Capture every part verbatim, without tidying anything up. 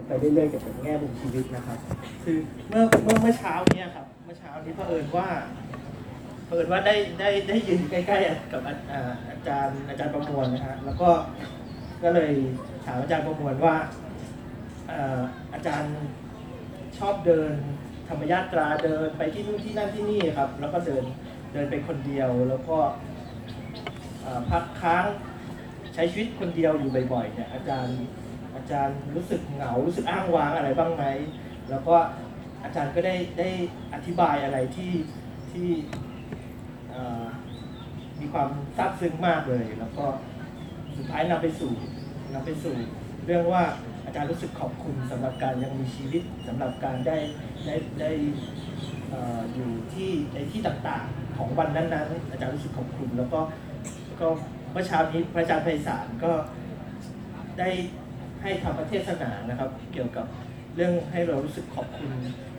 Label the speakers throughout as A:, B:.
A: ไปเรื่อยๆเกี่ยวกับแง่มุมชีวิตนะครับคือเมื่อเมื่อเมื่อเช้านี้ครับเมื่อเช้านี้เผอิญว่าเผอิญว่าได้ได้ได้ยืนใกล้ๆกับอาอาจารย์อาจารย์ประมวลนะฮะแล้วก็ก็เลยถามอาจารย์ประมวลว่าอาจารย์ชอบเดินธรรมญาตราเดินไปที่นู่นที่นั่นที่นี่ครับแล้วก็เดินเดินไปคนเดียวแล้วก็พักค้างใช้ชีวิตคนเดียวอยู่บ่อยๆเนี่ยอาจารย์อาจารย์รู้สึกเหงารู้สึกอ้างว้างอะไรบ้างไหมแล้วก็อาจารย์ก็ได้ได้อธิบายอะไรที่ที่มีความซาบซึ้งมากเลยแล้วก็สุดท้ายนำไปสู่นำไปสู่เรื่องว่าอาจารย์รู้สึกขอบคุณสำหรับการยังมีชีวิตสำหรับการได้ได้ได้อยู่ที่ในที่ต่างๆของวันนั้นๆอาจารย์รู้สึกขอบคุณแล้วก็ก็เมื่อเช้านี้พระอาจารย์ไพศาลก็ได้ให้ธรรมเทศนานะครับเกี่ยวกับเรื่องให้เรารู้สึกขอบคุณ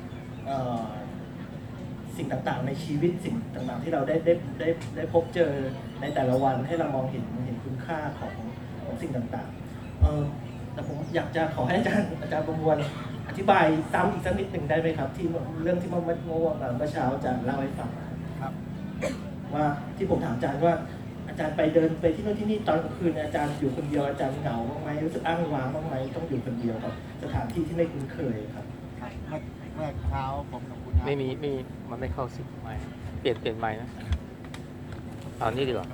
A: สิ่งต่างๆในชีวิตสิ่งต่างๆที่เราได้ได้ได้ได้พบเจอในแต่ละวันให้เรามองเห็นเห็นคุณค่าของของสิ่งต่างๆเออแต่ผมอยากจะขอให้อาจารย์อาจารย์ประมวลอธิบายซ้ำอีกสักนิดหนึ่งได้ไหมครับที่เรื่องที่เมื่อเมื่อเช้าอาจารย์เล่าให้ฟังครับว่าที่ผมถามอาจารย์ว่าอาจารย์ไปเดินไปที่โน่นที่นี่ตอนกลางคืนอาจารย์อยู่คนเดียวอาจารย์เหงาบ้างไหมรู้สึกอ้างว้างบ้างไหมต้องอยู่คนเดียวกับสถานที่ที่ไม่คุ้นเคยครับ
B: เมื่อเมื่อเช้าผมกับคุณ
C: ไม่มีไม่มีมันไม่เข้าสิบไม้เปลี่ยนเปลี่ยนไม้นะเอานี่ดีกว่า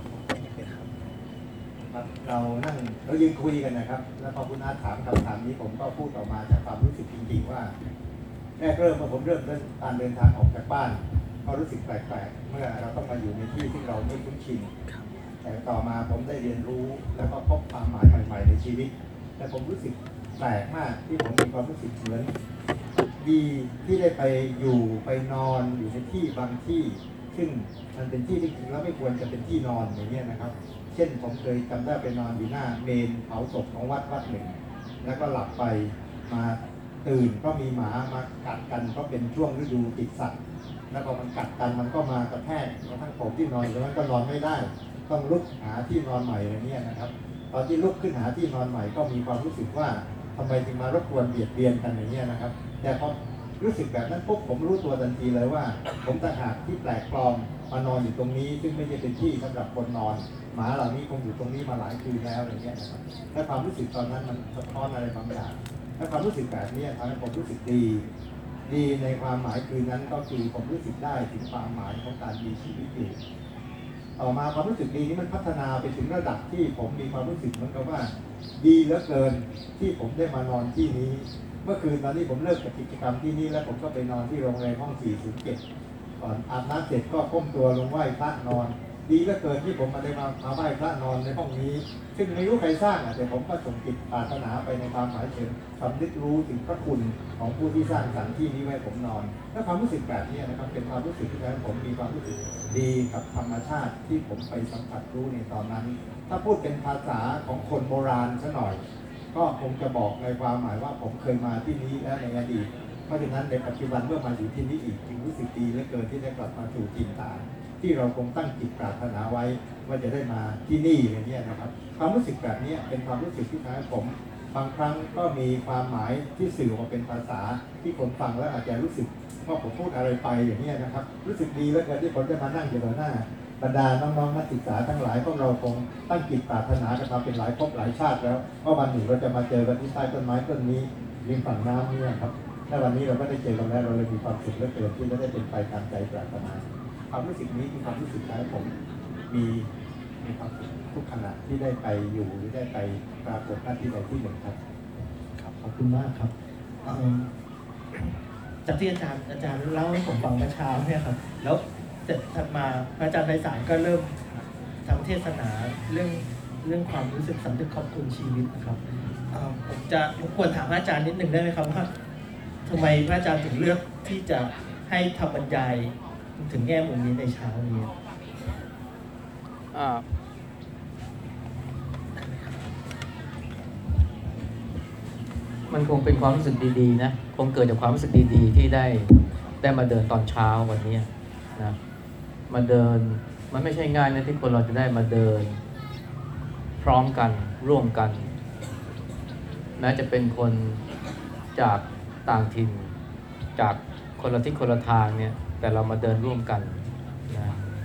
B: เรานั่งเรายืนคุยกันนะครับแล้วพอคุณอาถามคำถามนี้ผมก็พูดออกมาจากความรู้สึกจริงๆว่าแรกเริ่มเมื่อผมเริ่มการเดินทางออกจากบ้านก็รู้สึกแปลกๆเมื่อเราต้องมาอยู่ในที่ที่เราไม่คุ้นชินแต่ต่อมาผมได้เรียนรู้แล้วก็พบความหมายใหม่ๆในชีวิตแต่ผมรู้สึกแปลกมากที่ผมมีความรู้สึกเหมือนดีที่ได้ไปอยู่ไปนอนอยู่ในที่บางที่ซึ่งมันเป็นที่ที่จริงแล้วไม่ควรจะเป็นที่นอนอย่างนี้นะครับเช่นผมเคยจำได้ไปนอนอยู่หน้าเมนเผาศพของวัดวัดหนึ่งแล้วก็หลับไปมาตื่นก็มีหมามากัดกันเพราะเป็นช่วงฤดูติดสัตว์แล้วพอมันกัดกันมันก็มากระแทกกระทั่งผมที่นอนแล้วมันก็นอนไม่ได้ต้องลุกหาที่นอนใหม่อะไรเงี้ยนะครับตอนที่ลุกขึ้นหาที่นอนใหม่ก็มีความรู้สึกว่าทำไมจึงมารบกวนเบียดเบียนกันอย่างเงี้ยนะครับแต่พอรู้สึกแบบนั้นปุ๊บผมรู้ตัวทันทีเลยว่าผมต่างหากที่แปลกปลอมมานอนอยู่ตรงนี้ซึ่งไม่ใช่เป็นที่สำหรับคนนอนหมาเหล่านี้คงอยู่ตรงนี้มาหลายคืนแล้วอย่างเงี้ยนะครับและความรู้สึกตอนนั้นมันสะท้อนอะไรบางอย่างและความรู้สึกแบบนี้ทำให้ผมรู้สึกดีดีในความหมายคืนนั้นก็คือผมรู้สึกได้ถึงความหมายของการมีชีวิตอยู่ต่อมาความรู้สึกดีนี้มันพัฒนาไปถึงระดับที่ผมมีความรู้สึกเหมือนกับว่าดีเหลือเกินที่ผมได้มานอนที่นี้เมื่อคืนตอนนี้ผมเลิกกับกิจกรรมที่นี่แล้วผมก็ไปนอนที่โรงแรมห้องสี่ศูนย์เจ็ดก่อนอาบน้ำเสร็จก็ก้มตัวลงไหว้พระนอนดีเหลือเกินที่ผมมาได้มามาไหว้พระนอนในห้องนี้ซึ่งไม่รู้ใครสร้างอ่ะแต่ผมก็ส่งจิตปรารถนาไปในความหมายเชิงสำนึกรู้ถึงพระคุณของผู้ที่สร้างสรรค์ที่นี้ไว้ผมนอนและความรู้สึกแบบนี้นะครับเป็นความรู้สึกที่ทำให้ผมมีความรู้สึกดีกับธรรมชาติที่ผมไปสัมผัสรู้ในตอนนั้นถ้าพูดเป็นภาษาของคนโบราณซะหน่อยก็คงจะบอกในความหมายว่าผมเคยมาที่นี้แล้วในอดีตเพราะฉะนั้นในปัจจุบันเมื่อมาอยู่ที่นี้อีกจึงรู้สึกดีเหลือเกินที่ได้กลับมาสู่ถิ่นฐานที่เราคงตั้งจิตปรารถนาไว้ว่าจะได้มาที่นี่อย่างนี้นะครับความรู้สึกแบบนี้เป็นความรู้สึกที่ทำให้ผมบางครั้งก็มีความหมายที่สื่อออกมาเป็นภาษาที่คนฟังแล้วอาจจะรู้สึกว่าผมพูดอะไรไปอย่างนี้นะครับรู้สึกดีเหลือเกินที่ผมได้มานั่งอยู่ต่อหน้าบรรดาน้องๆนักศึกษาทั้งหลายพวกเราคงตั้งจิตปรารถนากันมาเป็นหลายภพหลายชาติแล้วว่าวันหนึ่งเราจะมาเจอกันที่ใต้ต้นไม้ต้นนี้ริมฝั่งน้ำนี่ครับและวันนี้เราก็ได้เจอกันแล้วเราเลยมีความสุขเหลือเกินที่จะได้เป็นไปตามใจปรารถนาความรู้สึกนี้คือความรู้สึกที่ผมมีมีความสุขทุกขณะที่ได้ไปอยู่หรือได้ไปปรากฏหน้าที่ใดที่หนึ่งครับ
A: ครับขอบคุณมากครับจากที่อาจารย์อาจารย์เล่าให้ผมฟังเมื่อเช้าเนี่ยครับแล้วเสร็จถัดมาอาจารย์ไพศาลก็เริ่มทำเทศนาเรื่องเรื่องความรู้สึกสำนึกขอบคุณชีวิตนะครับผมจะรบกวนถามอาจารย์นิดหนึ่งได้ไหมครับว่าทำไมพระอาจารย์ถึงเลือกที่จะให้ทำบรรยายถึงแง่มุมนี้ในเช้านี้
C: มันคงเป็นความรู้สึกดีๆนะคงเกิดจากความรู้สึกดีๆที่ได้ได้มาเดินตอนเช้าวันนี้นะมาเดินมันไม่ใช่ง่ายนะที่คนเราจะได้มาเดินพร้อมกันร่วมกันแม้จะเป็นคนจากต่างถิ่นจากคนละทิศคนละทางเนี่ยแต่เรามาเดินร่วมกันนะ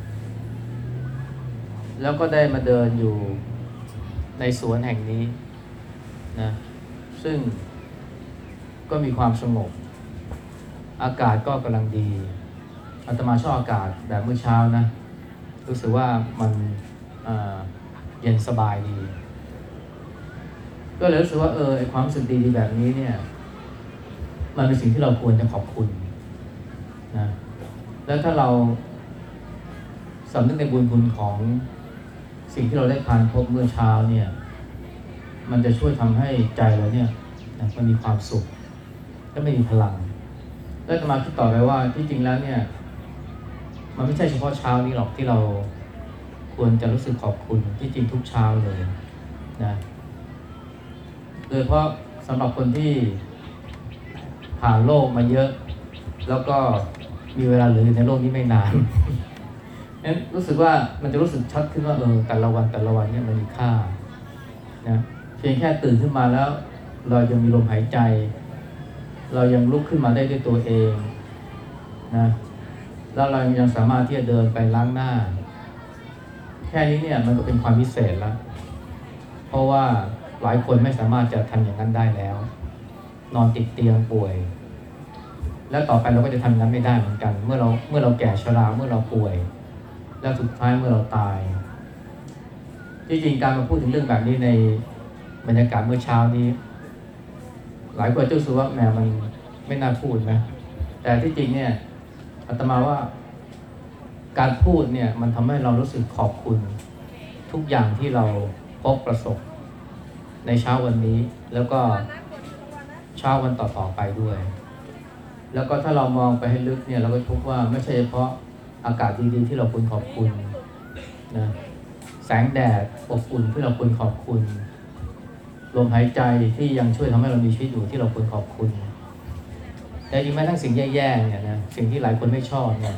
C: แล้วก็ได้มาเดินอยู่ในสวนแห่งนี้นะซึ่งก็มีความสงบอากาศก็กำลังดีอาตมาชอบอากาศแบบเมื่อเช้านะรู้สึกว่ามันเอ่อเย็นสบายดีก็เลยรู้สึกว่าเออไอความรู้สึกดีๆแบบนี้เนี่ยมันเป็นสิ่งที่เราควรจะขอบคุณนะแล้วถ้าเราสำนึกในบุญคุณของสิ่งที่เราได้ทานพบเมื่อเช้าเนี่ยมันจะช่วยทำให้ใจเราเนี่ยนะมันมีความสุขและไม่มีพลังแล้วจะมาคิดต่อไปว่าที่จริงแล้วเนี่ยมันไม่ใช่เฉพาะเช้านี้หรอกที่เราควรจะรู้สึกขอบคุณที่จริงทุกเช้าเลยนะโดยเฉพาะสำหรับคนที่ผ่านโลกมาเยอะแล้วก็มีเวลาเหลืออยู่ในโลกนี้ไม่นานนั้นรู้สึกว่ามันจะรู้สึกชัดขึ้นว่าเออแต่ละวันแต่ละวันเนี่ยมันมีค่านะเพียงแค่ตื่นขึ้นมาแล้วเรายังมีลมหายใจเรายังลุกขึ้นมาได้ด้วยตัวเองนะแล้วเรายังสามารถที่จะเดินไปล้างหน้าแค่นี้เนี่ยมันก็เป็นความพิเศษแล้วเพราะว่าหลายคนไม่สามารถจะทำอย่างนั้นได้แล้วนอนติดเตียงป่วยแล้วต่อไปเราก็จะทำนั้นไม่ได้เหมือนกันเมื่อเราเมื่อเราแก่ชราเมื่อเราป่วยแล้วสุดท้ายเมื่อเราตายที่จริงการมาพูดถึงเรื่องแบบนี้ในบรรยากาศเมื่อเช้านี้หลายคนจะรู้สึกว่าแหมมันไม่น่าพูดนะแต่ที่จริงเนี่ยอาตมาว่าการพูดเนี่ยมันทำให้เรารู้สึกขอบคุณทุกอย่างที่เราพบประสบในเช้าวันนี้แล้วก็เช้าวันต่อๆไปด้วยแล้วก็ถ้าเรามองไปให้ลึกเนี่ยเราก็พบว่าไม่ใช่เฉพาะอากาศดีๆที่เราควรขอบคุณนะแสงแดดอบอุ่นที่เราควรขอบคุณลมหายใจที่ยังช่วยทำให้เรามีชีวิตอยู่ที่เราควรขอบคุณแต่จริงแม้ทั้งสิ่งแย่ๆเนี่ยนะสิ่งที่หลายคนไม่ชอบเนี่ย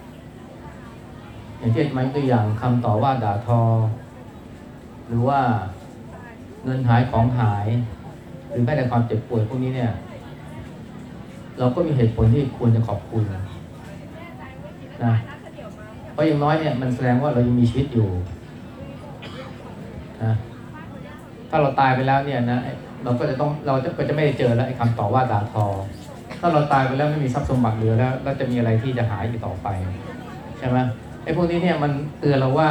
C: อย่างเช่นมันตัวอย่างคำต่อว่าด่าทอหรือว่าเงินหายของหายหรือแม้แต่ความเจ็บป่วยพวกนี้เนี่ยเราก็มีเหตุผลที่ควรจะขอบคุณนะเพราะอย่างน้อยเนี่ยมันแสดงว่าเรายังมีชีวิตอยู่นะถ้าเราตายไปแล้วเนี่ยนะเราก็จะต้องเราจะก็จะไม่ได้เจอแล้วไอ้คำต่อว่าด่าทอถ้าเราตายไปแล้วไม่มีทรัพย์สมบัติเหลือแล้วแล้วจะมีอะไรที่จะหายอยู่ต่อไปใช่ไหมไอ้พวกนี้เนี่ยมันเตือนเราว่า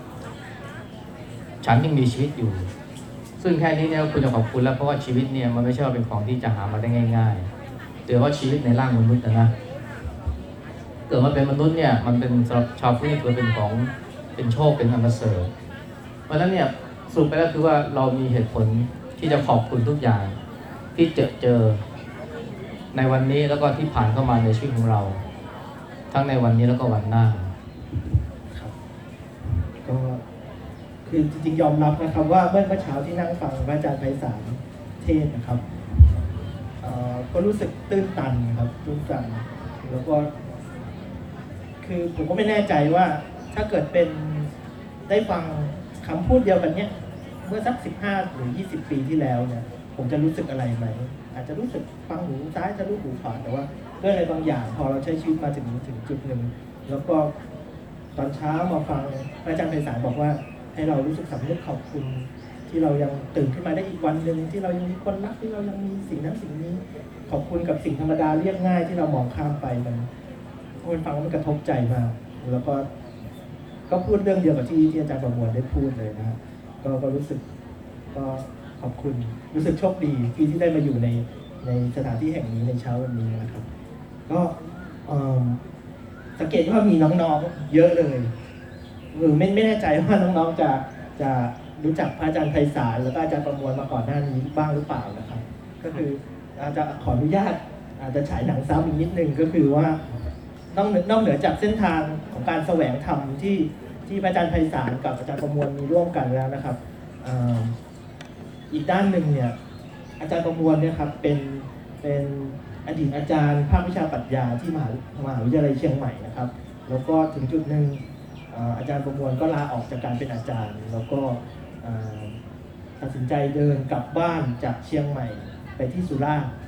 C: ฉันยังมีชีวิตอยู่ซึ่งแค่นี้เนี่ยคุณจะขอบคุณแล้วเพราะว่าชีวิตเนี่ยมันไม่ใช่ว่าเป็นของที่จะหามาได้ง่ายๆแต่ว่าชีวิตในร่างมนุษย์นะเกิดมาเป็นมนุษย์เนี่ยมันเป็นสำหรับชาวพุทธถือเป็นของเป็นโชคเป็นอันประเสริฐเพราะฉะนั้นเนี่ยสรุปไปแล้วคือว่าเรามีเหตุผลที่จะขอบคุณทุกอย่างที่เจอเจอในวันนี้แล้วก็ที่ผ่านเข้ามาในชีวิตของเราทั้งในวันนี้แล้วก็วันหน้า
A: ครับก็คือจริงๆยอมรับนะครับว่าเมื่อเมื่อเช้าที่นั่งฟังพระอาจารย์ไพศาลเทศนะครับเอ่อก็รู้สึกตื้นตันครับตื้นตันแล้วก็คือผมก็ไม่แน่ใจว่าถ้าเกิดเป็นได้ฟังคำพูดเดียวกันเนี้ยเมื่อสักสิบห้าหรือยี่สิบปีที่แล้วเนี่ยผมจะรู้สึกอะไรไหมอาจจะรู้สึกฟังหูซ้ายจะรู้หูขวาแต่ว่าด้วยอะไรบางอย่างพอเราใช้ชีวิตมาถึงถึงจุดหนึ่งแล้วก็ตอนเช้ามาฟังอาจารย์ไพศาลบอกว่าให้เรารู้สึกสำนึกขอบคุณที่เรายังตื่นขึ้นมาได้อีกวันหนึ่งที่เรายังมีคนรักที่เรายังมีสิ่งนั้นสิ่งนี้ขอบคุณกับสิ่งธรรมดาเรียบง่ายที่เรามองข้ามไปมันคนฟังแล้วมันกระทบใจมากแล้วก็ก็พูดเรื่องเดียวกับที่ที่อาจารย์ประมวลได้พูดเลยนะก็ก็รู้สึกก็ขอบคุณรู้สึกโชคดีที่ที่ได้มาอยู่ในในสถานที่แห่งนี้ในเช้าวันนี้นะครับก็สังเกตว่ามีน้องๆเยอะเลยหรือไม่ไม่แน่ใจว่าน้องๆจะจะรู้จักพระอาจารย์ไพศาลแล้วก็อาจารย์ประมวลมาก่อนหน้านี้บ้างหรือเปล่านะครับก็คืออาจจะขออนุญาตอาจจะฉายหนังซ้ำอีกนิดนึงก็คือว่านอกนอกเหนือจากเส้นทางของการแสวงธรรมที่ที่พระอาจารย์ไพศาลกับอาจารย์ประมวลมีร่วมกันแล้วนะครับอีกด้านหนึ่งเนี่ยอาจารย์ประมวลเนี่ยครับเป็นเป็นอดีตอาจารย์ภาควิชาปรัชญาที่มหามหาวิทยาลัยเชียงใหม่นะครับแล้วก็ถึงจุดหนึ่งอาจารย์ประมวลก็ลาออกจากการเป็นอาจารย์แล้วก็ตัดสินใจเดินกลับบ้านจากเชียงใหม่ไปที่สุราษฎร์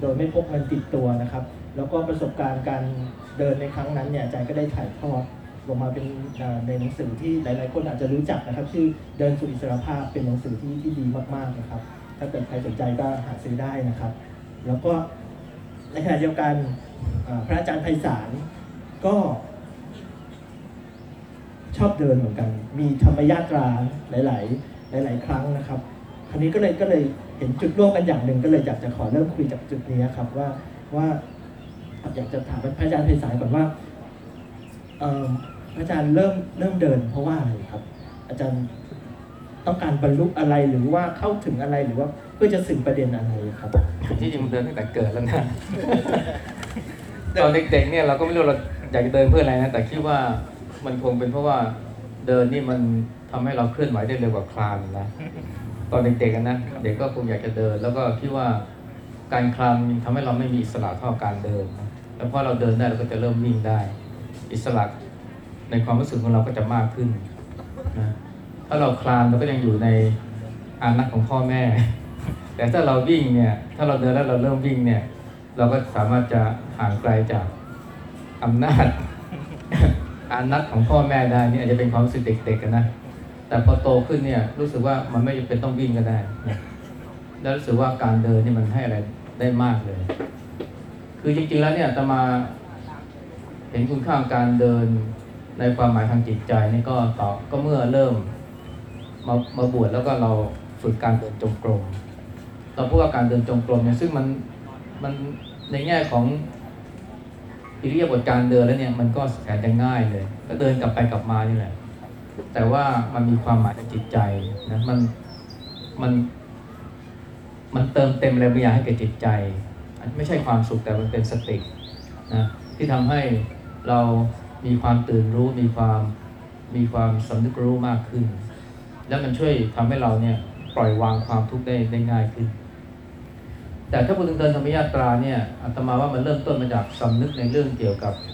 A: โดยไม่พกเงินติดตัวนะครับแล้วก็ประสบการณ์การเดินในครั้งนั้นเนี่ยอาจารย์ก็ได้ถ่ายทอดลงมาเป็นในหนังสือที่หลายๆคนอาจจะรู้จักนะครับชื่อเดินสู่อิสรภาพเป็นหนังสือที่ที่ดีมากๆนะครับถ้าเกิดใครสนใจก็หาซื้อได้นะครับแล้วก็ในขณะเดียวกันพระอาจารย์ไพศาลก็ชอบเดินเหมือนกันมีธรรมยาตราหลายๆหลายๆครั้งนะครับคราวนี้ก็เลยก็เลยเห็นจุดร่วมกันอย่างหนึ่งก็เลยอยากจะขอเริ่มคุยจากจุดนี้ครับว่าว่าอยากจะถามพระอาจารย์ไพศาลก่อนว่าพระอาจารย์เริ่มเริ่มเดินเพราะว่าอะไรครับอาจารย์ต้องการบรรลุอะไรหรือว่าเข้าถึงอะไรหรือว่าเพื่อจะสื่อประเด็นอะไรครับ
C: ที่จริงเดินตั้งแต่เกิดแล้วนะ ตอนเด็กๆเนี่ยเราก็ไม่รู้เราอยากจะเดินเพื่ออะไรนะแต่คิดว่ามันคงเป็นเพราะว่าเดินนี่มันทำให้เราเคลื่อนไหวได้เร็วกว่าคลานนะตอนเด็กๆนะเด็กก็คงอยากจะเดินแล้วก็คิดว่าการคลานทำให้เราไม่มีอิสระเท่าการเดินแล้วพอเราเดินได้เราก็จะเริ่มวิ่งได้อิสระในความรู้สึกของเราก็จะมากขึ้นนะถ้าเราคลานเราก็ยังอยู่ในอานัตของพ่อแม่แต่ถ้าเราวิ่งเนี่ยถ้าเราเดินแล้วเราเริ่มวิ่งเนี่ยเราก็สามารถจะห่างไกลจากอำนาจ อานัตของพ่อแม่ได้นี่อาจจะเป็นความรู้สึกเด็กๆกันนะแต่พอโตขึ้นเนี่ยรู้สึกว่ามันไม่จำเป็นต้องวิ่งก็ได้แล้วรู้สึกว่าการเดินนี่มันให้อะไรได้มากเลยคือจริงๆแล้วเนี่ยอาตมาเห็นคุณค่าของการเดินในความหมายทางจิตใจนี่ก็ต่อก็เมื่อเริ่มมามาบวชแล้วก็เราฝึกการเดินจงกรมเราพูดว่าการเดินจงกรมเนี่ยซึ่งมันมันในแง่ของอิริยาบถการเดินแล้วเนี่ยมันก็แสนจะง่ายเลยก็เดินกลับไปกลับมานี่แหละแต่ว่ามันมีความหมายทางจิตใจนะมันมันมันเติมเต็มอะไรบางอย่างให้แก่จิตใจไม่ใช่ความสุขแต่มันเป็นสตินะที่ทำให้เรามีความตื่นรู้มีความมีความสำนึกรู้มากขึ้นแล้วมันช่วยทำให้เราเนี่ยปล่อยวางความทุกข์ได้ได้ง่ายขึ้นแต่ถ้าพูดถึงเดินธรรมยาตราเนี่ยอาตมาว่ามันเริ่มต้นมาจากสำนึกในเรื่องเกี่ยวกับ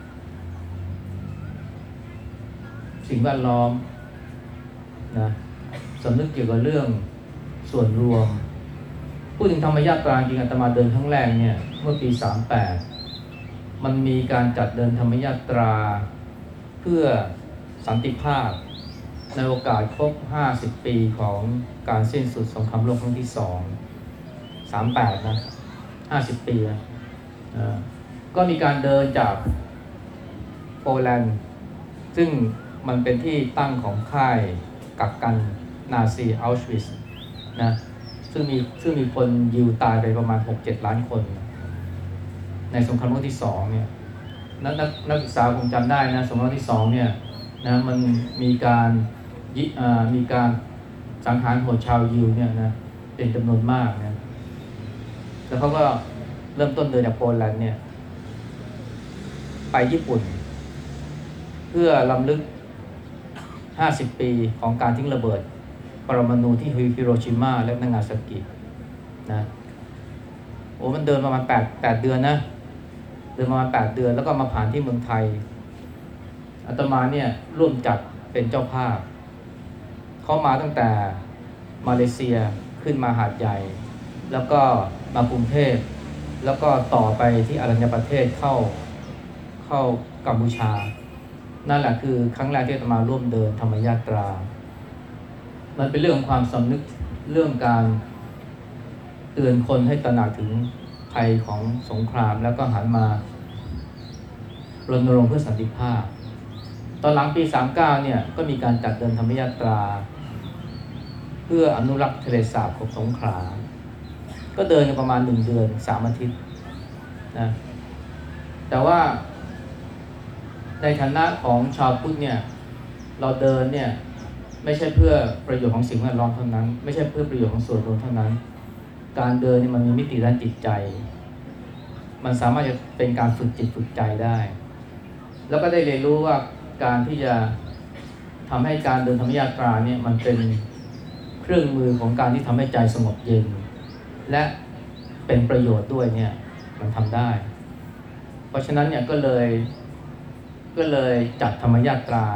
C: สิ่งแวดล้อมนะสำนึกเกี่ยวกับเรื่องส่วนรวมพูดถึงธรรมยาตราจริงอาตมาเดินครั้งแรกเนี่ยเมื่อปีสามแปดมันมีการจัดเดินธรรมยาตราเพื่อสันติภาพในโอกาสครบห้าสิบปีของการสิ้นสุดสงครามโลกครั้งที่สองสามแปดนะห้าสิบปีนะก็มีการเดินจากโปแลนด์ซึ่งมันเป็นที่ตั้งของค่ายกักกันนาซีอัลชวิทซ์นะซึ่งมีซึ่งมีคนยิวตายไปประมาณ หกเจ็ด ล้านคนในสงครามโลกที่สองเนี่ยนักนักนักศึกษาคงจำได้นะสงครามโลกที่สองเนี่ยนะมันมีการยิมีการสังหารโหดชาวยิวเนี่ยนะเป็นจำนวนมากนะแล้วเขาก็เริ่มต้นเดินจากโปแลนด์เนี่ยไปญี่ปุ่นเพื่อรำลึกห้าสิบปีของการทิ้งระเบิดปรมาณูที่ฮิโรชิมาและนางาซากินะโอ้มันเดินประมาณแปด แปดเดือนนะเดินประมาณแปดเดือนแล้วก็มาผ่านที่เมืองไทยอาตมาเนี่ยร่วมจัดเป็นเจ้าภาพเขามาตั้งแต่มาเลเซียขึ้นมาหาดใหญ่แล้วก็มากรุงเทพแล้วก็ต่อไปที่อรัญญประเทศเข้าเข้ากัมพูชานั่นแหละคือครั้งแรกที่อาตมาร่วมเดินธรรมยาตรามันเป็นเรื่องของความสำนึกเรื่องการเตือนคนให้ตระหนักถึงภัยของสงครามแล้วก็หันมารณรงค์เพื่อสันติภาพตอนหลังปีสามสิบเก้าเนี่ยก็มีการจัดเดินธรรมยาตราเพื่ออนุรักษ์ทะเลสาบของสงขลาก็เดินกันประมาณหนึ่งเดือนสามอาทิตย์นะแต่ว่าในฐานะของชาวพุทธเนี่ยเราเดินเนี่ยไม่ใช่เพื่อประโยชน์ของสิ่งแวดล้อมเท่านั้นไม่ใช่เพื่อประโยชน์ของส่วนรวมเท่านั้นการเดินนี่มันมีมิติด้านจิตใจมันสามารถจะเป็นการฝึกจิตฝึกใจได้แล้วก็ได้เรียนรู้ว่าการที่จะทำให้การเดินธรรมยาตราเนี่ยมันเป็นเครื่องมือของการที่ทำให้ใจสงบเย็นและเป็นประโยชน์ด้วยเนี่ยมันทำได้เพราะฉะนั้นเนี่ยก็เลยก็เลยจัดธรรมยาตรา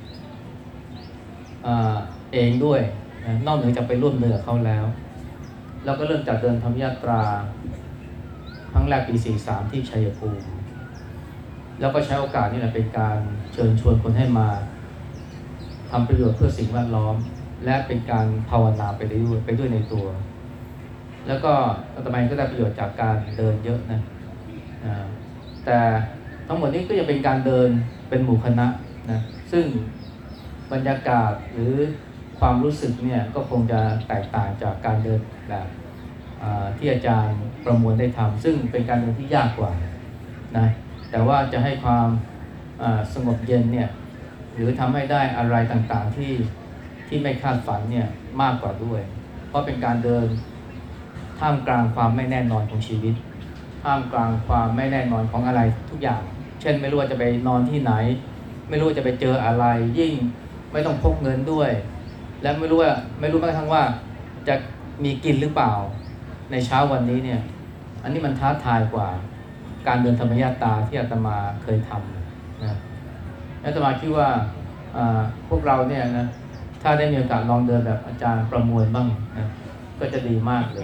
C: เอ่อเองด้วยนะนอกเหนือจากไปร่วมเดินกับเขาแล้วเราก็เริ่มจากเดินธรรมยาตราครั้งแรกปีสี่สิบสามที่ชัยภูมิแล้วก็ใช้โอกาสนี่แหละเป็นการเชิญชวนคนให้มาทำประโยชน์เพื่อสิ่งแวดล้อมและเป็นการภาวนาไปด้วยไปด้วยในตัวแล้วก็อาตมาก็ได้ประโยชน์จากการเดินเยอะนะแต่ทั้งหมดนี้ก็จะเป็นการเดินเป็นหมู่คณะนะซึ่งบรรยากาศหรือความรู้สึกเนี่ยก็คงจะแตกต่างจากการเดินแบบที่อาจารย์ประมวลได้ทำซึ่งเป็นการเดินที่ยากกว่านะแต่ว่าจะให้ความสงบเย็นเนี่ยหรือทำให้ได้อะไรต่างๆที่ที่ไม่คาดฝันเนี่ยมากกว่าด้วยเพราะเป็นการเดินท่ามกลางความไม่แน่นอนของชีวิตท่ามกลางความไม่แน่นอนของอะไรทุกอย่างเช่นไม่รู้ว่าจะไปนอนที่ไหนไม่รู้ว่าจะไปเจออะไรยิ่งไม่ต้องพกเงินด้วยและไม่รู้ว่าไม่รู้แม้กระทั่งว่าจะมีกินหรือเปล่าในเช้าวันนี้เนี่ยอันนี้มันท้าทายกว่าการเดินธรรมยาตราที่อาตมาเคยทำนะอาตมาคิดว่าพวกเราเนี่ยนะถ้าได้มีโอกาสลองเดินแบบอาจารย์ประมวลบ้างนะก็จะดีมากเลย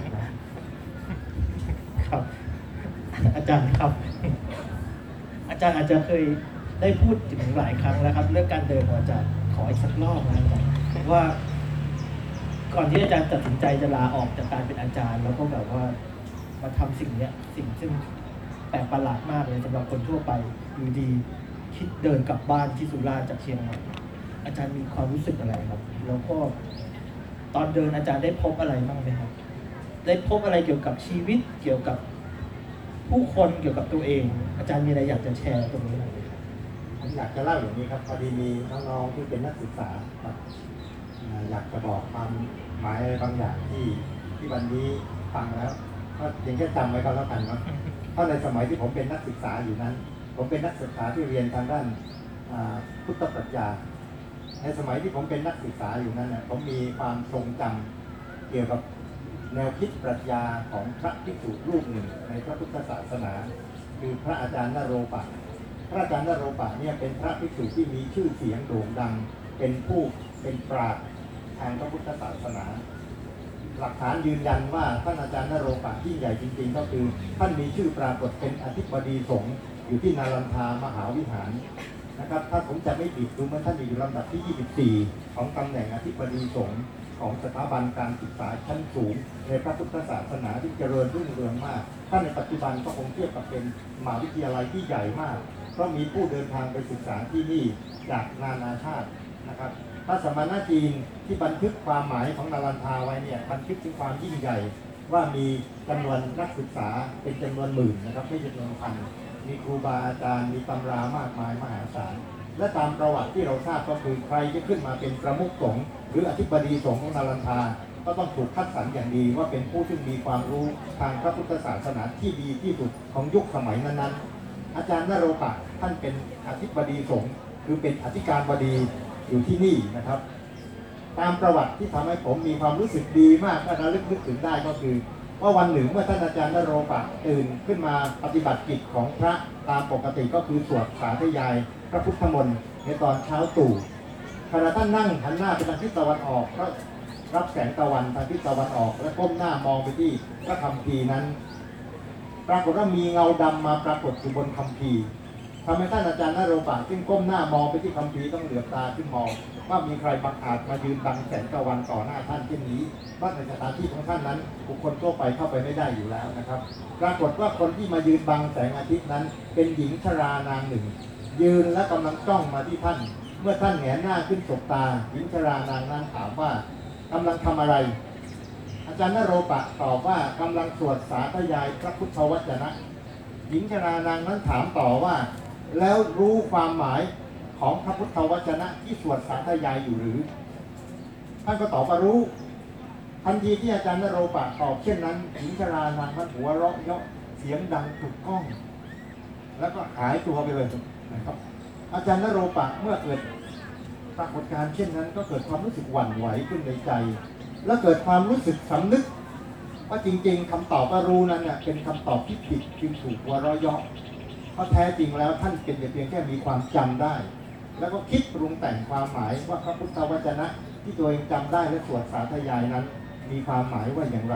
C: นะครับ
A: อาจารย์ครับอาจารย์อาจจะเคยได้พูดถึงหลายครั้งแล้วครับเรื่องการเดินของอาจารย์ขออีกสักรอบนะอาจารย์ว่าก่อนที่อาจารย์ตัดสินใจจะลาออกจากการเป็นอาจารย์แล้วก็แบบว่ามาทำสิ่งเนี้ยสิ่งซึ่งแปลกประหลาดมากเลยสำหรับคนทั่วไปอยู่ดีคิดเดินกลับบ้านที่สุราษฎร์จากเชียงใหม่อาจารย์มีความรู้สึกอะไรครับแล้วก็ตอนเดินอาจารย์ได้พบอะไรบ้างไหมครับได้พบอะไรเกี่ยวกับชีวิตเกี่ยวกับผู้คนเกี่ยวกับตัวเองอาจารย์มีอะไรอยากจะแชร์ตรงนี้ไหมครับ
B: ผมอยากจะเล่าอย่างนี้ครับพอดีมีน้องๆที่เป็นนักศึกษาครับอยากจะบอกความหมายอะไรบางอย่างที่ที่วันนี้ฟังแล้วก็เพียงแค่จำไว้ก็แล้วกันเนาะเพราะในสมัยที่ผมเป็นนักศึกษาอยู่นั้นผมเป็นนักศึกษาที่เรียนทางด้านพุทธปรัชญาในสมัยที่ผมเป็นนักศึกษาอยู่นั้นเนี่ยผมมีความทรงจำเกี่ยวกับแนวคิดปรัชญาของพระภิกษุรูปหนึ่งในพระพุทธศาสนาคือพระอาจารย์นโรปะพระอาจารย์นโรปะเนี่ยเป็นพระภิกษุที่มีชื่อเสียงโด่งดังเป็นผู้เป็นปราชญ์ทางพระพุทธศาสนาหลักฐานยืนยันว่าท่านอาจารย์นโรปะที่ใหญ่จริงๆก็คือท่านมีชื่อปรากฏเป็นอธิบดีสงฆ์อยู่ที่นารันทามหาวิหารนะครับถ้าผมจะไม่ผิดดูเหมือนท่านอยู่ลำดับที่ยี่สิบสี่ของตำแหน่งอธิบดีสงฆ์ของสถาบันการศึกษาชั้นสูงในพระพุทธศาสนาที่เจริญรุ่งเรืองมากถ้าในปัจจุบันก็คงเทียบกับเป็นมหาวิทยาลัยที่ใหญ่มากเพราะมีผู้เดินทางไปศึกษาที่นี่จากนานาชาตินะครับพระสมณจีนที่บันทึกความหมายของนารันทาไว้เนี่ยบันทึกถึงความยิ่งใหญ่ว่ามีจำนวนนักศึกษาเป็นจำนวนหมื่นนะครับไม่ใช่จำนวนพันมีครูบาอาจารย์มีตำรามากมายมหาศาลและตามประวัติที่เราทราบก็คือใครจะขึ้นมาเป็นประมุขสงฆ์หรืออธิบดีสงฆ์ของนารันทาก็ต้องถูกคัดสรรอย่างดีว่าเป็นผู้ที่มีความรู้ทางพระพุทธศาสนาที่ดีที่สุดของยุคสมัยนั้นๆอาจารย์นโรปะท่านเป็นอธิบดีสงฆ์คือเป็นอธิการบดีอยู่ที่นี่นะครับตามประวัติที่ทำให้ผมมีความรู้สึกดีมากถ้าระลึกนึกถึงได้ก็คือว่าวันหนึ่งเมื่อท่านอาจารย์นโรปะตื่นขึ้นมาปฏิบัติกิจของพระตามปกติก็คือสวดสาธยายพระพุทธมนต์ในตอนเช้าตู่ขณะท่านนั่งหันหน้าไปทางทิศตะวันออกก็รับแสงตะวันทางทิศตะวันออกและก้มหน้ามองไปที่พระคัมภีร์นั้นปรากฏว่ามีเงาดำมาปรากฏอยู่บนคัมภีร์ทำให้ท่านอาจารย์นโรปะซึ่งก้มหน้ามองไปที่คัมภีร์ต้องเหลือบตาขึ้นมองว่ามีใครบังอาจมายืนบังแสงตะวันต่อหน้าท่านเช่นนี้ว่าในสถานที่ของท่านนั้นบุคคลทั่วไปเข้าไปไม่ได้อยู่แล้วนะครับปรากฏว่าคนที่มายืนบังแสงอาทิตย์นั้นเป็นหญิงชรานางหนึ่งยืนและกำลังจ้องมาที่ท่านเมื่อท่านแหงนหน้าขึ้นสบตาหญิงชรานางนั้นถามว่ากำลังทำอะไรอาจารย์นโรปะตอบว่ากำลังสวดสาธยายพระพุทธวจนะหญิงชรานางนั้นถามต่อว่าแล้วรู้ความหมายของพระพุทธวจนะที่สวดสาธยายอยู่หรือท่านก็ตอบว่ารู้ทันทีที่อาจารย์นโรปะตอบเช่นนั้นหญิงชรานางนั้นหัวเราะเยาะเสียงดังกึกก้องแล้วก็หายตัวไปเลยนะครับอาจารย์นโรปะเมื่อเกิดปรากฏการณ์เช่นนั้นก็เกิดความรู้สึกหวั่นไหวขึ้นในใจและเกิดความรู้สึกสำนึกว่าจริงๆคำตอบว่ารู้นั้นเนี่ยเป็นคำตอบที่ผิดจึงถูกหัวเราะเยาะเพราะแท้จริงแล้วท่านเป็นเพียงแค่มีความจำได้แล้วก็คิดปรุงแต่งความหมายว่าพระพุทธวจนะที่ตัวเองจำได้และสวดสาธยายนั้นมีความหมายว่าอย่างไร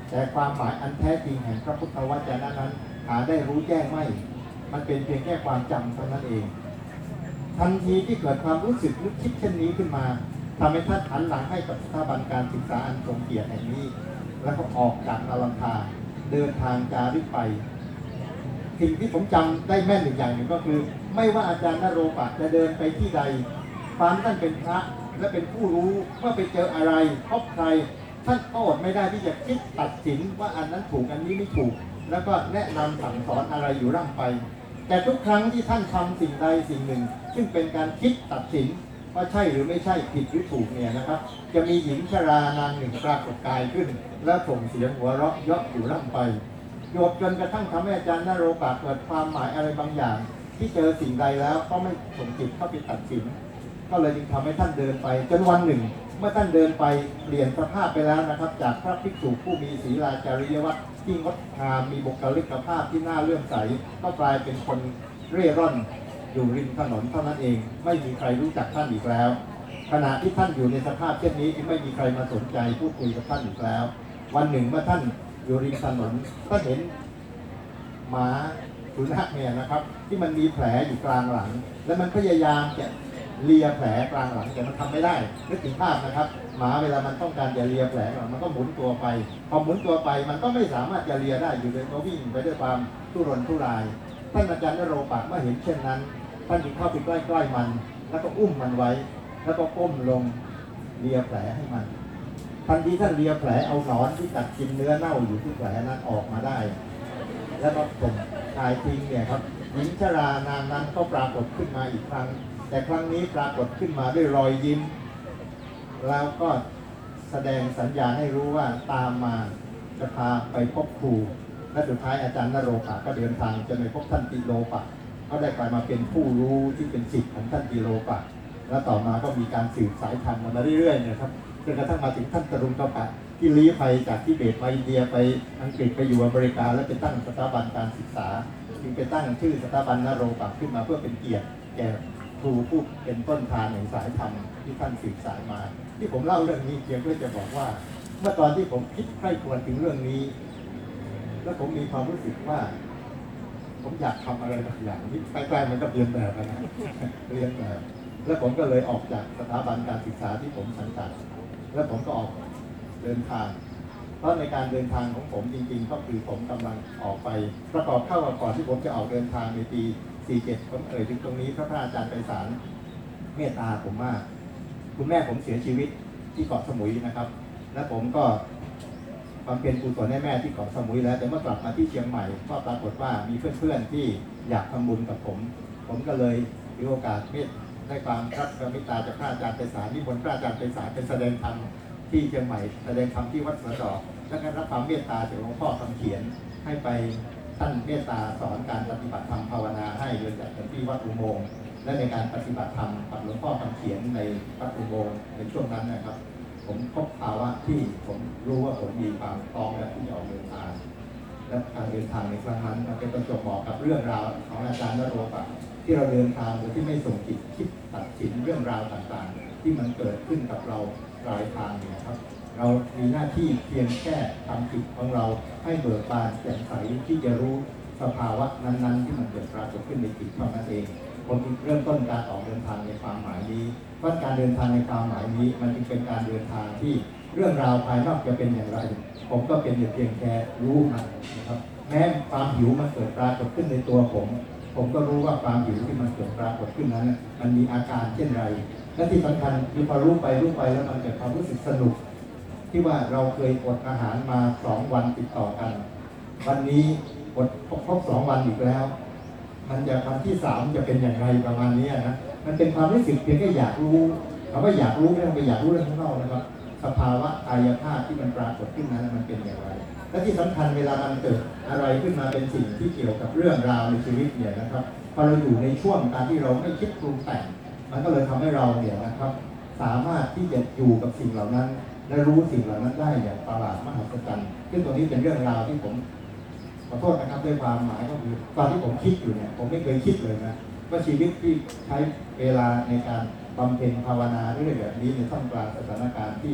B: แต่ความหมายอันแท้จริงแห่งพระพุทธวจนะนั้นหาได้รู้แจ้งไม่มันเป็นเพียงแค่ความจำเท่านั้นเองทันทีที่เกิดความรู้สึกนึกคิดเช่นนี้ขึ้นมาทำให้ท่านหันหลังให้กับสถาบันการศึกษาอันทรงเกียรติแห่งนี้แล้วก็ออกจากนาลังคาเดินทางจาริกไปสิ่งที่ผมจำได้แม่นอีกอย่างหนึ่งก็คือ ไม่ว่าอาจารย์นโรปะจะเดินไปที่ใดความท่านเป็นพระและเป็นผู้รู้ว่าไปเจออะไรพบใครท่านก็อดไม่ได้ที่จะคิดตัดสินว่าอันนั้นถูกอันนี้ไม่ถูกแล้วก็แนะนำสั่งสอนอะไรอยู่ร่ำไปแต่ทุกครั้งที่ท่านทำสิ่งใดสิ่งหนึ่งซึ่งเป็นการคิดตัดสินว่าใช่หรือไม่ใช่ผิดหรือถูกเนี่ยนะครับจะมีหญิงชรานางหนึ่งปรากฏกายขึ้นและส่งเสียงหัวเราะเยาะอยู่ร่ำไปโยบจนกระทั่งทำให้อาจารย์นโรปะเกิดความหมายอะไรบางอย่างที่เจอสิ่งใดแล้วก็ไม่ส่งจิตเข้าไปตัดสินก็เลยจึงทำให้ท่านเดินไปจนวันหนึ่งเมื่อท่านเดินไปเปลี่ยนสภาพไปแล้วนะครับจากพระภิกษุผู้มีศีลาจาริยวัตรที่งดงามมีบุคลิกภาพที่น่าเลื่อมใสก็กลายเป็นคนเร่ร่อนอยู่ริมถนนเท่านั้นเองไม่มีใครรู้จักท่านอีกแล้วขณะที่ท่านอยู่ในสภาพเช่นนี้ที่ไม่มีใครมาสนใจพูดคุยกับท่านอีกแล้ววันหนึ่งเมื่อท่านอยู่ริมถนนก็เห็นหมาสุนัขเนี่ยนะครับที่มันมีแผลอยู่กลางหลังและมันพยายามจะเลียแผลกลางหลังแต่มันทำไม่ได้นึกถึงภาพนะครับหมาเวลามันต้องการจะเลียแผลมันก็หมุนตัวไปพอหมุนตัวไปมันก็ไม่สามารถจะเลียได้อยู่เลยก็วิ่งไปด้วยความทุรนทุรายท่านอาจารย์นโรปะเมื่อเห็นเช่นนั้นท่านจึงเข้าไปใกล้ๆมันแล้วก็อุ้มมันไว้แล้วก็ก้มลงเลียแผลให้มันทันทีท่านเลียแผลเอาหนอนที่กัดกินเนื้อเน่าอยู่ที่แผลนั้นออกมาได้แล้วก็ส่งชายทิ้งเนี่ยครับหญิงชรานางนั้นก็ปรากฏขึ้นมาอีกครั้งแต่ครั้งนี้ปรากฏขึ้นมาด้วยรอยยิ้มแล้วก็แสดงสัญญาให้รู้ว่าตามมาจะพาไปพบครูและสุดท้ายอาจารย์นโรปะก็เดินทางจนไปพบท่านติโลปะก็ได้กลายมาเป็นผู้รู้ที่เป็นศิษย์ของท่านติโลปะและต่อมาก็มีการสืบสายธรรมมาเรื่อยๆนะครับจนกระทั่งมาถึงท่านตรุงกปะที่ลี้ภัยจากทิเบตมาอินเดียไปอังกฤษไปอยู่อเมริกาและไปตั้งสถาบันการศึกษาจึงไปตั้งชื่อสถาบันนโรปะขึ้นมาเพื่อเป็นเกียรติแก่ครูผู้เป็นต้นทานแห่งสายธรรมที่ท่านสืบสายมาที่ผมเล่าเรื่องนี้เพียงเพื่อจะบอกว่าเมื่อตอนที่ผมคิดใคร่ครวญถึงเรื่องนี้แล้วผมมีความรู้สึกว่าผมอยากทำอะไรบางอย่างที่ใกล้ๆมันก็เรียนแบบนะเรียนแบบแล้วผมก็เลยออกจากสถาบันการศึกษาที่ผมสังกัดแล้วผมก็ออกเดินทางเพราะในการเดินทางของผมจริงๆก็คือผมกำลังออกไปประกอบเข้ากับก่อนที่ผมจะออกเดินทางในปีสี่สิบเจ็ดผมเอ่ยถึงตรงนี้พระอาจารย์ไพศาลเมตตาผมมากคุณแม่ผมเสียชีวิตที่เกาะสมุยนะครับและผมก็บำเพ็ญกุศลให้แม่ที่เกาะสมุยแล้วแต่เมื่อกลับมาที่เชียงใหม่ก็ปรากฏว่ามีเพื่อนๆที่อยากทำบุญกับผมผมก็เลยมีโอกาสเมตได้ความรับพระเมตตาจากพระอาจารย์ไพศาลนิมนต์พระอาจารย์ไพศาลเป็นแสดงธรรมที่เชียงใหม่แสดงธรรมที่วัดสวนดอกและก็รับความเมตตาจากหลวงพ่อคำเขียนให้ไปท่านเมตตาสอนการปฏิบัติธรรมภาวนาให้เรียนจากที่วัดอุโมงค์และในการปฏิบัติธรรมกับหลวงพ่อคำเขียนในวัดอุโมงค์ในช่วงนั้นนะครับผมพบภาวะที่ผมรู้ว่าผมมีความพร้อมและที่จะออกเดินทางและการเดินทางในครั้งนั้นมันเป็นประจวบเหมาะกับเรื่องราวของอาจารย์นโรปะที่เราเดินทางโดยที่ไม่ส่งจิตคิดตัดสินเรื่องราวต่างๆที่มันเกิดขึ้นกับเราปลายทางเนี่ยครับเรามีหน้าที่เพียงแค่ทำจิตของเราให้เบิกบานแจ่มใสที่จะรู้สภาวะนั้นๆที่มันเกิดปรากฏขึ้นในจิตเท่านั้นเองผมเริ่มต้นการออกเดินทางในความหมายนี้เพราะการเดินทางในความหมายนี้มันจึงเป็นการเดินทางที่เรื่องราวภายนอกจะเป็นอย่างไรผมก็เป็นเพียงแค่รู้มันนะครับแม้ความหิวมันเกิดปรากฏขึ้นในตัวผมผมก็รู้ว่าความหิวที่มันเกิดปรากฏขึ้นนั้นมันมีอาการเช่นไรและที่สำคัญคือพอรู้ไปรู้ไปแล้วมันเกิดความรู้สึกสนุกที่ว่าเราเคยอดอาหารมาสองวันติดต่อกันวันนี้อดครบสองวันอีกแล้วมันจะวันที่สามจะเป็นอย่างไรประมาณนี้นะมันเป็นความรู้สึกเพียงแค่อยากรู้คำว่าอยากรู้ไม่ต้องไปอยากรู้เรื่องข้างนอกนะครับสภาวะกายภาพที่มันปรากฏขึ้นนั้นมันเป็นอย่างไรและที่สำคัญเวลามันเกิดอะไรขึ้นมาเป็นสิ่งที่เกี่ยวกับเรื่องราวในชีวิตเนี่ยนะครับพอเราอยู่ในช่วงการที่เราไม่คิดปรุงแต่งมันก็เลยทำให้เราเนี่ยนะครับสามารถที่จะอยู่กับสิ่งเหล่านั้นและรู้สิ่งเหล่านั้นได้อย่างประหลาดมหัศจรรย์ซึ่งตรงนี้เป็นเรื่องราวที่ผมขอโทษนะครับด้วยความหมายก็คือตอนที่ผมคิดอยู่เนี่ยผมไม่เคยคิดเลยนะว่าชีวิตที่ใช้เวลาในการบำเพ็ญภาวนาเรื่อยแบบนี้ในท่ามกลางสถานการณ์ที่ที่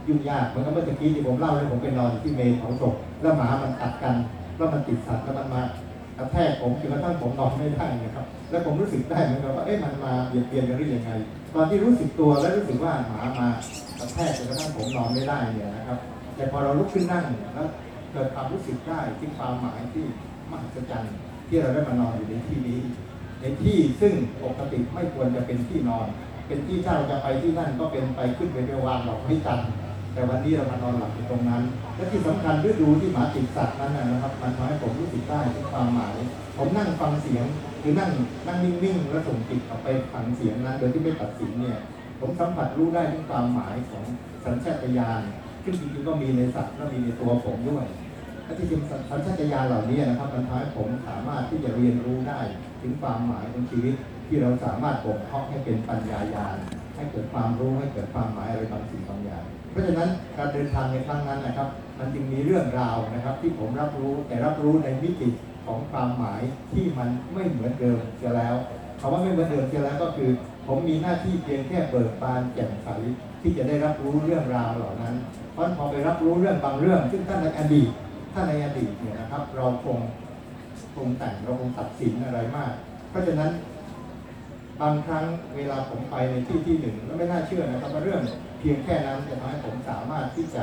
B: ยุ่งยากเหมือนกับเมื่อกี้ที่ผมเล่าให้ผมไปนอนที่เมรุเผาศพแล้วหมามันกัดกันแล้วมันติดสัตว์แล้วมันมากระแทกผมจนกระทั่งผมนอนไม่ได้นะครับแล้วผมรู้สึกได้เหมือนกับว่าเอ๊ะมันมาเบียดเบียนกันหรือยังไงตอนที่รู้สึกตัวแล้วรู้สึกว่าหมามากระแทกจนกระทั่งผมนอนไม่ได้เนี่ยนะครับแต่พอเราลุกขึ้นนั่งแล้วเกิดความรู้สึกได้ถึงความหมายที่มหัศจรรย์ที่เราได้มานอนอยู่ในที่นี้ในที่ซึ่งปกติไม่ควรจะเป็นที่นอนเป็นที่ถ้าเราจะไปที่นั่นก็เป็นไปขึ้นไปไปวางดอกไม้จันทร์แต่วันนี้เรามานอนหลับอยู่ตรงนั้นและที่สำคัญฤดูที่หมาติดสัตว์นั้นนะครับมันทำให้ผมรู้สึกได้ถึงความหมายผมนั่งฟังเสียงคือนั่งนั่งนิ่งๆแล้วส่งจิตออกไปฟังเสียงนั้นโดยที่ไม่ตัดสินเนี่ยผมสัมผัสรู้ได้ถึงความหมายของสัญชาตญาณซึ่งจริงๆก็มีในสัตว์และมีในตัวผมด้วยและที่จริงสัญชาตญาณเหล่านี้นะครับมันทำให้ผมสามารถที่จะเรียนรู้ได้ถึงความหมายของชีวิตที่เราสามารถบ่มเพาะให้เป็นปัญญาญาณให้เกิดความรู้ให้เกิดความหมายอะไรบางสิ่งบางอย่างเพราะฉะนั้นการเดินทางในครั้งนั้นนะครับมันจึงมีเรื่องราวนะครับที่ผมรับรู้แต่รับรู้ในมิติของความหมายที่มันไม่เหมือนเดิมเสียแล้วคำว่าไม่เหมือนเดิมเสียแล้วก็คือผมมีหน้าที่เพียงแค่เบิกบานแจ่มใสที่จะได้รับรู้เรื่องราวเหล่านั้นเพราะพอไปรับรู้เรื่องบางเรื่องซึ่งท่านในอดีตถ้าในอดีตเนี่ยนะครับเราคงคงแต่งเราคงตัดสินอะไรมากเพราะฉะนั้นบางครั้งเวลาผมไปในที่ที่หนึ่งแล้วไม่น่าเชื่อนะครับว่าเรื่องเพียงแค่นั้นจะทำให้ผมสามารถที่จะ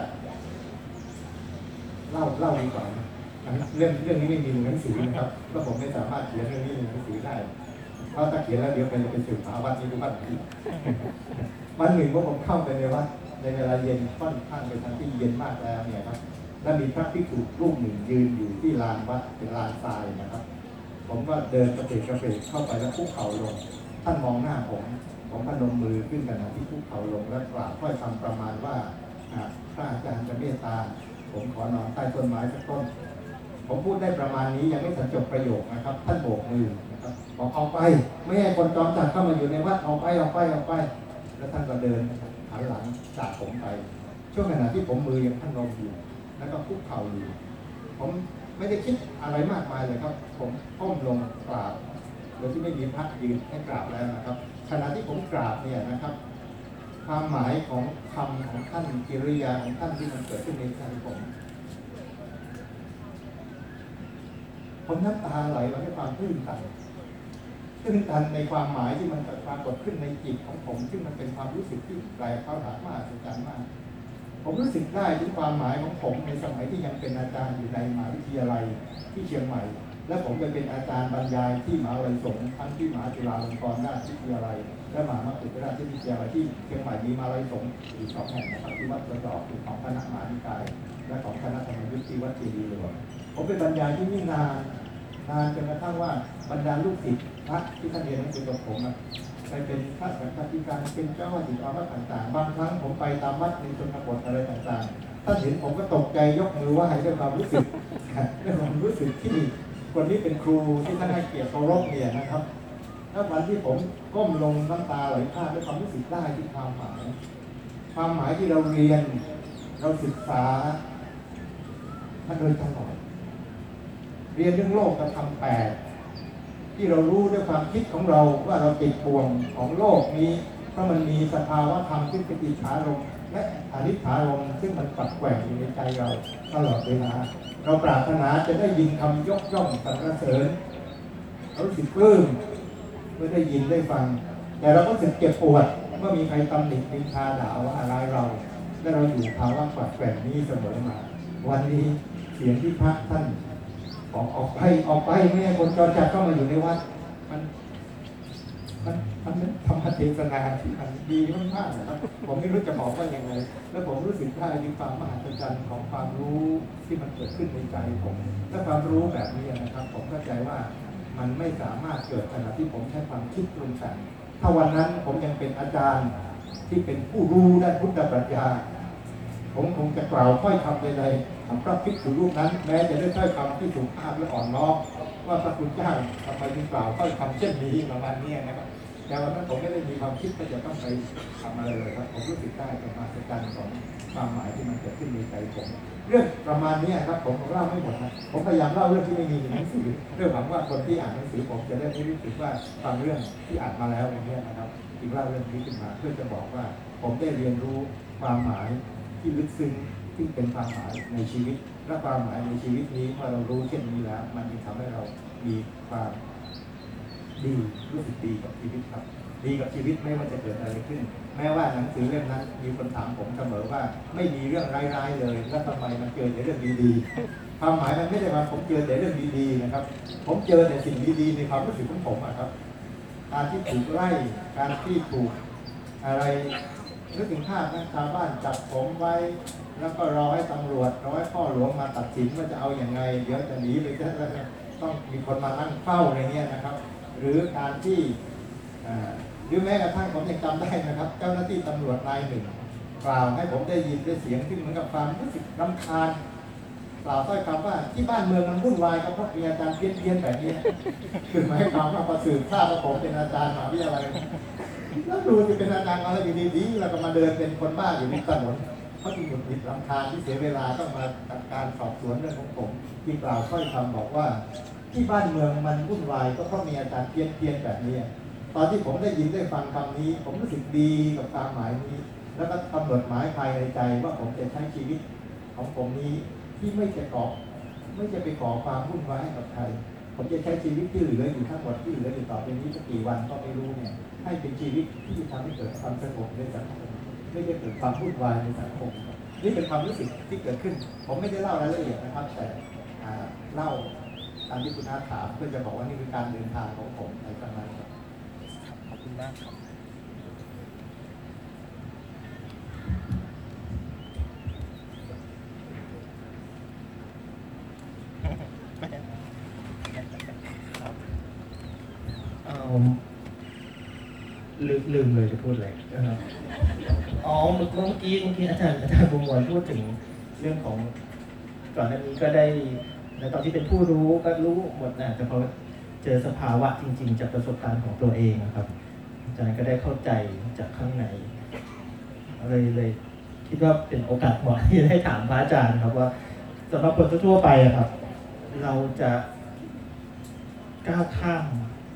B: เล่าเล่าดีกว่าเรื่องเรื่องนี้ไม่มีหนังสือนะครับก็ผมไม่สามารถเขียนเรื่องนี้ในหนังสือได้เพราะถ้าเขียนแล้วเดี๋ยวเป็นจะเป็นสื่อหาวัดนี้ทุกวัดนี้วันหนึ่งว่าผมเข้าไปในวัดในเวลาเย็นค่อนข้างเป็นทางที่เย็นมากแล้วเนี่ยครับแล้วมีพระภิกษุรูปหนึ่งยืนอยู่ที่ลานวัดเป็นลานทรายนะครับผมก็เดินกระเพกกระเพกเข้าไปแล้วคุกเข่าลงท่านมองหน้าผมผมพนมมือขึ้นกันนะที่คุกเข่าลงและกราบถ้อยคำประมาณว่าพระอาจารย์จะเมตตาผมขอนอนใต้ต้นไม้สักต้นผมพูดได้ประมาณนี้ยังไม่ทันจบประโยคนะครับท่านโบกมือนะครับบอกเอาไปไม่ให้คนจอมจัดเข้ามาอยู่ในวัดเอาไปเอาไปเอาไปแล้วท่านก็เดินหันหลังจากผมไปช่วงขณะที่ผมมือยังพนมอยู่แล้วก็คุกเข่าอยู่ผมไม่ได้คิดอะไรมากมายเลยครับผมก้มลงกราบโดยที่ไม่มีพระยืนให้กราบแล้วนะครับขณะที่ผมกราบเนี่ยนะครับความหมายของคำของท่านกิริยาของท่านที่มันเกิดขึ้นในใจผมผมน้ำตาไหลมาด้วยความตื้นตันตื้นตันในความหมายที่มันปรากฏขึ้นในจิตของผมซึ่งมันเป็นความรู้สึกที่แปลกประหลาดมากสุดยอดมากผมรู้สึกได้ถึงความหมายของผมในสมัยที่ยังเป็นอาจารย์อยู่ในมหาวิทยาลัยที่เชียงใหม่และผมไปเป็นอาจารย์บรรยายที่มหาวิทยาลัยสงฆ์ทั้งที่มหาจุฬาลงกรณราชวิทยาลัยและมหามกุฏราชวิทยาลัยที่เชียงใหม่มีมหาวิทยาลัยสงฆ์อยู่สองแห่งนะครับที่วัดประจอบของคณะมหาวิทยาลัยและของคณะธรรมยุทธที่วัดเจดีย์หลวงผมไปบรรยายที่นี่นานนานจนกระทั่งว่าบรรดาลูกศิษย์พระที่ท่านเรียนหนังสือกับผมไปเป็นข้าราชการเป็นเจ้าวัดอาวัดต่างๆบางครั้งผมไปตามวัดในชนบทอะไรต่างๆท่านเห็นผมก็ตกใจยกมือไหว้ด้วยความรู้สึกด้วยความรู้สึกที่คนนี้เป็นครูที่ท่านให้เกียรติเคารพเนี่ยนะครับแล้ววันที่ผมก้มลงน้ำตาไหลพรากด้วยความรู้สึกได้ที่ความหมายความหมายที่เราเรียนเราศึกษามาโดยตลอดเรียนเรื่องโลกธรรมแปดที่เรารู้ด้วยความคิดของเราว่าเราติดบ่วงของโลกนี้เพราะมันมีสภาวะธรรมซึ่งเป็นอิทธารมณ์และอนิจฐารมณ์ซึ่งมันปัดแกว่งอยู่ในใจเราตลอดเวลาเราปรารถนาจะได้ยินคำยกย่องสรรเสริญเรารู้สึกปลื้มเมื่อได้ยินได้ฟังแต่เราก็รู้สึกเจ็บปวดเมื่อมีใครตำหนินินทาด่าว่าอะไรเราและเราอยู่ภาวะปัดแกว่งนี้เสมอมาวันนี้เสียงที่พระท่านออกออกไปออกไปไม่ให้คนจรจัดเข้ามาอยู่ในวัดมันมันมันเป็นธรรมเทศนาที่มันดีมากๆนะครับผมไม่รู้จะบอกว่ายังไงแล้วผมรู้สึกได้ถึงความมหัศจรรย์ของความรู้ที่มันเกิดขึ้นในใจผมและความรู้แบบนี้นะครับผมเข้าใจว่ามันไม่สามารถเกิดขณะที่ผมใช้ความคิดปรุงแต่งถ้าวันนั้นผมยังเป็นอาจารย์ที่เป็นผู้รู้ด้านพุทธปรัชญาผมคงจะกล่าวค่อยคำใดๆของพระภิกษุรูปนั้นแม้จะได้ค่อยคำที่สุภาพและอ่อนน้อมว่าพระคุณเจ้าทำไมถึงกล่าวค่อยคำเช่นนี้ประมาณนี้นะครับแต่วันนั้นผมไม่ได้มีความคิดว่าจะต้องไปทำอะไรเลยครับผมรู้สึกได้ถึงมหัศจรรย์ของความหมายที่มันเกิดขึ้นในใจผมเรื่องประมาณนี้ครับผมเล่าไม่หมดนะผมพยายามเล่าเรื่องที่ไม่มีในหนังสือเรื่องหวังว่าคนที่อ่านหนังสือผมจะได้ไม่รู้สึกว่าฟังเรื่องที่อ่านมาแล้วอย่างนี้นะครับจึงเล่าเรื่องนี้ขึ้นมาเพื่อจะบอกว่าผมได้เรียนรู้ความหมายที่ที่ลึกซึ้งที่เป็นความหมายในชีวิตและความหมายในชีวิตนี้เมื่อเรารู้เช่นนี้แล้วมันจะทำให้เรามีความดีรู้สึกดีกับชีวิตครับดีกับชีวิตไม่ว่าจะเกิดอะไรขึ้นแม้ว่าหนังสือเล่มนั้นมีคนถามผมเสมอว่าไม่มีเรื่องร้ายๆเลยแล้วทำไมมันเจอแต่เรื่องดีๆความหมายมันไม่ได้ว่าผมเจอแต่เรื่องดีๆนะครับผมเจอแต่สิ่งดีๆในความรู้สึกของผมอะครับการที่ถูกไล่การที่ถูกอะไรนึกถึงภาพนะชาวบ้านจับผมไว้แล้วก็รอให้ตำรวจรอให้พ่อหลวงมาตัดสินว่าจะเอาอย่างไงเดี๋ยวจะหนีหรือจะต้องมีคนมานั่งเฝ้าอะไรเงี้ยนะครับหรือการที่หรือแม้กระทั่งผมยังจำได้นะครับเจ้าหน้าที่ตำรวจนายหนึ่งกล่าวให้ผมได้ยินได้เสียงที่เหมือนกับความรู้สึกรำคาญกล่าวถ้อยคำว่าที่บ้านเมืองมันวุ่นวายก็เพราะมีอาจารย์เพี้ยนๆแบบนี้คือหมายความว่าประสืบทราบว่าผมเป็นอาจารย์มหาวิทยาลัยแล้วดูจะเป็นอาจารย์อะไรดีๆแล้วก็มาเดินเป็นคนบ้าอยู่ในถนนเขาจึงหงุดหงิดรำคาญที่เสียเวลาต้องมาจัดการสอบสวนเรื่องของผมที่กล่าวถ้อยคำบอกว่าที่บ้านเมืองมันวุ่นวายก็เพราะมีอาจารย์เพี้ยนๆแบบนี้ตอนที่ผมได้ยินได้ฟังคำนี้ผมรู้สึกดีกับความหมายนี้แล้วก็กำหนดหมายภายในใจว่าผมจะใช้ชีวิตของผมนี้ที่ไม่จะก่อไม่จะไปก่อความวุ่นวายให้กับใครผมจะใช้ชีวิตที่เหลืออยู่ทั้งหมดที่เหลืออยู่ต่อไปนี้สักกี่วันก็ไม่รู้เนี่ยให้เป็นชีวิตที่ทำให้เกิดความสงบในสังคมไม่ได้เกิดความวุ่นวายในสังคมนี่เป็นความรู้สึกที่เกิดขึ้นผมไม่ได้เล่ารายละเอียดนะครับแต่เล่าตามที่คุณอาถามเพื่อจะบอกว่านี่คือการเดินทางของผมในครั้งนั้นครับขอบคุณมากครับ
A: ลืมลืมเลยจะพูดอะไรนะครับอ๋อเมื่อกี้เมื่อกี้อาจารย์อาจารย์บุญวนพูดถึงเรื่องของก่อนหน้านี้ก็ได้ในตอนที่เป็นผู้รู้ก็รู้หมดนะแต่พอเจอสภาวะจริงๆจากประสบการณ์ของตัวเองนะครับอาจารย์ก็ได้เข้าใจจากข้างในเลยเลยคิดว่าเป็นโอกาสเหมาะที่ได้ถามพระอาจารย์ครับว่าสำหรับคนทั่วไปครับเราจะก้าวข้าม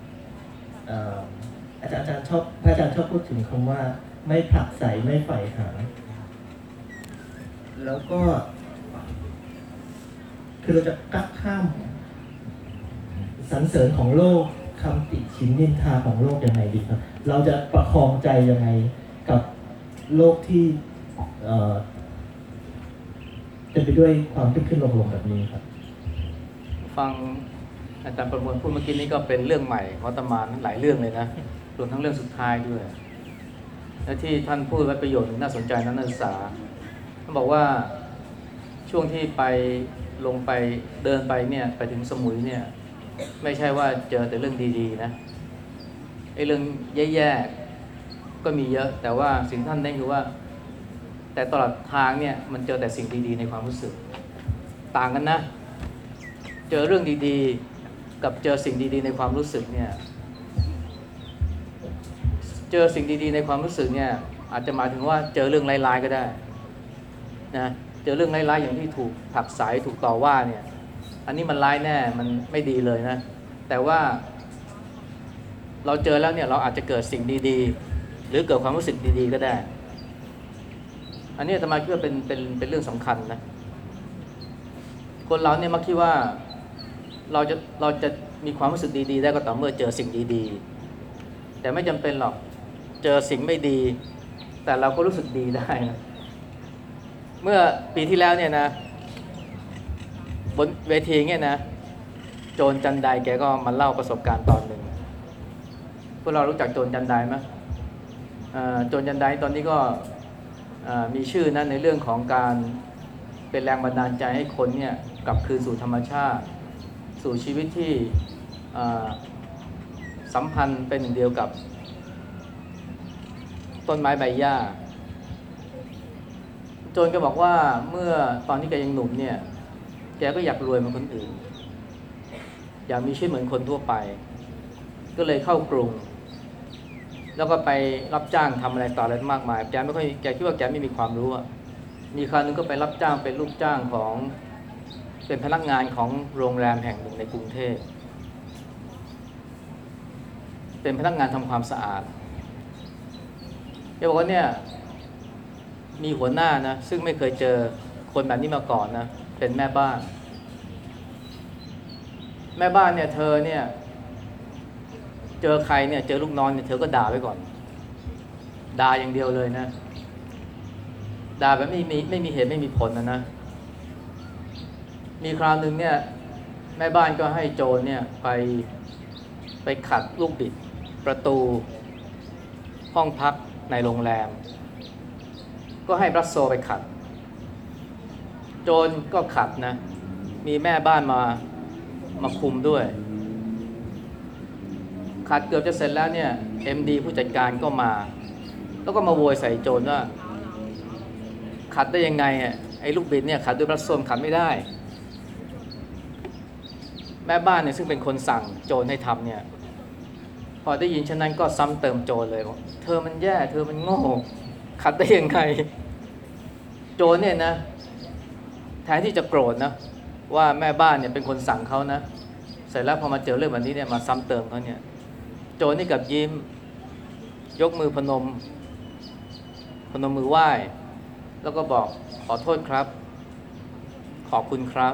A: อาจารย์อาจารย์ชอบพระอาจารย์ชอบพูดถึงคำว่าไม่ผลักไสไม่ใฝ่หาแล้วก็คือเราจะก้าวข้ามสรรเสริญของโลกคำติฉินนินทาของโลกยังไงดีครับเราจะประคองใจยังไงกับโลกที่เอ่อเต็มไปด้วยความขึ้นขึ้นลงลงแบบนี้ครับ
C: ฟังอาจารย์ประมวลพูดเมื่อกี้นี้ก็เป็นเรื่องใหม่ของอาตมาหลายเรื่องเลยนะรวมทั้งเรื่องสุดท้ายด้วยและที่ท่านพูดไว้ประโยชน์น่าสนใจนักศึกษาท่านบอกว่าช่วงที่ไปลงไปเดินไปเนี่ยไปถึงสมุยเนี่ยไม่ใช่ว่าเจอแต่เรื่องดีๆนะไอ้เรื่องแย่ๆก็มีเยอะแต่ว่าสิ่งท่านเน้นคือว่าแต่ตลอดทางเนี่ยมันเจอแต่สิ่งดีๆในความรู้สึกต่างกันนะเจอเรื่องดีๆกับเจอสิ่งดีๆในความรู้สึกเนี่ยเจอสิ่งดีๆในความรู้สึกเนี่ยอาจจะหมายถึงว่าเจอเรื่องร้ายๆก็ได้นะเจอเรื่องร้ายๆอย่างที่ถูกผลักไสถูกต่อว่าเนี่ยอันนี้มันร้ายแน่มันไม่ดีเลยนะแต่ว่าเราเจอแล้วเนี่ยเราอาจจะเกิดสิ่งดีๆหรือเกิดความรู้สึกดีๆก็ได้อันนี้อาตมาคิดว่าเป็นเป็นเป็นเรื่องสำคัญนะคนเราเนี่ยมักคิดว่าเราจะเราจะมีความรู้สึกดีๆได้ก็ต่อเมื่อเจอสิ่งดีๆแต่ไม่จำเป็นหรอกเจอสิ่งไม่ดีแต่เราก็รู้สึกดีได้นะเมื่อปีที่แล้วเนี่ยนะบนเวทีเนี่ยนะโจรจันไดแกก็มาเล่าประสบการณ์ตอนหนึ่งพวกเรารู้จักโจรจันไดไหมโจรจันไดตอนนี้ก็มีชื่อนะในเรื่องของการเป็นแรงบันดาลใจให้คนเนี่ยกลับคืนสู่ธรรมชาติสู่ชีวิตที่สัมพันธ์เป็นหนึ่งเดียวกับต้นไม้ใบหญ้าโจรก็บอกว่าเมื่อตอนที่แกยังหนุ่มเนี่ยแกก็อยากรวยเหมือนคนอื่นอยากมีชีวิตเหมือนคนทั่วไปก็เลยเข้ากรุงแล้วก็ไปรับจ้างทำอะไรต่ออะไรมากมายแกไม่ค่อยแกคิดว่าแกไม่มีความรู้อ่ะมีคราวนึงก็ไปรับจ้างเป็นลูกจ้างของเป็นพนักงานของโรงแรมแห่งหนึ่งในกรุงเทพเป็นพนักงานทำความสะอาดแกบอกว่าเนี่ยมีหัวหน้านะซึ่งไม่เคยเจอคนแบบนี้มาก่อนนะเป็นแม่บ้านแม่บ้านเนี่ยเธอเนี่ยเจอใครเนี่ยเจอลูกน้องเนี่ยเธอก็ด่าไว้ก่อนด่าอย่างเดียวเลยนะด่าแบบไม่มีไม่มีเหตุไม่มีผลนะนะมีคราวหนึ่งเนี่ยแม่บ้านก็ให้โจรเนี่ยไปไปขัดลูกบิดประตูห้องพักในโรงแรมก็ให้รัสโซไปขัดโจรก็ขัดนะมีแม่บ้านมามาคุมด้วยขัดเกือบจะเสร็จแล้วเนี่ย เอ็ม ดี ผู้จัดการก็มาแล้วก็มาโวยใส่โจรว่าขัดได้ยังไงอ่ะไอ้ลูกบิดเนี่ยขัดด้วยรัสโซมขัดไม่ได้แม่บ้านเนี่ยซึ่งเป็นคนสั่งโจรให้ทำเนี่ยพอได้ยินฉะนั้นก็ซ้ำเติมโจรเลยบอกเธอมันแย่เธอมันโง่ขัดได้ยังไงโจรเนี่ยนะแทนที่จะโกรธนะว่าแม่บ้านเนี่ยเป็นคนสั่งเขานะเสร็จแล้วพอมาเจอเรื่องแบบนี้เนี่ยมาซ้ำเติมเขาเนี่ยโจรนี่กับยิ้มยกมือพนมพนมมือไหว้แล้วก็บอกขอโทษครับขอบคุณครับ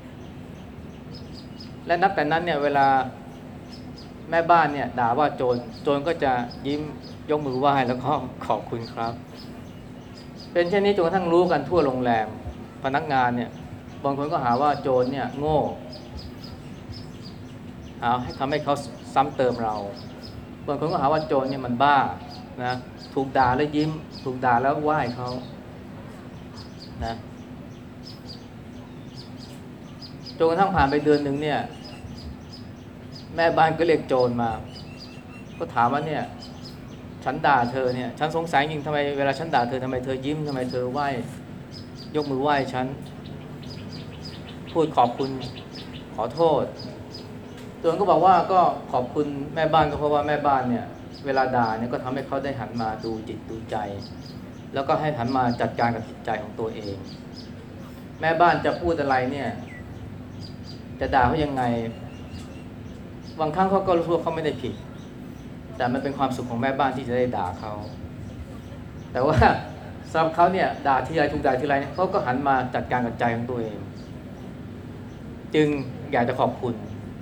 C: และนับแต่นั้นเนี่ยเวลาแม่บ้านเนี่ยด่าว่าโจรโจรก็จะยิ้มยกมือไหว้แล้วก็ขอบคุณครับเป็นเช่นนี้จนกระทั่งรู้กันทั่วโรงแรมพนักงานเนี่ยบางคนก็หาว่าโจรเนี่ยโง่เอาให้ทำให้เขาซ้ำเติมเราบางคนก็หาว่าโจรเนี่ยมันบ้านะถูกด่าแล้วยิ้มถูกด่าแล้วไหว้เขานะจนกระทั่งผ่านไปเดือนหนึ่งเนี่ยแม่บ้านก็เรียกโจรมาก็ถามว่าเนี่ยฉันด่าเธอเนี่ยฉันสงสัยจริงทำไมเวลาฉันด่าเธอทำไมเธอยิ้มทำไมเธอไหว้ยกมือไหว้ฉันพูดขอบคุณขอโทษโจรก็บอกว่าก็ขอบคุณแม่บ้านก็เพราะว่าแม่บ้านเนี่ยเวลาด่าเนี่ยก็ทำให้เขาได้หันมาดูจิตดูใจแล้วก็ให้หันมาจัดการกับจิตใจของตัวเองแม่บ้านจะพูดอะไรเนี่ยจะด่าเขายังไงบางครั้งเขาก็รู้ว่าเขาไม่ได้ผิดแต่มันเป็นความสุขของแม่บ้านที่จะได้ด่าเขาแต่ว่าสำหรับเขาเนี่ยด่าทีไรถูกด่าทีไรเนี่ยเขาก็หันมาจัดการกับใจของตัวเองจึงอยากจะขอบคุณ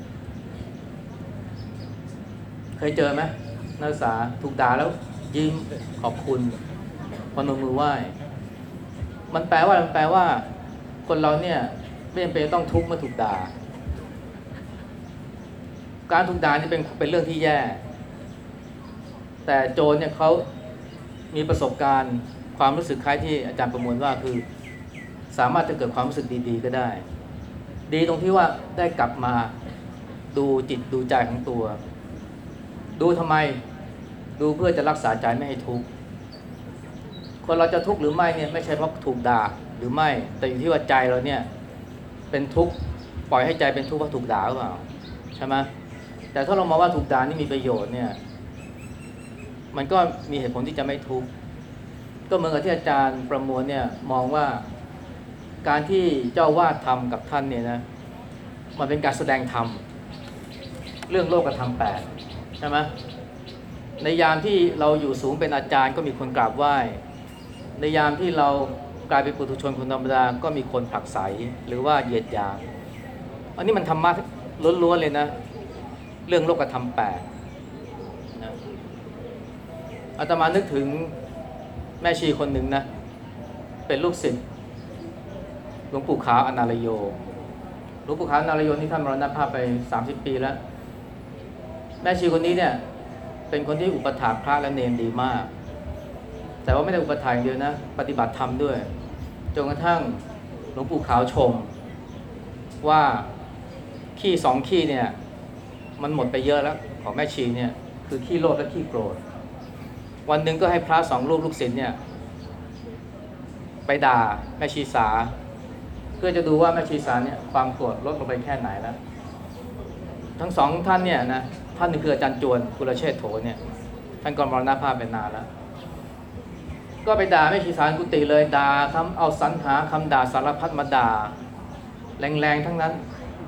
C: เคยเจอไหมนักศึกษาถูกด่าแล้วยิ้มขอบคุณพนมมือไหว้มันแปลว่ามันแปลว่าคนเราเนี่ยไม่จำเป็นต้องทุกข์เมื่อถูกด่าการถูกด่านี่เป็นเป็นเรื่องที่แย่แต่โจรเนี่ยเขามีประสบการณ์ความรู้สึกคล้ายที่อาจารย์ประมวลว่าคือสามารถจะเกิดความรู้สึกดีๆก็ได้ดีตรงที่ว่าได้กลับมาดูจิตดูใจของตัวดูทำไมดูเพื่อจะรักษาใจไม่ให้ทุกข์คนเราจะทุกข์หรือไม่เนี่ยไม่ใช่เพราะถูกด่าหรือไม่แต่อยู่ที่ว่าใจเราเนี่ยเป็นทุกข์ปล่อยให้ใจเป็นทุกข์เพราะถูกด่าหรือเปล่าใช่ไหมแต่ถ้าเรามองว่าถูกด่านี่มีประโยชน์เนี่ยมันก็มีเหตุผลที่จะไม่ทุกข์ก็เหมือนกับที่อาจารย์ประมวลเนี่ยมองว่าการที่เจ้าวาดทำกับท่านเนี่ยนะมันเป็นการแสดงธรรมเรื่องโลกธรรมแปดใช่ไหมในยามที่เราอยู่สูงเป็นอาจารย์ก็มีคนกราบไหว้ในยามที่เรากลายเป็นปุถุชนคนธรรมดาก็มีคนผลักไสหรือว่าเหยียดหยามอันนี้มันธรรมะล้วนๆเลยนะเรื่องโลกธรรมแปดนะอาตมานึกถึงแม่ชีคนหนึ่งนะเป็นลูกศิษย์หลวงปู่ขาวอนาลโยหลวงปู่ขาวอนาลโยนี่ท่านมรณภาพไปสามสิบปีแล้วแม่ชีคนนี้เนี่ยเป็นคนที่อุปถากพระและเนรดีมากแต่ว่าไม่ได้อุปถากอย่างเดียวนะปฏิบัติธรรมด้วยจนกระทั่งหลวงปู่ขาวชมว่าขี้สองขี้เนี่ยมันหมดไปเยอะแล้วของแม่ชีเนี่ยคือขี้โลภและขี้โกรธวันหนึ่งก็ให้พระสองรูปลูกศิษย์เนี่ยไปด่าแม่ชีสาเพื่อจะดูว่าแม่ชีสาเนี่ยความโกรธลดลงไปแค่ไหนแล้วทั้งสองท่านเนี่ยนะท่านนึงคืออาจารย์จวนกุลเชษโถเนี่ยท่านก็มรณภาพไปนานแล้วก็ไปด่าแม่ชีสากุฏิเลยด่าคำเอาสรรหาคำด่าสารพัดมาด่าแรงๆทั้งนั้น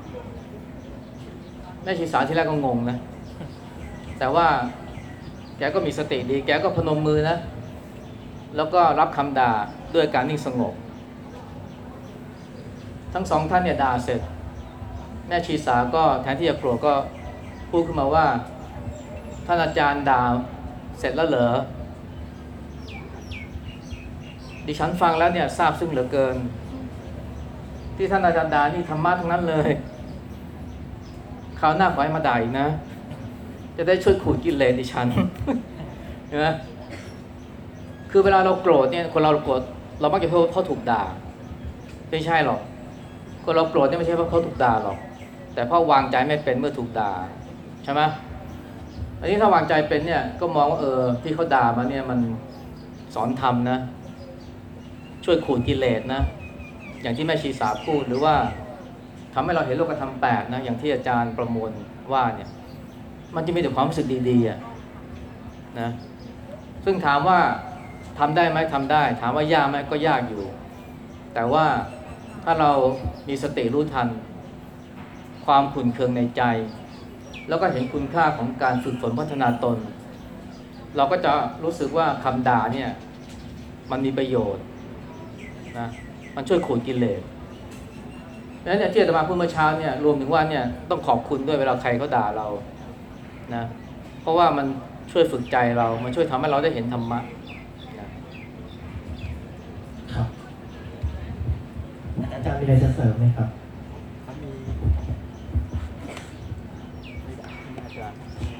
C: แม่ชีสาที่แรกก็งงนะแต่ว่าแกก็มีสติดีแกก็พนมมือนะแล้วก็รับคำด่าด้วยการนิ่งสงบทั้งสองท่านเนี่ยด่าเสร็จแม่ชีสาก็แทนที่จะโกรธก็พูดขึ้นมาว่าท่านอาจารย์ด่าเสร็จแล้วเหรอดิฉันฟังแล้วเนี่ยซาบซึ้งเหลือเกินที่ท่านอาจารย์ด่านี่ธรรมะทั้งนั้นเลยคราวหน้าขอให้มาด่าอีกนะจะได้ช่วยขูดกิเลสดิฉัน เห็นไหมคือเวลาเราโกรธเนี่ยคนเราโกรธเรามักจะโทษเพราะถูกด่าไม่ใช่หรอกคนเราโกรธเนี่ยไม่ใช่เพราะเขาถูกด่าหรอกแต่เพราะวางใจไม่เป็นเมื่อถูกด่าใช่ไหมอันนี้ถ้าวางใจเป็นเนี่ยก็มองว่าเออที่เขาด่ามาเนี่ยมันสอนธรรมนะช่วยขูดกิเลสนะอย่างที่แม่ชีสาพูดหรือว่าทำให้เราเห็นโลกธรรมแปดนะอย่างที่อาจารย์ประมวลว่าเนี่ยมันจะมีแต่ความรู้สึกดีๆอ่ะนะซึ่งถามว่าทำได้ไหมทำได้ถามว่ายากไหมก็ยากอยู่แต่ว่าถ้าเรามีสติรู้ทันความขุ่นเคืองในใจแล้วก็เห็นคุณค่าของการฝึกฝนพัฒนาตนเราก็จะรู้สึกว่าคำด่าเนี่ยมันมีประโยชน์นะมันช่วยขูดกิเลสดังนั้นที่อาตมาพูดเมื่อเช้าเนี่ยรวมถึงว่าเนี่ยต้องขอบคุณด้วยเวลาใครเขาด่าเรานะเพราะว่ามันช่วยฝึกใจเรามันช่วยทำให้เราได้เห็นธรรมะ
A: ครับอาจารย์มีอะไรจะเสริมไหมครับ
B: มี
C: อาจารย์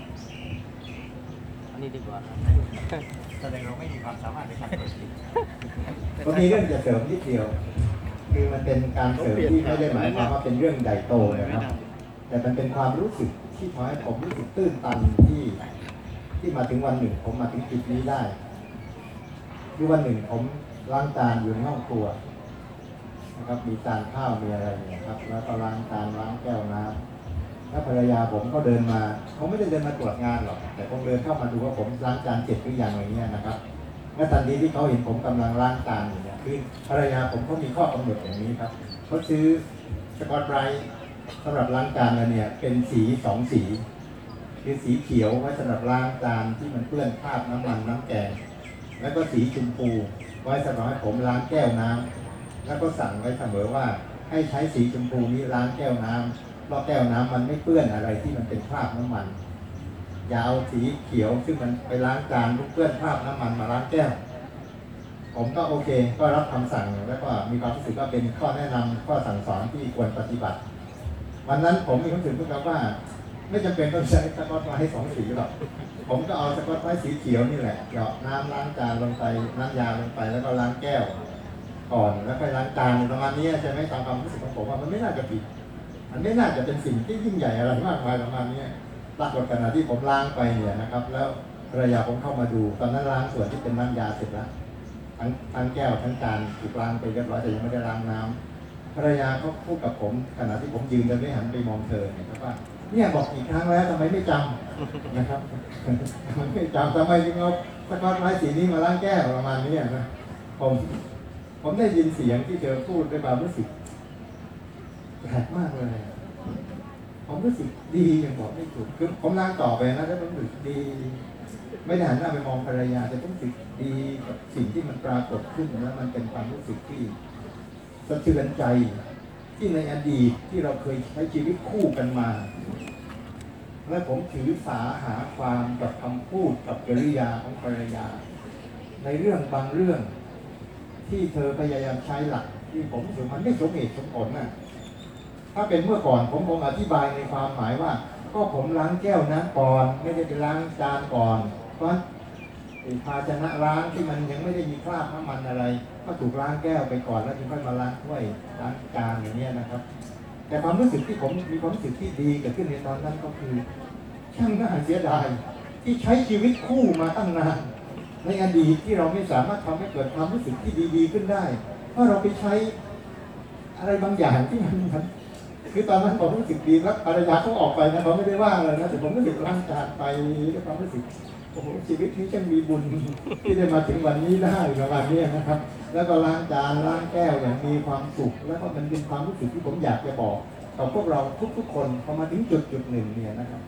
C: อันนี้ดีกว่า
B: แสดงเราไม่มีความสามารถในการเปิดผมมีเรื่องจะเสริมนิดเดียวคือมันเป็นการเสริมที่ไม่ได้หมายความว่าเป็นเรื่องใหญ่โตนะครับแต่มันเป็นความรู้สึกที่ทำให้ผมรู้สึกตื้นตันที่ที่มาถึงวันหนึ่งผมมาถึงจุดนี้ได้คือวันหนึ่งผมล้างจานอยู่ในห้องครัวนะครับมีจานข้าวมีอะไรเนี่ยครับแล้วก็ล้างจานล้างแก้วน้ำแล้วภรรยาผมก็เดินมาเขาไม่ได้เดินมาตรวจงานหรอกแต่คงเดินเข้ามาดูว่าผมล้างจานเสร็จหรือยังอะไรเงี้ยนะครับและทันทีที่เขาเห็นผมกำลังล้างจานอยู่เนี่ยคือภรรยาผมเขามีข้อกำหนดอย่างนี้ครับเขาซื้อสกอตไบรท์สำหรับล้างจานแล้วเนี่ยเป็นสีสองสีคือสีเขียวไว้สำหรับล้างจานที่มันเปื้อนคราบน้ำมันน้ำแกงแล้วก็สีชมพูไว้สำหรับให้ผมล้างแก้วน้ำแล้วก็สั่งไว้เสมอว่าให้ใช้สีชมพูนี้ล้างแก้วน้ำเพราะแก้วน้ำมันไม่เปื้อนอะไรที่มันเป็นคราบน้ำมันอย่าเอาสีเขียวซึ่งมันไปล้างจานเปื้อนคราบน้ำมันมาล้างแก้วผมก็โอเคก็รับคำสั่งแล้วก็มีความรู้สึกว่าเป็นข้อแนะนำข้อสั่งสอนที่ควรปฏิบัติวันนั้นผมมีความรู้สึกว่าไม่จำเป็นต้องใช้สกอตไบรท์สองสีหรอกผมก็เอาสกอตไบรท์สีเขียวนี่แหละเหยาะน้ำล้างจานลงไปน้ำยาลงไปแล้วก็ล้างแก้วก่อนแล้วไปล้างจานประมาณนี้ใช่ไหมตามความรู้สึกของผมว่ามันไม่น่าจะผิดมันไม่น่าจะเป็นสิ่งที่ยิ่งใหญ่อะไรมากมายประมาณนี้ปรากฏขณะที่ผมล้างไปเนี่ยนะครับแล้วภรรยาผมเข้ามาดูตอนนั้นล้างส่วนที่เป็นน้ำยาเสร็จแล้วทั้งทั้งแก้วทั้งจานถูกล้างไปเรียบร้อยแต่ยังไม่ได้ล้างน้ำภรรยาเขาพูดกับผมขณะที่ผมยืนแล้วไม่หันไปมองเธอเนี่ยครับว่าเนี่ยบอกกี่ครั้งแล้วทำไมไม่จำนะครับมันไม่จำทำไมถึงเอาสกอตไบรท์สีนี้มาล้างแก้วประมาณนี้นะผมผมได้ยินเสียงที่เธอพูดด้วยความรู้สึกแปลกมากเลยผมรู้สึกดีอย่างบอกไม่ถูกคือผมล้างต่อไปนะแล้วผมรู้สึกดีไม่ได้หันหน้าไปมองภรรยาแต่ผมรู้สึกดีกับสิ่งที่มันปรากฏขึ้นแล้วมันเป็นความรู้สึกที่สะเทือนใจที่ในอดีตที่เราเคยใช้ชีวิตคู่กันมาและผมถือสาหาความกับคำพูดกับกิริยาของภรรยาในเรื่องบางเรื่องที่เธอพยายามใช้หลักที่ผมรู้สึกมันไม่สมเหตุสมผลน่ะถ้าเป็นเมื่อก่อนผมคงอธิบายในความหมายว่าก็ผมล้างแก้วน้ำก่อนไม่ได้ไปล้างจานก่อนเพราะภาชนะล้างที่มันยังไม่ได้มีคราบน้ำมันอะไรก็ถูกล้างแก้วไปก่อนแล้วจึงค่อยมาล้างถ้วยล้างจานอย่างนี้นะครับแต่ความรู้สึกที่ผมมีความรู้สึกที่ดีเกิดขึ้นในตอนนั้นก็คือช่างน่าเสียดายที่ใช้ชีวิตคู่มาตั้งนานในอดีตที่เราไม่สามารถทำให้เกิดความรู้สึกที่ดีๆขึ้นได้เพราะเราไปใช้อะไรบางอย่างที่มันคือตอนนั้นผมรู้สึกดีแล้วภรรยาเขาออกไปนะเขาไม่ได้ว่าเลยนะแต่ผมรู้สึกล้างจานไปด้วยความรู้สึกโอ้โหชีวิตนี้ช่างมีบุญที่ได้มาถึงวันนี้ได้ประมาณนี้นะครับแล้วก็ล้างจานล้างแก้วอย่างมีความสุขแล้วก็มันเป็นความรู้สึกที่ผมอยากจะบอกกับพวกเราทุกๆคนพอมาถึงจุดจุดหนึ่งเนี่ยนะครับ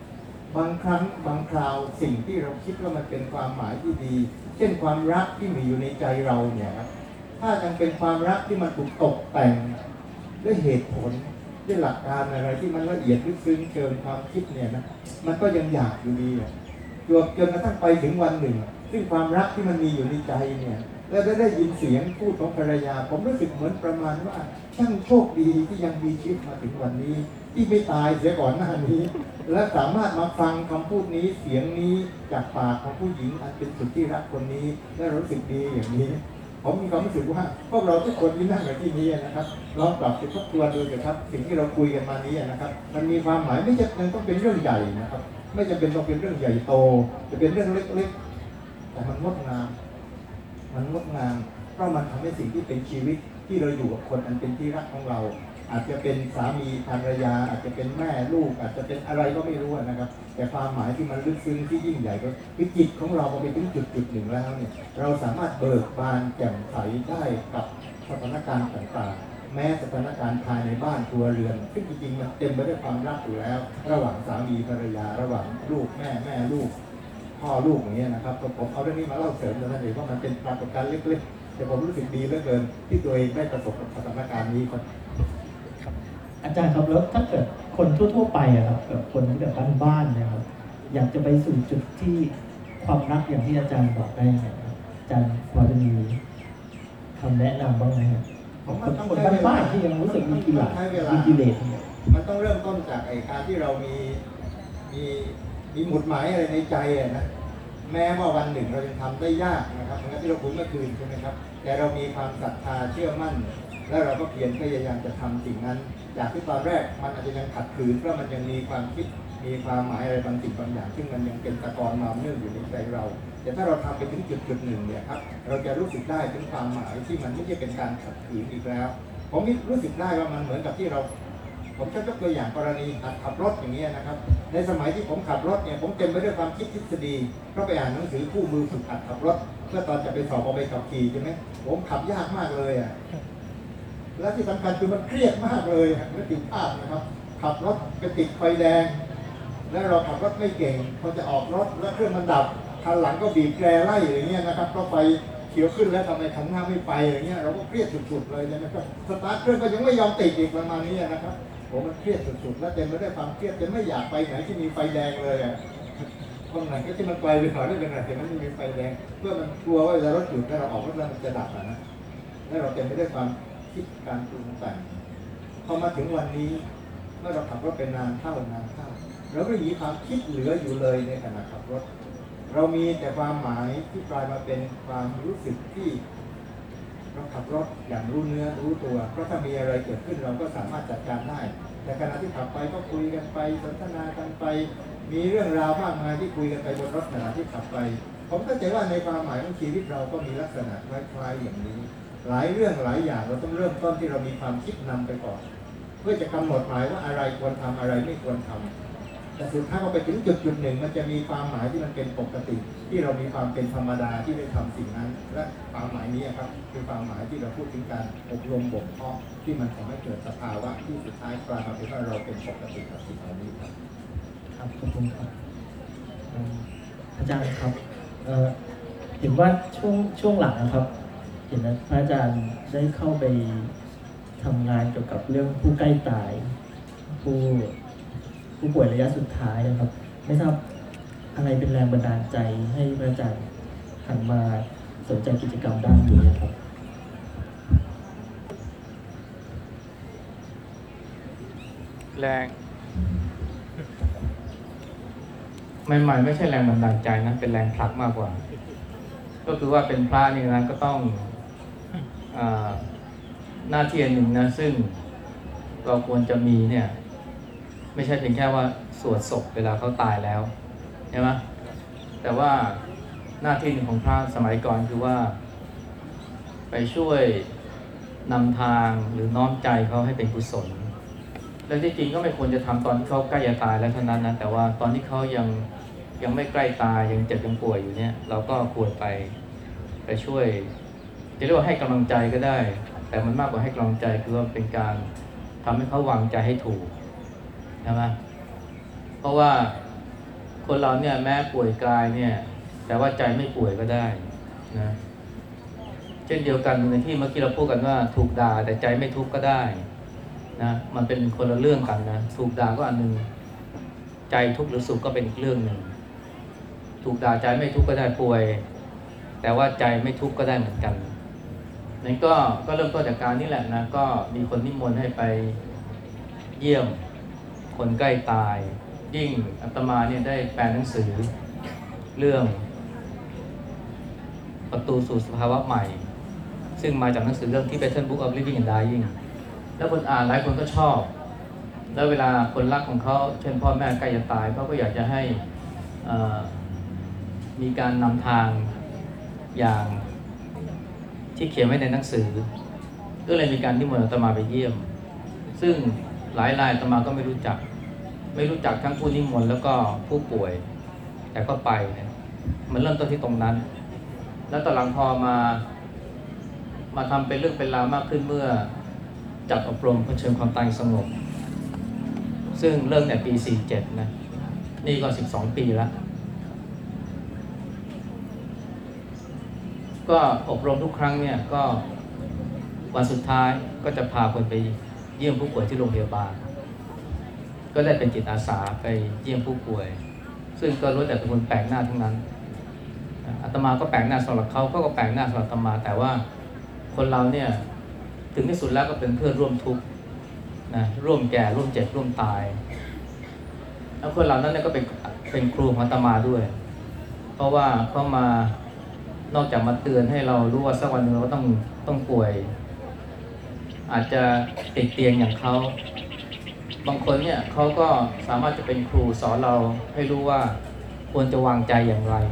B: บางครั้งบางคราวสิ่งที่เราคิดว่ามันเป็นความหมายที่ดี เช่นความรักที่มีอยู่ในใจเราเนี่ยครับถ้ายังเป็นความรักที่มันถูกตกแต่งด้วยเหตุผลด้วยหลักการอะไรที่มันละเอียดลึกซึ้งเกินความคิดเนี่ยนะมันก็ยังอยากอยู่ดีอ่ะจนจนกระทั่งไปถึงวันหนึ่งซึ่งความรักที่มันมีอยู่ในใจเนี่ยแล้วได้ได้ยินเสียงพูดของภรรยาผมรู้สึกเหมือนประมาณว่าช่างโชคดีที่ยังมีชีวิตมาถึงวันนี้ที่ไม่ตายเสียก่อนหน้านี้และสามารถมาฟังคำพูดนี้เสียงนี้จากปากของผู้หญิงอันเป็นสุดที่รักคนนี้และรู้สึกดีอย่างนี้ผมมีความรู้สึกว่าพวกเราทุกคนที่นั่งในที่นี้นะครับลองปรับไปทบทวนดูเถอะครับสิ่งที่เราคุยกันมานี้นะครับมันมีความหมายไม่จำเป็นต้องเป็นเรื่องใหญ่นะครับไม่จำเป็นต้องเป็นเรื่องใหญ่โตจะเป็นเรื่องเล็กๆแต่มันงดงามมันงดงามเพราะมันทำให้สิ่งที่เป็นชีวิตที่เราอยู่กับคนอันเป็นที่รักของเราอาจจะเป็นสามีภรรยาอาจจะเป็นแม่ลูกอาจจะเป็นอะไรก็ไม่รู้นะครับแต่ความหมายที่มันลึกซึ้งที่ยิ่งใหญ่ก็คือจิตของเราพอไปถึงจุดจุดหนึ่งแล้วเนี่ยเราสามารถเบิกบานแจ่มใสได้กับสถานการณ์ต่างๆแม้สถานการณ์ภายในบ้านครัวเรือนซึ่งจริงๆมันเต็มไปด้วยความรักอยู่แล้วระหว่างสามีภรรยาระหว่างลูกแม่แม่ลูกพ่อลูกอย่างเงี้ยนะครับผมเอาเรื่องนี้มาเล่าเสริมแล้วนั่นเองว่ามันเป็นปรากฏการณ์เล็กๆแต่ผมรู้สึกดีเหลือเกินที่ตัวเองได้ประสบกับสถานการณ์นี้ครับ
A: อาจารย์ครับแล้วถ้าเกิดคนทั่วๆไปอะครับแบบคนที่แบบบ้านๆเนี่ยครับอยากจะไปสู่จุดที่ความรักอย่างที่อาจารย์บอกได้ไงครับอาจารย์พอจะมีคำแนะนำบ้างไหมครับของคนคนบ้านๆที่ยังรู้สึกมีกิเลสมีกิเลสเนี่ย
B: มันต้องเริ่มต้นจากไอ้การที่เรามีมีมีหมุดหมายอะไรในใจอะนะแม้ว่าวันหนึ่งเราจะทำได้ยากนะครับเหมือนที่เราพูดเมื่อคืนใช่ไหมครับแต่เรามีความศรัทธาเชื่อมั่นแล้วเราก็เพียรพยายามจะทำสิ่งนั้นจากที่ตอนแรกมันอาจจะยังขัดขืนเพราะมันยังมีความคิดมีความหมายอะไรบางสิ่งบางอย่างซึ่งมันยังเป็นตะกอนมาเนื่องอยู่ในใจเราแต่ถ้าเราทำไปถึงจุดจุดหนึ่งเนี่ยครับเราจะรู้สึกได้ถึงความหมายที่มันไม่ใช่เป็นการขัดขืนอีกแล้วผมรู้สึกได้ว่ามันเหมือนกับที่เราผมจะยกตัวอย่างกรณีขับรถอย่างนี้นะครับในสมัยที่ผมขับรถเนี่ยผมเต็มไปด้วยความคิดทฤษฎีเพราะไปอ่านหนังสือคู่มือฝึกหัดขับรถเพื่อตอนจะไปสอบเอาไปขับขี่ใช่ไหมผมขับยากมากเลยอ่ะและที่สำคัญคือมันเครียดมากเลยไม่ติดภาพนะครับขับรถไปติดไฟแดงแล้วเราขับรถไม่เก่งพอจะออกรถแล้วเครื่องมันดับคันหลังก็บีบแตรไล่อย่างเงี้ยนะครับก็ไปเขียวขึ้นแล้วทำไมขันหน้าไม่ไปอย่างเงี้ยเราก็เครียดสุดๆเลยนะครับสตาร์ทเครื่องก็ยังไม่ยอมติดอีกประมาณนี้นะครับผมมันเครียดสุดๆและเต็มไปด้วยความเครียดจนไม่อยากไปไหนที่มีไฟแดงเลยอ่ะตรงไหนก็ที่มันไกลไปหน่อยได้เป็นไรแต่มันไม่มีไฟแดงเพื่อมันกลัวว่าจะรถหยุดแล้วเราออกรถแล้วมันจะดับอ่ะนะและเราเต็มไปด้วยความคิดการปรุงแต่งพอมาถึงวันนี้เมื่อเราขับรถเป็นนานเข้านานเข้าเราไม่มีความคิดเหลืออยู่เลยในขณะขับรถเรามีแต่ความหมายที่กลายมาเป็นความรู้สึกที่เราขับรถอย่างรู้เนื้อรู้ตัวเพราะถ้ามีอะไรเกิดขึ้นเราก็สามารถจัดการได้แต่ขณะที่ขับไปก็คุยกันไปสนทนากันไปมีเรื่องราวมากมายที่คุยกันไปบนรถขณะที่ขับไปผมเข้าใจว่าในความหมายของชีวิตเราก็มีลักษณะคล้ายๆอย่างนี้หลายเรื่องหลายอย่างเราต้องเริ่มต้นที่เรามีความคิดนำไปก่อนเพื่อจะกำหนดหมายว่าอะไรควรทำอะไรไม่ควรทำแต่สุดท้ายพอไปถึงจุดจุดหนึ่งมันจะมีความหมายที่มันเป็นปกติที่เรามีความเป็นธรรมดาที่ได้ทำสิ่งนั้นและความหมายนี้ครับคือความหมายที่เราพูดถึงการอบรมบ่มเพาะที่มันทำให้เกิดสภาวะที่สุดท้ายกลายมาเป็นว่าเราเป็นปกติกับสิ่งเหล่านี้ครับ
A: ครับขอบคุณครับอาจารย์ครับเอ่อเห็นว่าช่วงช่วงหลังนะครับเห็นนะพระอาจารย์ได้เข้าไปทำงานเกี่ยวกับเรื่องผู้ใกล้ตายผู้ผู้ป่วยระยะสุดท้ายนะครับไม่ทราบอะไรเป็นแรงบันดาลใจให้พระอาจารย์หันมาสนใจกิจกรรมด้านนี้นะครับ
C: แรงใหม่ๆไม่ใช่แรงบันดาลใจนะเป็นแรงผลักมากกว่าก็คือว่าเป็นพระนี่นะก็ต้องอ่าหน้าที่หนึ่งนะซึ่งเราควรจะมีเนี่ยไม่ใช่เพียงแค่ว่าสวดศพเวลาเขาตายแล้วใช่ไหมแต่ว่าหน้าที่หนึ่งของพระสมัยก่อนคือว่าไปช่วยนำทางหรือน้อมใจเขาให้เป็นกุศลและที่จริงก็ไม่ควรจะทำตอนที่เขาใกล้จะตายแล้วเท่านั้นนะแต่ว่าตอนที่เขายังยังไม่ใกล้ตายยังเจ็บยังป่วยอยู่เนี่ยเราก็ควรไปไปช่วยจะเรียกว่าให้กำลังใจก็ได้แต่มันมากกว่าให้กำลังใจคือว่าเป็นการทำให้เขาวางใจให้ถูกใช่ไหมเพราะว่าคนเราเนี่ยแม้ป่วยกายเนี่ยแต่ว่าใจไม่ป่วยก็ได้นะเช่นเดียวกันในที่เมื่อกี้เราพูดกันว่าถูกด่าแต่ใจไม่ทุกข์ก็ได้นะมันเป็นคนละเรื่องกันนะถูกด่าก็อันหนึ่งใจทุกข์หรือสุขก็เป็นอีกเรื่องหนึ่งถูกด่าใจไม่ทุกข์ก็ได้ป่วยแต่ว่าใจไม่ทุกข์ก็ได้เหมือนกันนั่นก็ก็เริ่มต้นจากการนี่แหละนะก็มีคนนิมนต์ให้ไปเยี่ยมคนใกล้ตายยิ่งอาตมาเนี่ยได้แปลหนังสือเรื่องประตูสู่สภาวะใหม่ซึ่งมาจากหนังสือเรื่องที่ Tibetan Book of Living and Dying แล้วคนอ่านหลายคนก็ชอบแล้วเวลาคนรักของเขาเช่นพ่อแม่ใกล้จะตายเขาก็อยากจะให้มีการนำทางอย่างที่เขียนไว้ในหนังสือก็เลยมีการนิมนต์อาตมาไปเยี่ยมซึ่งหลายรายอาตมาก็ไม่รู้จักไม่รู้จักทั้งผู้นิมนต์แล้วก็ผู้ป่วยแต่ก็ไปเนี่ยมันเริ่มต้นที่ตรงนั้นแล้วตอนหลังพอมามาทำเป็นเรื่องเป็นราวมากขึ้นเมื่อจัดอบรมเผชิญความตายสงบซึ่งเริ่มในปีสี่สิบเจ็ดนะนี่ก็สิบสองปีแล้วก็อบรมทุกครั้งเนี่ยก็วันสุดท้ายก็จะพาคนไปเยี่ยมผู้ป่วยที่โรงพยาบาลก็ได้เป็นจิตอาสาไปเยี่ยมผู้ป่วยซึ่งก็รู้แต่เป็นคนแปลกหน้าทั้งนั้นอาตมาก็แปลกหน้าสำหรับเขาเขาก็แปลกหน้าสำหรับอาตมาแต่ว่าคนเราเนี่ยถึงที่สุดแล้วก็เป็นเพื่อนร่วมทุกข์นะร่วมแก่ร่วมเจ็บร่วมตายแล้วคนเหล่านั้นเนี่ยก็เป็นเป็นครูของอาตมาด้วยเพราะว่าเขามานอกจากมาเตือนให้เรารู้ว่าสักวันหนึ่งเราต้องต้องป่วยอาจจะติดเตียงอย่างเขาบางคนเนี่ยเขาก็สามารถจะเป็นครูสอนเราให้รู้ว่าควรจะวางใจอย่างไร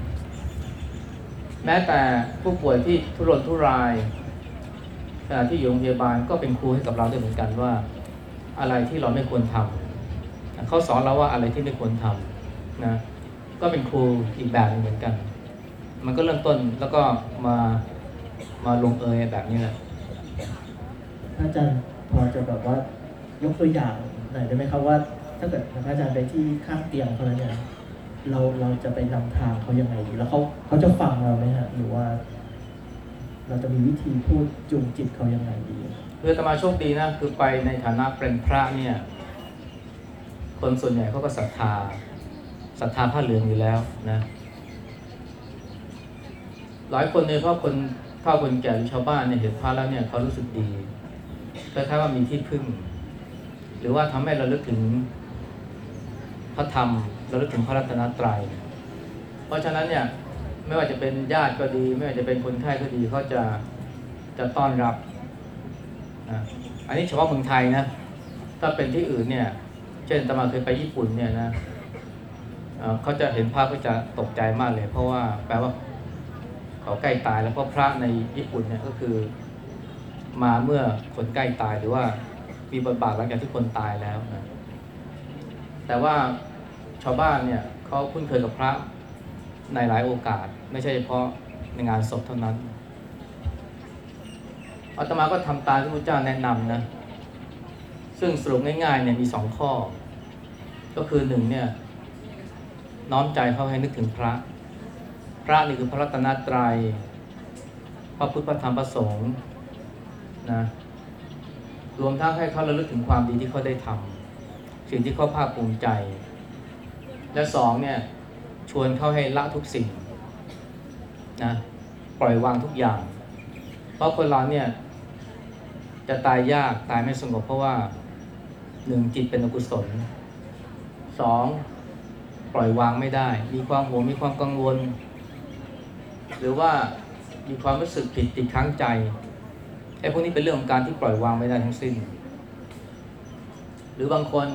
C: แม้แต่ผู้ป่วยที่ทุรนทุรายขณะที่อยู่โรงพยาบาลก็เป็นครูให้กับเราด้วยเหมือนกันว่าอะไรที่เราไม่ควรทำเขาสอนเราว่าอะไรที่ไม่ควรทำนะก็เป็นครูอีกแบบนึงเหมือนกันมันก็เริ่มต้นแล้วก็มามาลงเอยแบบนี้แหละ
A: อาจารย์พอจะแบบว่ายกตัวอย่างหน่อยได้ไหมครับว่าถ้าเกิดพระอาจารย์ไปที่ข้างเตียงเขาแล้วเนี่ยเราเราจะไปนำทางเขายังไงดีแล้วเขาเขาจะฟังเราไหมฮะหรือว่าเราจะมีวิธีพูดจูงจิตเขายังไงดี
C: คืออาตมาโชคดีนะคือไปในฐานะเป็นพระเนี่ยคนส่วนใหญ่เขาก็ศรัทธาศรัทธาผ้าเหลืองอยู่แล้วนะหลายคนเนี่ยเพราะคนเฒ่าคนแก่หรือชาวบ้านเนี่ยเห็นพระแล้วเนี่ยเขารู้สึกดีคล้ายๆว่ามีที่พึ่งหรือว่าทำให้เราลึกถึงพระธรรมเราลึกถึงพระรัตนตรัยเพราะฉะนั้นเนี่ยไม่ว่าจะเป็นญาติก็ดีไม่ว่าจะเป็นคนไข้ก็ดีเขาจะจะต้อนรับนะอันนี้เฉพาะเมืองไทยนะถ้าเป็นที่อื่นเนี่ยเช่นอาตมาเคยไปญี่ปุ่นเนี่ยนะเขาจะเห็นภาพก็จะตกใจมากเลยเพราะว่าแปลว่าเขาใกล้ตายแล้วเพราะพระในญี่ปุ่นเนี่ยก็คือมาเมื่อคนใกล้ตายหรือว่ามีบทบาทหลังจากที่คนตายแล้วนะแต่ว่าชาวบ้านเนี่ยเขาคุ้นเคยกับพระในหลายโอกาสไม่ใช่เฉพาะในงานศพเท่านั้นอาตมาก็ทำตามที่พระเจ้าแนะนำนะซึ่งสรุปง่ายๆเนี่ยมีสองข้อก็คือหนึ่งเนี่ยน้อมใจเขาให้นึกถึงพระพระนี่คือพระรัตนตรัยพระพุทธพระธรรมพระสงฆ์นะรวมทั้งให้เขาระลึกถึงความดีที่เขาได้ทำสิ่งที่เขาภาคภูมิใจและสองเนี่ยชวนเขาให้ละทุกสิ่งนะปล่อยวางทุกอย่างเพราะคนเราเนี่ยจะตายยากตายไม่สงบเพราะว่าหนึ่งจิตเป็นอกุศลสองปล่อยวางไม่ได้มีความห่วงมีความกังวลหรือว่ามีความรู้สึกผิดติดค้างใจไอ้พวกนี้เป็นเรื่องของการที่ปล่อยวางไม่ได้ทั้งสิ้นหรือบางคน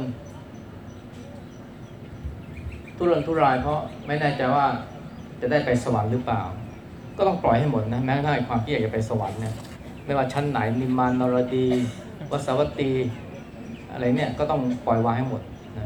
C: ทุรนทุรายเพราะไม่แน่ใจว่าจะได้ไปสวรรค์หรือเปล่าก็ต้องปล่อยให้หมดนะแม้กระทั่งความที่อยากจะไปสวรรค์เนี่ยไม่ว่าชั้นไหนนิมมานนรดีวสวัตตีอะไรเนี่ยก็ต้องปล่อยวางให้หมดนะ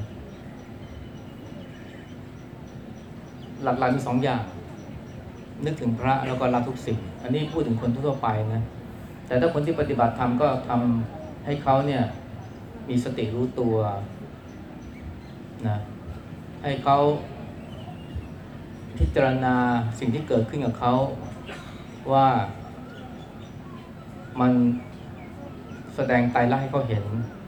C: หลักๆมีสองอย่างนึกถึงพระแล้วก็ละทุกสิ่งอันนี้พูดถึงคนทั่วไปนะแต่ถ้าคนที่ปฏิบัติธรรมก็ทำให้เขาเนี่ยมีสติรู้ตัวนะให้เขาพิจารณาสิ่งที่เกิดขึ้นกับเขาว่ามันแสดงไตรลักษณ์ให้เขาเห็น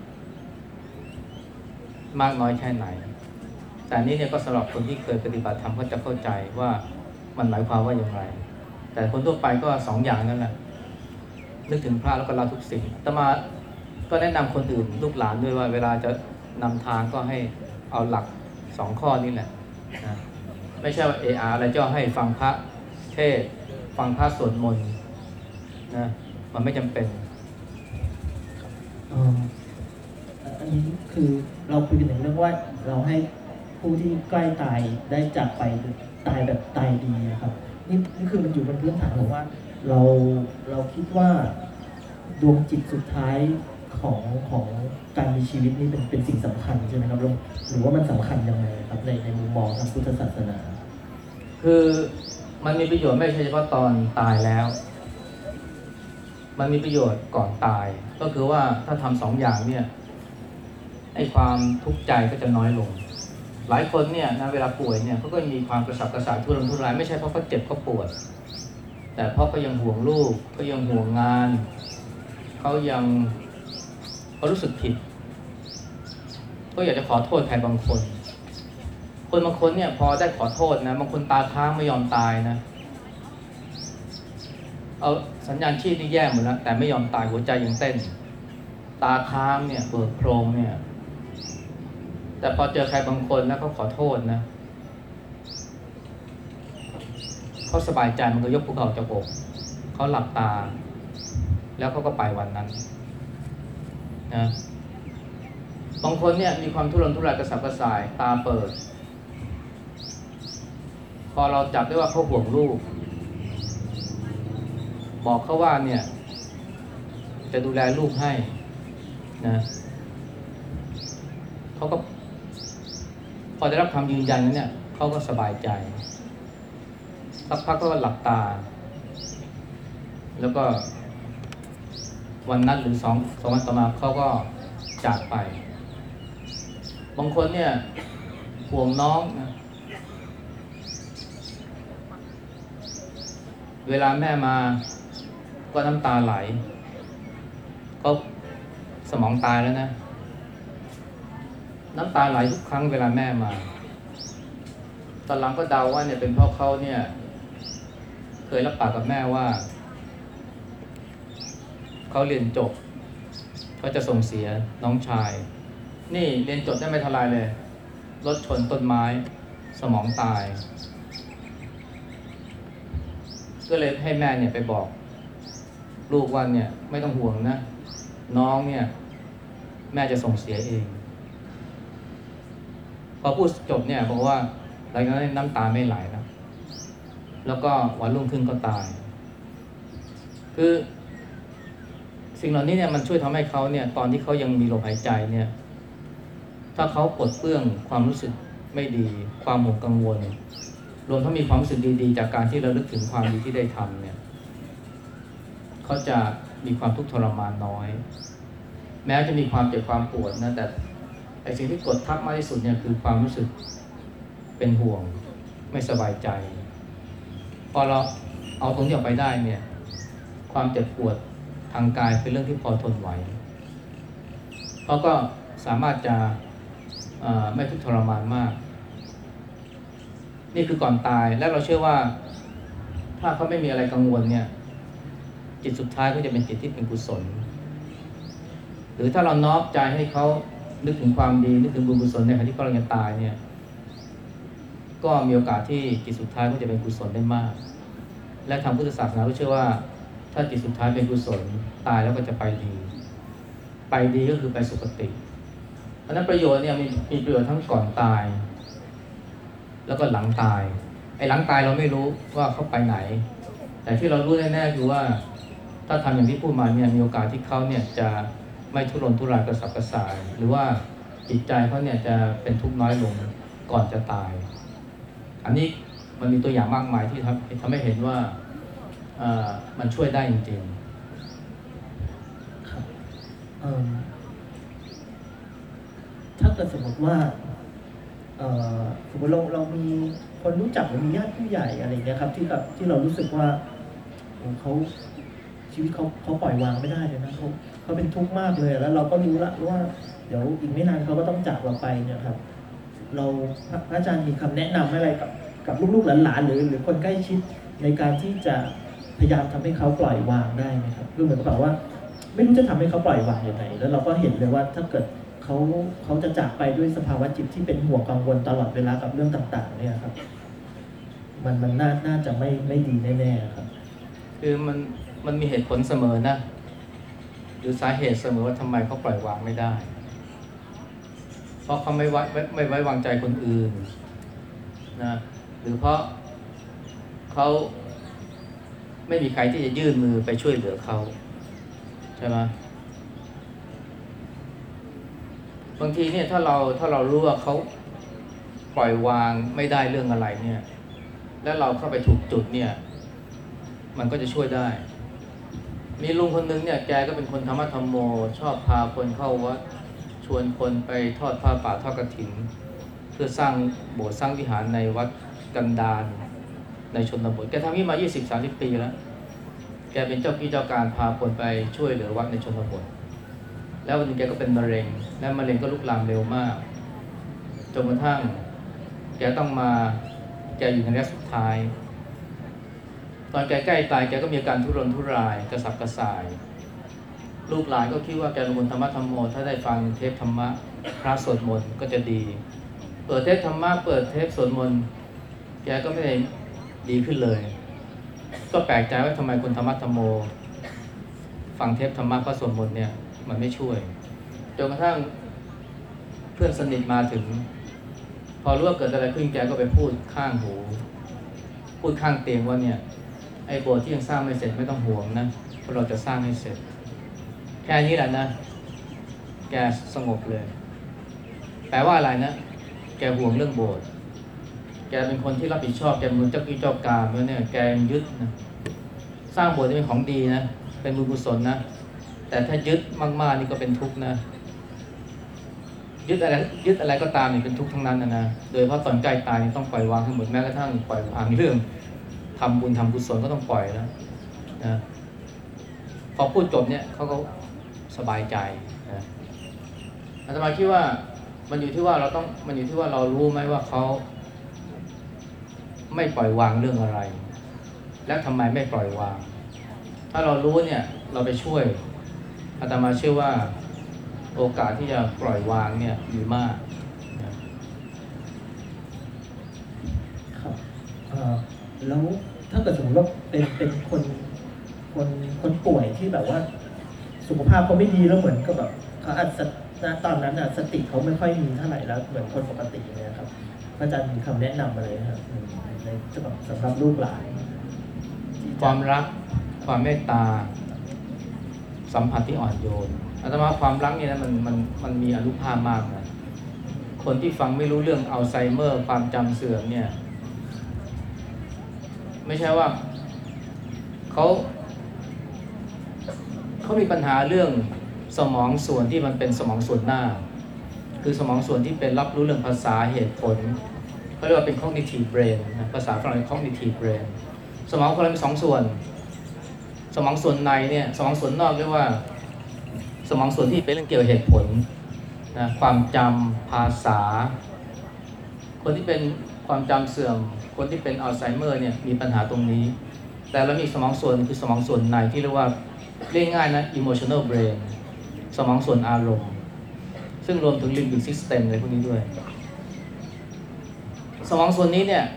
C: มากน้อยแค่ไหนแต่นี้เนี่ยก็สำหรับคนที่เคยปฏิบัติธรรมก็จะเข้าใจว่ามันหมายความว่าอย่างไรแต่คนทั่วไปก็สองอย่างนั่นแหละนึกถึงพระแล้วก็ละทุกสิ่งอาตมาก็แนะนำคนอื่นลูกหลานด้วยว่าเวลาจะนำทางก็ให้เอาหลักสองข้อนี้แหละนะไม่ใช่ว่าเออาอะไรจะให้ฟังพระเทศฟังพระสวดมนต์นะมันไม่จำเป็น
A: เอ่ออันนี้คือเราคุยกันถึงเรื่องว่าเราให้ผู้ที่ใกล้ตายได้จากไปตายแบบตายดีนะครับนี่นี่คือมันอยู่บนพื้นฐานของว่าเราเราคิดว่าดวงจิตสุดท้ายของของการมีชีวิตนี่เป็นเป็นสิ่งสำคัญใช่ไหมครับหรือว่ามันสำคัญยังไงครับในในมุมมองทางพุทธศาสนา
C: คือมันมีประโยชน์ไม่ใช่เฉพาะตอนตายแล้วมันมีประโยชน์ก่อนตายก็คือว่าถ้าทำสองอย่างเนี่ยไอ้ความทุกข์ใจก็จะน้อยลงหลายคนเนี่ยนะเวลาป่วยเนี่ยเขาก็มีความกระสับกระส่ายทุรนทุรายไม่ใช่เพราะเขาเจ็บเขาปวดแต่เพราะเขายังห่วงลูกเขายังห่วงงานเขายังเขารู้สึกผิดก็อยากจะขอโทษใครบางคนคนบางคนเนี่ยพอได้ขอโทษนะบางคนตาค้างไม่ยอมตายนะเอาสัญญาณชีพนี่แย่หมดแล้วแต่ไม่ยอมตายหัวใจยังเต้นตาค้างเนี่ยเบิกโพรงเนี่ยแต่พอเจอใครบางคนแล้วเขาขอโทษนะเขาสบายใจมันก็ยกภูเขาจากอกเขาหลับตาแล้วเขาก็ไปวันนั้นนะบางคนเนี่ยมีความทุรนทุรายกระสับกระส่ายตาเปิดพอเราจับได้ว่าเขาห่วงลูกบอกเขาว่าเนี่ยจะดูแลลูกให้นะเขาก็พอได้รับคำยืนยันนั้นเนี่ยเขาก็สบายใจสักพักก็หลับตาแล้วก็วันนั้นหรือสองสองวันต่อมาเขาก็จากไปบางคนเนี่ยห่วงน้องนะเวลาแม่มาก็น้ำตาไหลก็สมองตายแล้วนะน้ำตาไหลทุกครั้งเวลาแม่มาตอนหลังก็เดาว่าเนี่ยเป็นเพราะเขาเนี่ยเคยรับปากกับแม่ว่าเขาเรียนจบเขาจะส่งเสียน้องชายนี่เรียนจบได้ไม่เท่าไรเลยรถชนต้นไม้สมองตายก็เลยให้แม่เนี่ยไปบอกลูกว่าเนี่ยไม่ต้องห่วงนะน้องเนี่ยแม่จะส่งเสียเองพอพูดจบเนี่ยบอกว่าหลังจากนั้นน้ำตาไม่ไหลแล้วแล้วก็วันรุ่งขึ้นก็ตายคือสิ่งเหล่านี้เนี่ยมันช่วยทำให้เขาเนี่ยตอนที่เขายังมีลมหายใจเนี่ยถ้าเขาปลดเปลื้องความรู้สึกไม่ดีความห่วงกังวลรวมทั้งมีความรู้สึกดีๆจากการที่เราลึกถึงความดีที่ได้ทำเนี่ยเขาจะมีความทุกข์ทรมานน้อยแม้จะมีความเจ็บความปวดนะแต่ไอ้สิ่งที่กดทับมากที่สุดเนี่ยคือความรู้สึกเป็นห่วงไม่สบายใจพอเราเอาตรงนี้ออกไปได้เนี่ยความเจ็บปวดทางกายเป็นเรื่องที่พอทนไหวเขาก็สามารถจะไม่ทุกข์ทรมานมากนี่คือก่อนตายและเราเชื่อว่าถ้าเขาไม่มีอะไรกังวลเนี่ยจิตสุดท้ายก็จะเป็นจิตที่เป็นกุศลหรือถ้าเราน้อมใจให้เขานึกถึงความดีนึกถึงบุญกุศลในขณะที่เขากำลังจะตายเนี่ยก็มีโอกาสที่จิตสุดท้ายก็จะเป็นกุศลได้มากและทางพุทธศาสนาก็เชื่อว่าถ้าจิตสุดท้ายเป็นกุศลตายแล้วก็จะไปดีไปดีก็คือไปสุคติเพราะนั้นประโยชน์เนี่ยมีมีประโยชน์ทั้งก่อนตายแล้วก็หลังตายไอ้หลังตายเราไม่รู้ว่าเขาไปไหนแต่ที่เรารู้แน่ๆคือว่าถ้าทำอย่างที่พูดมาเนี่ยมีโอกาสที่เขาเนี่ยจะไม่ทุรนทุรายกระสับกระส่ายหรือว่าจิตใจเขาเนี่ยจะเป็นทุกข์น้อยลงก่อนจะตายอันนี้มันมีตัวอย่างมากมายที่ทำทำให้เห็นว่ามันช่วยได้จริงๆครับ
A: ถ้าเกิดสมมติว่าเอ่อสมมติเราเรามีคนรู้จักหรือมีญาติผู้ใหญ่อะไรเงี้ยครับที่แบบที่เรารู้สึกว่าโอ้เขาชีวิตเขาเขาปล่อยวางไม่ได้เลยนะเขาเขาเป็นทุกข์มากเลยแล้วเราก็รู้ละว่าเดี๋ยวอีกไม่นานเขาก็ต้องจากเราไปเนี่ยครับ เราพระพระอาจารย์มีคำแนะนำอะไรกับกับลูกๆหลานๆหรือหรือคนใกล้ชิดในการที่จะพยายามทำให้เขาปล่อยวางได้ไหมครับคือเหมือนกับว่า ไม่รู้จะทำให้เขาปล่อยวางยังไงแล้วเราก็เห็นเลยว่าถ้าเกิดเขาเขาจะจากไปด้วยสภาวะจิตที่เป็นห่วงกังวลตลอดเวลากับเรื่องต่าง ๆ เนี่ยครับ มันมันน่าน่าจะไม่ไม่ดีแน่ๆครับ
C: คือมันมันมีเหตุผลเสมอนะหรือสาเหตุเสมอว่าทำไมเขาปล่อยวางไม่ได้ เพราะเขาไม่ไว้ไม่ไม่ไว้วางใจคนอื่นนะหรือเพราะเขาไม่มีใครที่จะยื่นมือไปช่วยเหลือเขาใช่ไหมบางทีเนี่ยถ้าเราถ้าเรารู้ว่าเขาปล่อยวางไม่ได้เรื่องอะไรเนี่ยแล้วเราเข้าไปถูกจุดเนี่ยมันก็จะช่วยได้มีลุงคนนึงเนี่ยแกก็เป็นคนธรรมะธรรมโมชอบพาคนเข้าวัดชวนคนไปทอดผ้าป่าทอดกฐินเพื่อสร้างโบสถ์สร้างวิหารในวัดกันดารในชนบทแกทำนี้มา ยี่สิบถึงสามสิบ ปีแล้วแกเป็นเจ้ากี้เจ้าการพาคนไปช่วยเหลือวัดในชนบทแล้ววันนึงแกก็เป็นมะเร็งและมะเร็งก็ลุกลามเร็วมากจนกระทั่งแกต้องมาแกอยู่ในระยะสุดท้ายตอนแกใกล้ตายแกก็มีอาการทุรนทุรายกระสับกระส่ายลูกหลานก็คิดว่าแกเป็นคนธรรมะธรรมโมถ้าได้ฟังเทปธรรมะพระสวดมนต์ก็จะดีเปิดเทปธรรมะเปิดเทปสวดมนต์แกก็ไม่ได้ดีขึ้นเลยก็แปลกใจว่าทำไมคนธรรมะธรรมโมฟังเทปธรรมะพระสวดมนต์เนี่ยมันไม่ช่วยจนกระทั่งเพื่อนสนิทมาถึงพอรู้ว่าเกิดอะไรขึ้นแกก็ไปพูดข้างหูพูดข้างเตียงว่าเนี่ยไอ้โบสถ์ที่ยังสร้างไม่เสร็จไม่ต้องห่วงนะเพราะเราจะสร้างให้เสร็จแค่นี้แหละนะแกสงบเลยแปลว่าอะไรนะแกห่วงเรื่องโบสถ์แกเป็นคนที่รับผิดชอบแกมือเจ้ากี้เจ้าการเพราะเนี่ยแกยึดนะสร้างโบสถ์เป็นของดีนะเป็นบุญกุศลนะแต่ถ้ายึดมากๆนี่ก็เป็นทุกข์นะยึดอะไรยึดอะไรก็ตามนี่เป็นทุกข์ทั้งนั้นนะนะโดยเฉพาะตอนใกล้ตายนี่ต้องปล่อยวางทั้งหมดแม้กระทั่งปล่อยวางเรื่องทำบุญทำกุศลก็ต้องปล่อยแล้วนะพอพูดจบเนี่ยเขาก็สบายใจนะอาตมาคิดว่ามันอยู่ที่ว่าเราต้องมันอยู่ที่ว่าเรารู้ไหมว่าเขาไม่ปล่อยวางเรื่องอะไรและทำไมไม่ปล่อยวางถ้าเรารู้เนี่ยเราไปช่วยอาตมาเชื่อว่าโอกาสที่จะปล่อยวางเนี่ยมีมาก
A: ครับเอ่อแล้วถ้าเกิดสมมติว่าเป็นเป็นคนคนคนป่วยที่แบบว่าสุขภาพเขาไม่ดีแล้วเหมือนกับแบบเขาอาจจะณตอนนั้นอ่ะสติเขาไม่ค่อยมีเท่าไหร่แล้วเหมือนคนปกติเนี่ยครับพระอาจารย์มีคำแนะนำอะไรนะครับในสำหรับสำหรับลูกหลาน
C: ความรักความเมตตาสัมผัสที่อ่อนโยนอาตมาความรักเนี่ยนะมันมันมันมีอานุภาพมากนะคนที่ฟังไม่รู้เรื่องอัลไซเมอร์ความจำเสื่อมเนี่ยไม่ใช่ว่าเขาเขามีปัญหาเรื่องสมองส่วนที่มันเป็นสมองส่วนหน้าคือสมองส่วนที่เป็นรับรู้เรื่องภาษาเหตุผลเขาเรียกว่าเป็น cognitive brain นะภาษาฝรั่งเรียก cognitive brain สมองคนเรามีสองส่วนสมองส่วนในเนี่ยสมองส่วนนอกเรียกว่าสมองส่วนที่เป็นเรื่องเกี่ยวกับเหตุผลนะความจำภาษาคนที่เป็นความจำเสื่อมคนที่เป็นอัลไซเมอร์เนี่ยมีปัญหาตรงนี้แต่เรามีสมองส่วนคือสมองส่วนในที่เรียกว่าเรียกง่ายนะ emotional brain สมองส่วนอารมณ์ซึ่งรวมถึง limbic system อะไรพวกนี้ด้วยสมองส่วนนี้เนี่ย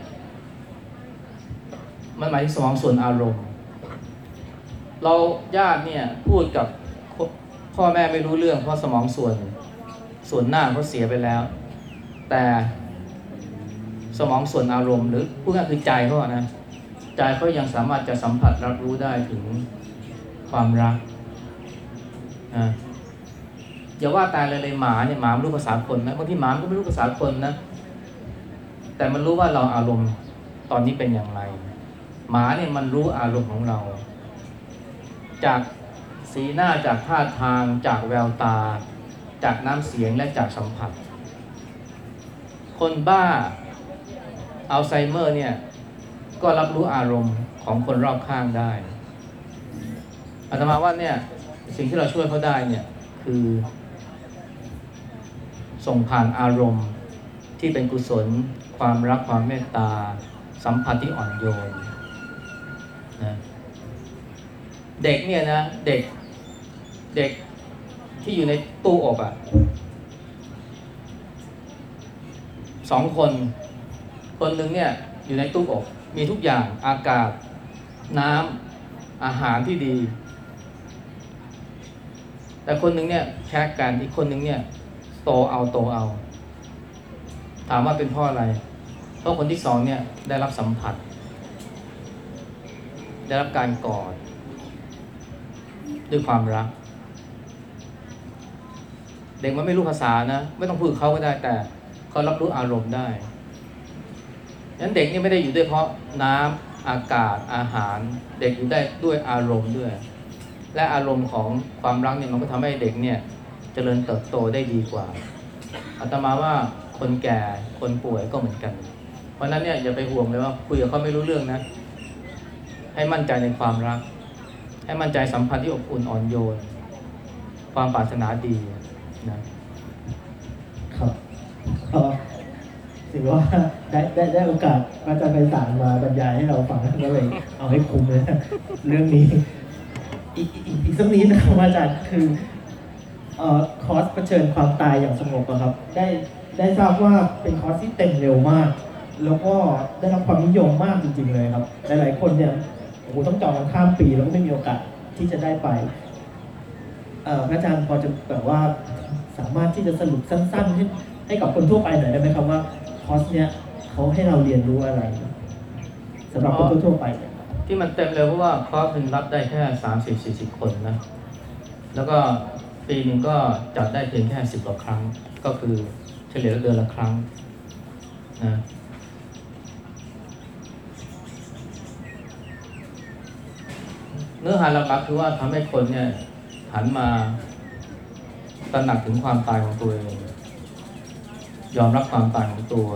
C: มันหมายถึงสมองส่วนอารมณ์เราญาติเนี่ยพูดกับพ่อแม่ไม่รู้เรื่องเพราะสมองส่วนส่วนหน้าเขาเสียไปแล้วแต่สมองส่วนอารมณ์หรือพูดง่ายคือใจเขานะใจเขายังสามารถจะสัมผัสรับรู้ได้ถึงความรักนะอย่าว่าตายเลยเลยหมาเนี่ยหมาไม่รู้ภาษาคนนะบางทีหมาก็ไม่รู้ภาษาคนนะแต่มันรู้ว่าเราอารมณ์ตอนนี้เป็นอย่างไรหมาเนี่ยมันรู้อารมณ์ของเราจากสีหน้าจากท่าทางจากแววตาจากน้ำเสียงและจากสัมผัสคคนบ้าอัลไซเมอร์เนี่ยก็รับรู้อารมณ์ของคนรอบข้างได้อาตมาว่าเนี่ยสิ่งที่เราช่วยเขาได้เนี่ยคือส่งผ่านอารมณ์ที่เป็นกุศลความรักความเมตตาสัมพันธ์ที่อ่อนโยนนะเด็กเนี่ยนะเด็กเด็กที่อยู่ในตู้อบอ่ะสองคนคนหนึ่งเนี่ยอยู่ในตู้อบมีทุกอย่างอากาศน้ำอาหารที่ดีแต่คนหนึ่งเนี่ยแค่กันอีกคนหนึ่งเนี่ยโตเอาโตเอาถามว่าเป็นเพราะอะไรเพราะคนที่สองเนี่ยได้รับสัมผัสได้รับการกอดด้วยความรักเด็กมันไม่รู้ภาษานะไม่ต้องพูดกับเขาก็ได้แต่เขารับรู้อารมณ์ได้ฉะนั้นเด็กนี่ไม่ได้อยู่ด้วยเพราะน้ำอากาศอาหารเด็กอยู่ได้ด้วยอารมณ์ด้วยและอารมณ์ของความรักเนี่ยมันก็ทำให้เด็กเนี่ยเจริญเติบโตได้ดีกว่าอาตมาว่าคนแก่คนป่วยก็เหมือนกันเพราะนั้นเนี่ยอย่าไปห่วงเลยว่าคุยกับเขาไม่รู้เรื่องนะให้มั่นใจในความรักให้มั่นใจสัมพันธ์ที่อบอุ่นอ่อนโยนความปรารถนาดีนะครับ
A: ก็ถือว่าได้ได้ได้โอกาสอาจารย์ไพศาลมาบรรยายให้เราฟังก็เลยเอาให้คุ้มเลยนะเรื่องนี้อีกอีกอีกอีกสักนิดนะครับอาจารย์คือเอ่อคอร์สเผชิญความตายอย่างสงบอะครับได้ได้ทราบว่าเป็นคอร์สที่เต็มเร็วมากแล้วก็ได้รับความนิยมมากจริงๆเลยครับหลายๆคนเนี่ยโอ้โหต้องจองกันข้ามปีแล้วก็ไม่มีโอกาสที่จะได้ไปเอ่อพระอาจารย์พอจะแบบว่าสามารถที่จะสรุปสั้นๆให้ให้กับคนทั่วไปหน่อยได้ไหมครับว่าคอร์สเนี้ยเขาให้เราเรียนรู้อะไรสำหรับคนทั่วๆไปเนี่ย
C: ที่มันเต็มเลยเพราะว่าคอร์สมันรับได้แค่สามสิบสี่สิบคนนะแล้วก็ปีหนึ่งก็จัดได้เพียงแค่สิบกว่าครั้งก็คือเฉลี่ยเดือนละครั้งนะเนื้อหาหลักๆคือว่าทำให้คนเนี่ยหันมาตระหนักถึงความตายของตัวเองยอมรับความตายของตัว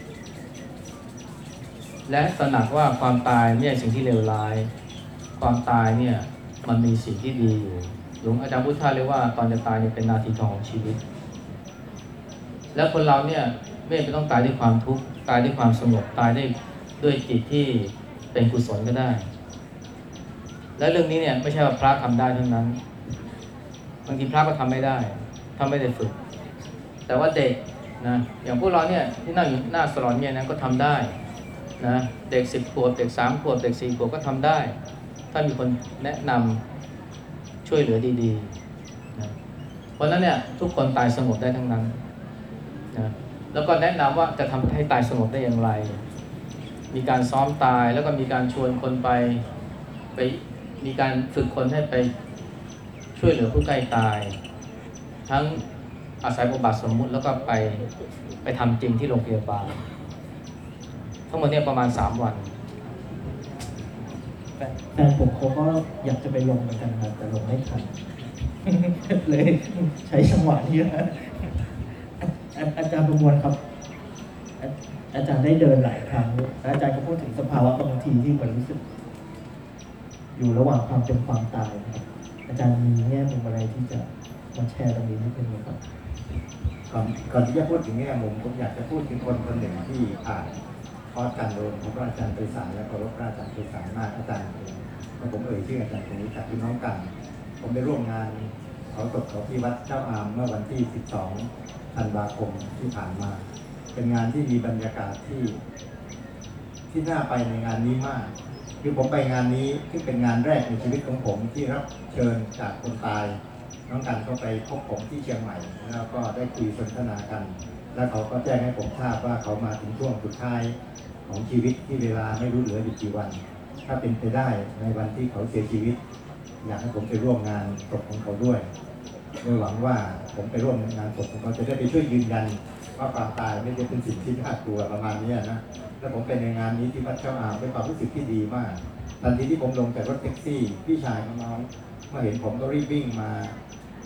C: และตระหนักว่าความตายไม่ใช่สิ่งที่เลวร้ายความตายเนี่ยมันมีสิ่งที่ดีอยู่หลวงอาจารย์พุทธาเรียกว่าตอนจะตายเนี่ยเป็นนาทีทองของชีวิตและคนเราเนี่ยไม่จำเป็นต้องตายด้วยความทุกข์ตายด้วยความสงบตายได้ด้วยจิตที่เป็นกุศลก็ได้และเรื่องนี้เนี่ยไม่ใช่ว่าพระทำได้เท่านั้นบางทีพระก็ทำไม่ได้ถ้าไม่ได้ฝึกแต่ว่าเด็กนะอย่างพวกเราเนี่ยที่นั่งอยู่หน้าสลอนเนี่ยนะก็ทำได้นะเด็กสิบขวบเด็กสามขวบเด็กสี่ขวบก็ทำได้ถ้ามีคนแนะนำช่วยเหลือดีๆนะเพราะนั้นเนี่ยทุกคนตายสงบได้ทั้งนั้นนะแล้วก็แนะนำว่าจะทำให้ตายสงบได้อย่างไรมีการซ้อมตายแล้วก็มีการชวนคนไปไปมีการฝึกคนให้ไปช่วยเหลือผู้ใกล้ตายทั้งอาศัยบทบาทสมมุติแล้วก็ไปไปทำจริงที่โรงพยาบาลทั้งหมดเนี่ยประมาณสามวัน
A: แฟนผมเขาก็อยากจะไปลงเหมือนกันครับแต่ลงไม่ทัน เลยใช้จังหวะนี้นะอาจารย์ประมวลครับอาจารย์ได้เดินหลายครั้งอาจารย์ก็พูดถึงสภาวะบางทีที่เหมือนรู้สึกอยู่ระหว่างความเป็นความตายครับอาจารย์มีแง่มุมอะไรที่จะมาแชร์ตรงนี้นิดนึงไหมครับ
B: ก่อนก่อนที่จะพูดถึงแง่มุมผมอยากจะพูดถึงคนคนหนึ่งที่อ่านคอร์สการโดนของอาจารย์ไพศาลและเคารพอาจารย์ไพศาลมากอาจารย์ผมเอ่ยชื่ออาจารย์คนนี้จากพี่น้องกันผมได้ร่วมงานเขาศพเขาที่วัดเจ้าอามเมื่อวันที่สิบสองธันวาคมที่ผ่านมาเป็นงานที่มีบรรยากาศที่ที่น่าไปในงานนี้มากคือผมไปงานนี้ที่เป็นงานแรกในชีวิตของผมที่รับเชิญจากคนตายน้องกันก็ไปพบผมที่เชียงใหม่แล้วก็ได้คุยสนทนากันแล้วเขาก็แจ้งให้ผมทราบว่าเขามาถึงช่วงสุดท้ายของชีวิตที่เวลาไม่รู้เหลืออีกกี่วันถ้าเป็นไปได้ในวันที่เขาเสียชีวิตอยากให้ผมไปร่วมงานศพของเขาด้วยโดยหวังว่าผมไปร่วมงานศพของเขาจะได้ไปช่วยยืนยันว่าความตายไม่ได้เป็นสิ่งที่น่ากลัวประมาณนี้นะแล้วผมไปในงานนี้ที่วัดเจ้าอามเป็นความรู้สึกที่ดีมากทันทีที่ผมลงจากรถแท็กซี่พี่ชายของน้องเมื่อเห็นผมก็รีบวิ่งมา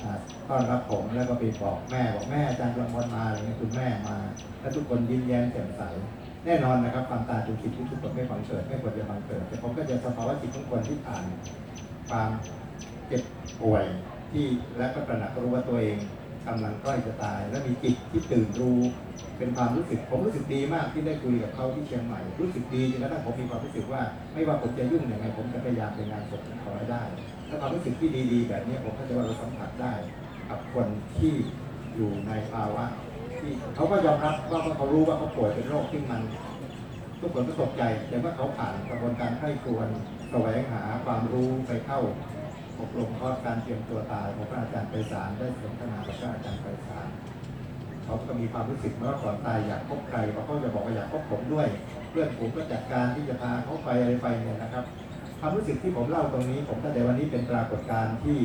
B: อ่าต้อนรับผมแล้วก็ไปบอกแม่บอกแม่อาจารย์ประมวลมาอะไรเงี้ยคุณแม่มาแล้วทุกคนยิ้มแย้มแจ่มใสแน่นอนนะครับความตายเป็นสิ่งที่ทุกคนไม่บังเกิดไม่ควรจะบังเกิดแต่ผมก็จะสภาวะจิตของคนที่ผ่านความเจ็บป่วยที่และก็ตระหนักรู้ว่าตัวเองกำลังใกล้จะตายและมีจิตที่ตื่นรู้เป็นความรู้สึกผมรู้สึกดีมากที่ได้คุยกับเขาที่เชียงใหม่รู้สึกดีจนกระทั่งผมมีความรู้สึกว่าไม่ว่าผมจะยุ่งยังไงผมจะพยายามเป็นงานศพของเขาให้ได้และความรู้สึกที่ดีๆแบบนี้ผมก็จะว่าเราสัมผัสได้กับคนที่อยู่ในภาวะที่เขาก็ยอมรับว่าเขารู้ว่าเขาป่วยเป็นโรคที่มันทุกคนก็ตกใจแต่ว่าเขาผ่านกระบวนการไข้ควรแสวงหาความรู้ไปเข้าอบรมคอร์สการเตรียมตัวตายของพระอาจารย์ไพศาลได้สนทนากับพระอาจารย์ไพศาลเขาก็มีความรู้สึกว่าก่อนตายอยากพบใครเขาก็จะบอกว่าอยากพบผมด้วยเพื่อนผมก็จัดการที่จะพาเขาไปอะไรไปเนี่ยนะครับความรู้สึกที่ผมเล่าตรงนี้ผมตั้งแต่วันนี้เป็นปรากฏการณ์ที่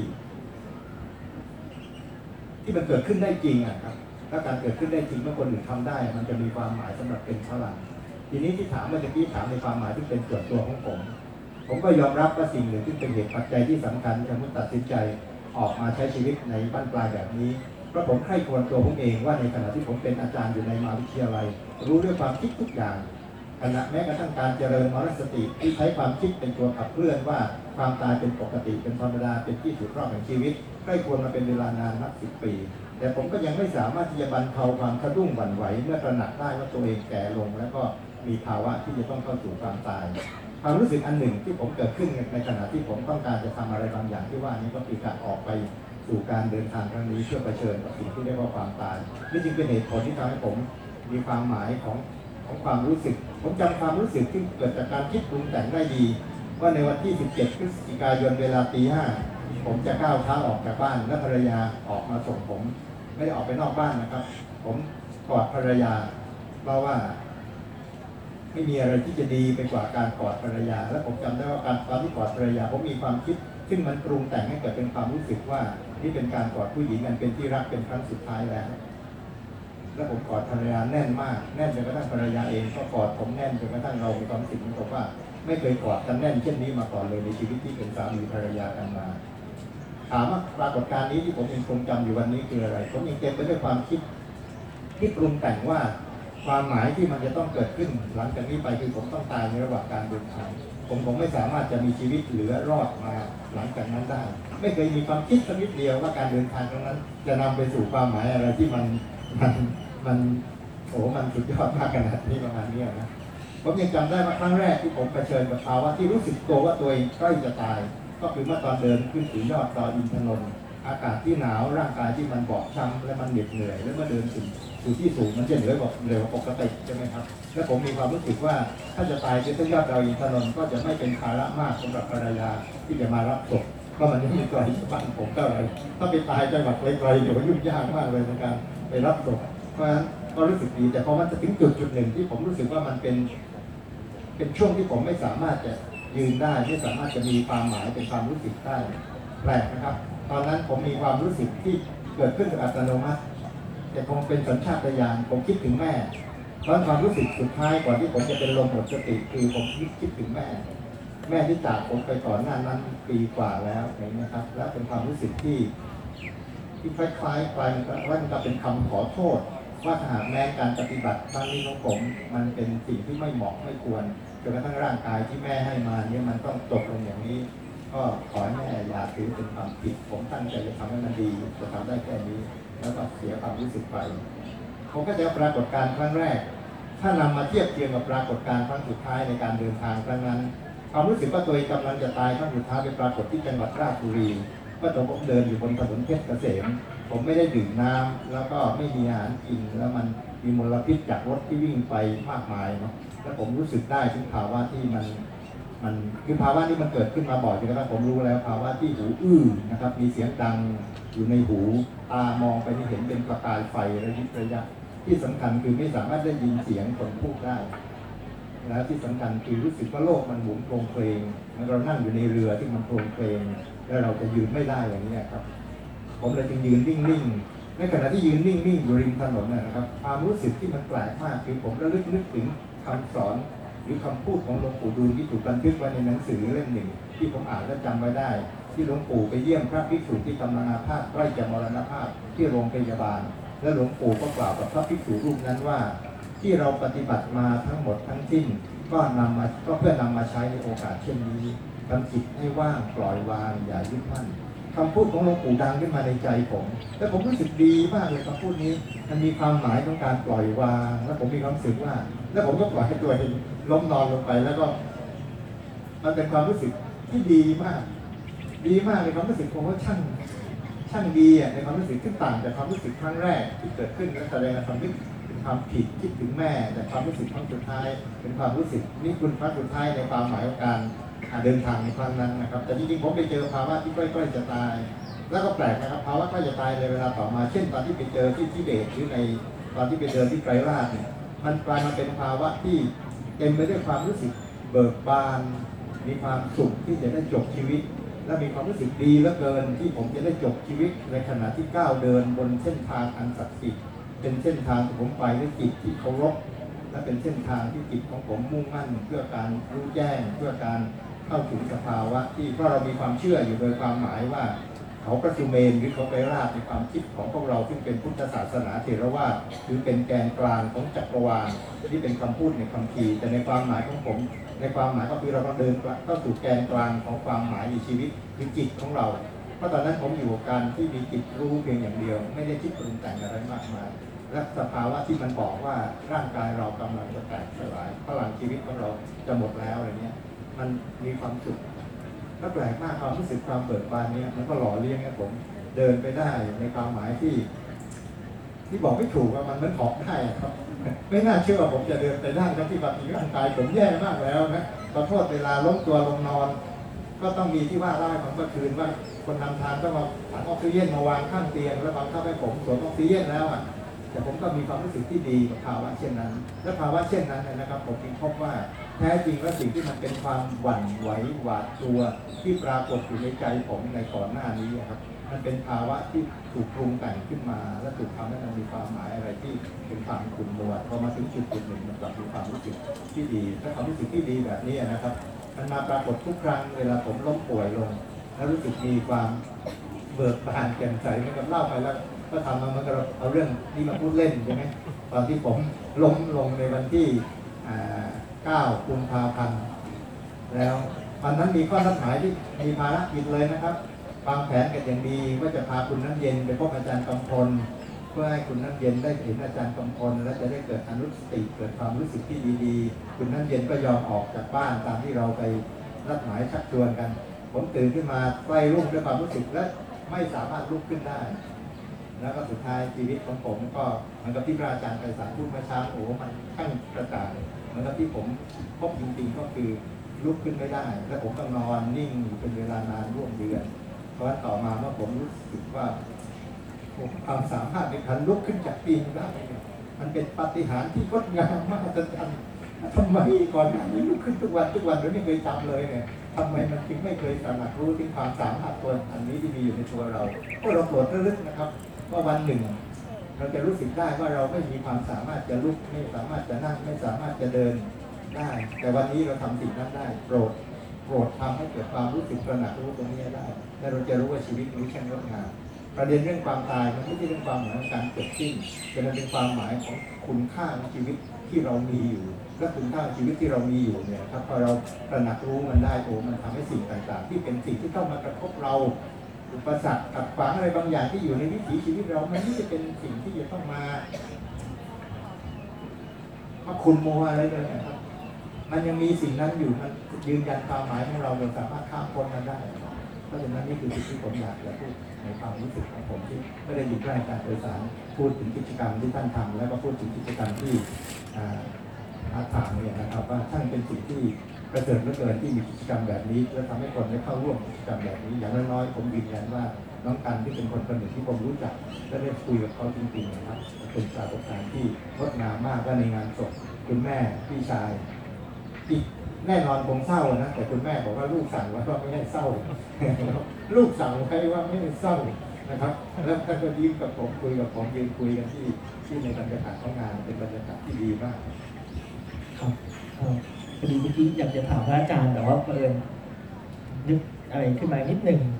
B: ที่มันเกิดขึ้นได้จริงอะครับถ้าการเกิดขึ้นได้จริงเมื่อคนอื่นทำได้มันจะมีความหมายสำหรับเป็นพลังทีนี้ที่ถามเมื่อกี้ถามในความหมายที่เป็นส่วนตัวของผมผมก็ยอมรับว่าสิ่งหนึ่งที่เป็นเหตุปัจจัยที่สำคัญที่ทำให้ตัดสินใจออกมาใช้ชีวิตในบ้านปลายแบบนี้เพราะผมใคร่ครวญตัวผมเองว่าในขณะที่ผมเป็นอาจารย์อยู่ในมหาวิทยาลัยรู้ด้วยความคิดทุกอย่างขณะแม้กระทั่งการเจริญมรณสติที่ใช้ความคิดเป็นตัวขับเคลื่อนว่าความตายเป็นปกติเป็นธรรมดาเป็นที่ถูกรอบแห่งชีวิตใคร่ครวญมาเป็นเวลานานนับสิบปีแต่ผมก็ยังไม่สามารถที่จะบรรเทาความสะดุ้งหวั่นไหวเมื่อตระหนักได้ว่าตัวเองแก่ลงแล้วก็มีภาวะที่จะต้องเข้าสู่ความตายความรู้สึกอันหนึ่งที่ผมเกิดขึ้นในขณะที่ผมต้องการจะทำอะไรบางอย่างที่ว่านี้ก็คือการออกไปสู่การเดินทางครั้งนี้เพื่อเผชิญกับสิ่งที่เรียกว่าความตายนี่จึงเป็นเหตุผลที่ทำให้ผมมีความหมายของของความรู้สึกผมจำความรู้สึกที่เกิดจากการคิดปรุงแต่งได้ดีว่าในวันที่สิบเจ็ดพฤศจิกายนเวลาตีห้าผมจะก้าวเท้าออกจากบ้านและภรรยาออกมาส่งผมไม่ได้ออกไปนอกบ้านนะครับผมกอดภรรยาเพราะว่าไม่มีอะไรที่จะดีไปกว่าการกอดภรรยาและผมจำได้ว่าการตอนที่กอดภรรยาผมมีความคิดซึ่งมันปรุงแต่งให้เกิดเป็นความรู้สึกว่านี่เป็นการกอดผู้หญิงกันเป็นที่รักเป็นครั้งสุดท้ายแล้วและผมกอดภรรยาแน่นมากแน่นจนกระทั่งภรรยาเองก็กอดผมแน่นจนกระทั่งเรามีความรู้สึกเหมือนกับว่าไม่เคยกอดกันแน่นเช่นนี้มาก่อนเลยในชีวิตที่เป็นสามีภรรยากันมาถามว่าปรากฏการณ์นี้ที่ผมยังคงจำอยู่วันนี้คืออะไรผมยังเต็มไปด้วยความคิดที่ปรุงแต่งว่าความหมายที่มันจะต้องเกิดขึ้นหลังจากนี้ไปคือผมต้องตายในระหว่างการเดินทางผมคงไม่สามารถจะมีชีวิตเหลือรอดมาหลังจากนั้นได้ไม่เคยมีความคิดสักนิดเดียวว่าการเดินทางตรงนั้นจะนำไปสู่ความหมายอะไรที่มันมันมันโอ้มันสุดยอดมากขนาดนี้ประมาณนี้นะผมยังจำได้ว่าครั้งแรกที่ผมเผชิญกับภาวะที่รู้สึกตัวว่าตัวเองใกล้จะตายก็คือเมื่อตอนเดินขึ้นถึงยอดดอยอินทนนท์อากาศที่หนาวร่างกายที่มันบอบช้ำและมันเหน็ดเหนื่อยและเมื่อเดินถึงสู่ที่สูงมันจะเหนื่อยกว่าเหนื่อยกว่าปกติใช่ไหมครับและผมมีความรู้สึกว่าถ้าจะตายที่ยอดดอยอินทนนท์ก็จะไม่เป็นภาระมากสำหรับภรรยาที่จะมารับศพก็มันยังไม่ไกลจากบ้านผมเท่าไหร่ถ้าไปตายจังหวัดไกลๆเดี๋ยวยุ่งยากมากเลยในการไปรับศพเพราะฉะนั้นก็รู้สึกดีแต่พอมันจะถึงจุดจุดหนึ่งที่ผมรู้สึกว่ามันเป็นเป็นช่วงที่ผมไม่สามารถจะยืนได้ไม่สามารถจะมีความหมายเป็นความรู้สึกได้แปลกนะครับตอนนั้นผมมีความรู้สึกที่เกิดขึ้นโดยอัตโนมัติแต่คงเป็นสัญชาตญาณผมคิดถึงแม่ตอนความรู้สึกสุดท้ายก่อนที่ผมจะเป็นลมหมดสติคือผมคิดคิดถึงแม่แม่ที่จากผมไปก่อนหน้านั้นปีกว่าแล้วอย่างนี้ครับและเป็นความรู้สึกที่ที่คล้ายๆไปว่ามันจะเป็นคำขอโทษว่าถ้าหากแม้การปฏิบัติครั้งนี้ของผมมันเป็นสิ่งที่ไม่เหมาะไม่ควรจนกระทั่งร่างกายที่แม่ให้มาเนี่ยมันต้องจบลงอย่างนี้ก็ขอให้แม่อย่าถือเป็นความผิดผมตั้งใจจะทำให้มันดีจะทำได้แค่นี้แล้วก็เสียความรู้สึกไปผมก็จะปรากฏการณ์ครั้งแรกถ้านำมาเทียบเทียงกับปรากฏการณ์ครั้งสุดท้ายในการเดินทางครั้งนั้นความรู้สึกว่าตัวเองกำลังจะตายครั้งสุดท้ายไปปรากฏที่จังหวัดราชบุรีเมื่อผมเดินอยู่บนถนนเพชรเกษมผมไม่ได้ดื่มน้ำแล้วก็ไม่มีอาหารกินแล้วมันมีมลพิษจากรถที่วิ่งไปมากมายเนาะแล้วผมรู้สึกได้ถึงภาวะที่มันมันคือภาวะนี้มันเกิดขึ้นมาบ่อยจนกระทั่งผมรู้แล้วภาวะที่หูอื้อนะครับมีเสียงดังอยู่ในหูตามองไปนี่เห็นเป็นประกายไฟระยิบระยับที่สำคัญคือไม่สามารถได้ยินเสียงคนพูดได้แล้วที่สำคัญคือรู้สึกว่าโลกมันหมุนโครงเพลงเรานั่งอยู่ในเรือที่มันโครงเพลงแล้วเราจะยืนไม่ได้อย่างนี้ครับผมเลยจึงยืนนิ่งๆในขณะที่ยืนนิ่งๆอยู่ริมถนนนะครับความรู้สึกที่มันแปลกมากคือผมระลึกนึกถึงคำสอนหรือคำพูดของหลวงปู่ดูลที่ถูกบันทึกไว้ในหนังสือเล่มหนึ่งที่ผมอ่านและจำไว้ได้ที่หลวงปู่ไปเยี่ยมพระภิกษุที่กำลังอาพาธใกล้จะมรณภาพที่โรงพยาบาลและหลวงปู่ก็กล่าวกับพระภิกษุรูปนั้นว่าที่เราปฏิบัติมาทั้งหมดทั้งสิ้นก็นำมาก็เพื่อนำมาใช้ในโอกาสเช่นนี้ทำจิตให้ว่างปล่อยวางอย่ายึดมั่นคำพูดของหลวงปู่ดังขึ้นมาในใจผมและผมรู้สึกดีมากเลยคำพูดนี้มันมีความหมายของการปล่อยวางและผมมีความรู้สึกว่าแล้วผมก็ปล่อยให้ตัวเองล้มนอนลงไปแล้วก็มันเป็นความรู้สึกที่ดีมากดีมากในความรู้สึกผมว่าช่างช่างดีอ่ะในความรู้สึกที่ต่างจากความรู้สึกครั้งแรกที่เกิดขึ้นและแสดงความนึกเป็นความผิดคิดถึงแม่แต่ความรู้สึกครั้งสุดท้ายเป็นความรู้สึกนี่คุณครั้งสุดท้ายในความหมายของการเดินทางในครั้งนั้นนะครับแต่จริงๆผมไปเจอภาวะที่ใกล้ๆจะตายแล้วก็แปลกนะครับภาวะใกล้จะตายในเวลาต่อมาเช่นตอนที่ไปเจอที่ทิเบตหรือในตอนที่ไปเดินที่ไกรลาดเนี่ยมันกลายมาเป็นภาวะที่เต็มไปด้วยความรู้สึกเบิกบานมีความสุขที่จะได้จบชีวิตและมีความรู้สึกดีเหลือเกินที่ผมจะได้จบชีวิตในขณะที่ก้าวเดินบนเส้นทางอันศักดิ์สิทธิ์เป็นเส้นทางที่ผมไปด้วยจิตที่เคารพและเป็นเส้นทางที่จิตของผมมุ่งมั่นเพื่อการรู้แจ้งเพื่อการเข้าถึงสภาวะที่เพราะเรามีความเชื่ออยู่โดยความหมายว่าเขาพระสุเมนหรือเขาไกรลาภในความคิดของพวกเราซึ่งเป็นพุทธศาสนาเถรวาทหรือเป็นแกนกลางของจักรวาลที่เป็นคำพูดในคำพีแต่ในความหมายของผมในความหมายก็คือเราต้องเดินเข้าสู่แกนกลางของความหมายในชีวิตคือจิตของเราเพราะตอนนั้นผมอยู่กับการที่มีจิตรู้เพียงอย่างเดียวไม่ได้คิดปรุงแต่งอะไรมากมายและสภาวะที่มันบอกว่าร่างกายเรากำลังจะแตกสลายพลังชีวิตของเราจะหมดแล้วอะไรเงี้ยมันมีความสุขและแปลกมากความรู้สึกความเบิกบานนี้มันก็หล่อเลี้ยงให้ผมเดินไปได้ในความหมายที่ที่บอกไม่ถูกว่ามันมันเหาะได้ครับไม่น่าเชื่อว่าผมจะเดินไปได้ทั้งที่บางทีร่างกายผมแย่มากแล้วนะขอโทษเวลาล้มตัวลงนอนก็ต้องมีที่ว่าเล่าให้ผมเมื่อคืนว่าคนนำทางต้องมาถังออกซิเจนมาวางข้างเตียงแล้วบังคับให้ผมสวมออกซิเจนแล้วอ่ะแต่ผมก็มีความรู้สึกที่ดีกับภาวะเช่นนั้นและภาวะเช่นนั้นนะครับผมจึงพบว่าแท้จริงแล้วสิ่งที่มันเป็นความหวั่นไหวหวาดกลัวที่ปรากฏอยู่ในใจผมในก่อนหน้านี้ครับมันเป็นภาวะที่ถูกปรุงแต่งขึ้นมาและถูกทำให้มันมีความหมายอะไรที่เป็นความขุ่นมัวพอมาถึงจุดจุดหนึ่งมันกลับมีความรู้สึกที่ดีและความรู้สึกที่ดีแบบนี้นะครับมันมาปรากฏทุกครั้งเวลาผมล้มป่วยลงแล้วรู้สึกมีความเบิกบานแจ่มใสเหมือนกับเล่าไปแล้วก็ทำมาเหมือนกับเอาเรื่องนี้มาพูดเล่นใช่ไหมตอนที่ผมล้มลงในวันที่เก้ากุมภาพันธ์แล้ววันนั้นมีข้อนัดหมายที่มีภารกิจเลยนะครับวางแผนกันอย่างดีว่าจะพาคุณน้ำเย็นไปพบอาจารย์กำพลเพื่อให้คุณน้ำเย็นได้เห็นอาจารย์กำพลและจะได้เกิดอนุสติเกิดความรู้สึกที่ดีๆคุณน้ำเย็นก็ยอมออกจากบ้านตามที่เราไปนัดหมายชักชวนกันผมตื่นขึ้นมาใกล้รุ่งด้วยความรู้สึกและไม่สามารถลุกขึ้นได้แล้วก็สุดท้ายชีวิตของผมก็เหมือนกับที่พระอาจารย์ไพศาลพูดเมื่อเช้าโอ้มันขั้นกระจายเหมือนกับที่ผมพบจริงๆก็คือลุกขึ้นไม่ได้และผมต้องนอนนิ่งอยู่เป็นเวลานานร่วมเดือนเพราะต่อมาเมื่อผมรู้สึกว่าความสามารถในการลุกขึ้นจากเตียงได้มันเป็นปาฏิหาริย์ที่งดงามมากจนทันทำไมก่อนหน้านี้ลุกขึ้นทุกวันทุกวันเราไม่เคยจำเลยเนี่ยทำไมมันจึงไม่เคยตระหนักรู้ถึงความสามารถตัวอันนี้ที่มีอยู่ในตัวเราเพราะเราตรวจระลึกนะครับว่าวันหนึ่งเราจะรู้สึกได้ว่าเราไม่มีความสามารถจะลุกไม่สามารถจะนั่งไม่สามารถจะเดินได้แต่วันนี้เราทำสิ่งนั้นได้โปรดโปรดทำให้เกิดความรู้สึกตระหนักรู้ตรงนี้ได้และเราจะรู้ว่าชีวิตนี้ช่างงดงามประเด็นเรื่องความตายมันไม่ใช่เรื่องความหมายของการจบสิ้นแต่มันเป็นความหมายของคุณค่าของชีวิตที่เรามีอยู่และคุณค่าชีวิตที่เรามีอยู่เนี่ยครับพอเราตระหนักรู้มันได้โอ้มันทำให้สิ่งต่างๆที่เป็นสิ่งที่เข้ามากระทบเราอุปสรรคขัดขวางอะไรบางอย่างที่อยู่ในวิถีชีวิตเรามันไม่ใช่เป็นสิ่งที่จะต้องมามาคุณโมอะไรเลยนะครับมันยังมีสิ่งนั้นอยู่มันยืนยันความหมายของเราเราสามารถข้ามพ้นมันได้เพราะฉะนั้นนี่คือสิ่งที่ผมอยากจะพูดในความรู้สึกของผมที่ไม่ได้อยู่ใกล้การโดยสารพูดถึงกิจกรรมที่ท่านทำแล้วก็พูดถึงกิจกรรมที่อาถรรพ์เนี่ยนะครับว่าท่านเป็นสิ่งที่ประเสริฐเหลือเกินที่มีกิจกรรมแบบนี้และทำให้คนได้เข้าร่วมกิจกรรมแบบนี้อย่างน้อยๆผมยืนยันว่าน้องกันที่เป็นคนคนหนึ่งที่ผมรู้จักและได้คุยกับเขาจริงๆนะครับเป็นปรากฏการณ์ที่งดงามมากว่าในงานศพคุณแม่พี่ชายอีกแน่นอนคงเศร้านะแต่คุณแม่บอกว่าลูกสั่งไว้ว่าไม่ให้เศร้าลูกสั่งไว้ว่าไม่ให้เศร้านะครับแล้วท่านก็ยิ้มกับผมคุยกับผมยืนคุยกันที่ที่ในบรรยากาศของงานเป็นบรรยากาศที่ดีมาก
A: ครับพอดีเมื่อกี้อยากจะถามพระอาจารย์แต่ว่าเพิ่มนึกอะไรขึ้นมานิดหนึ่ง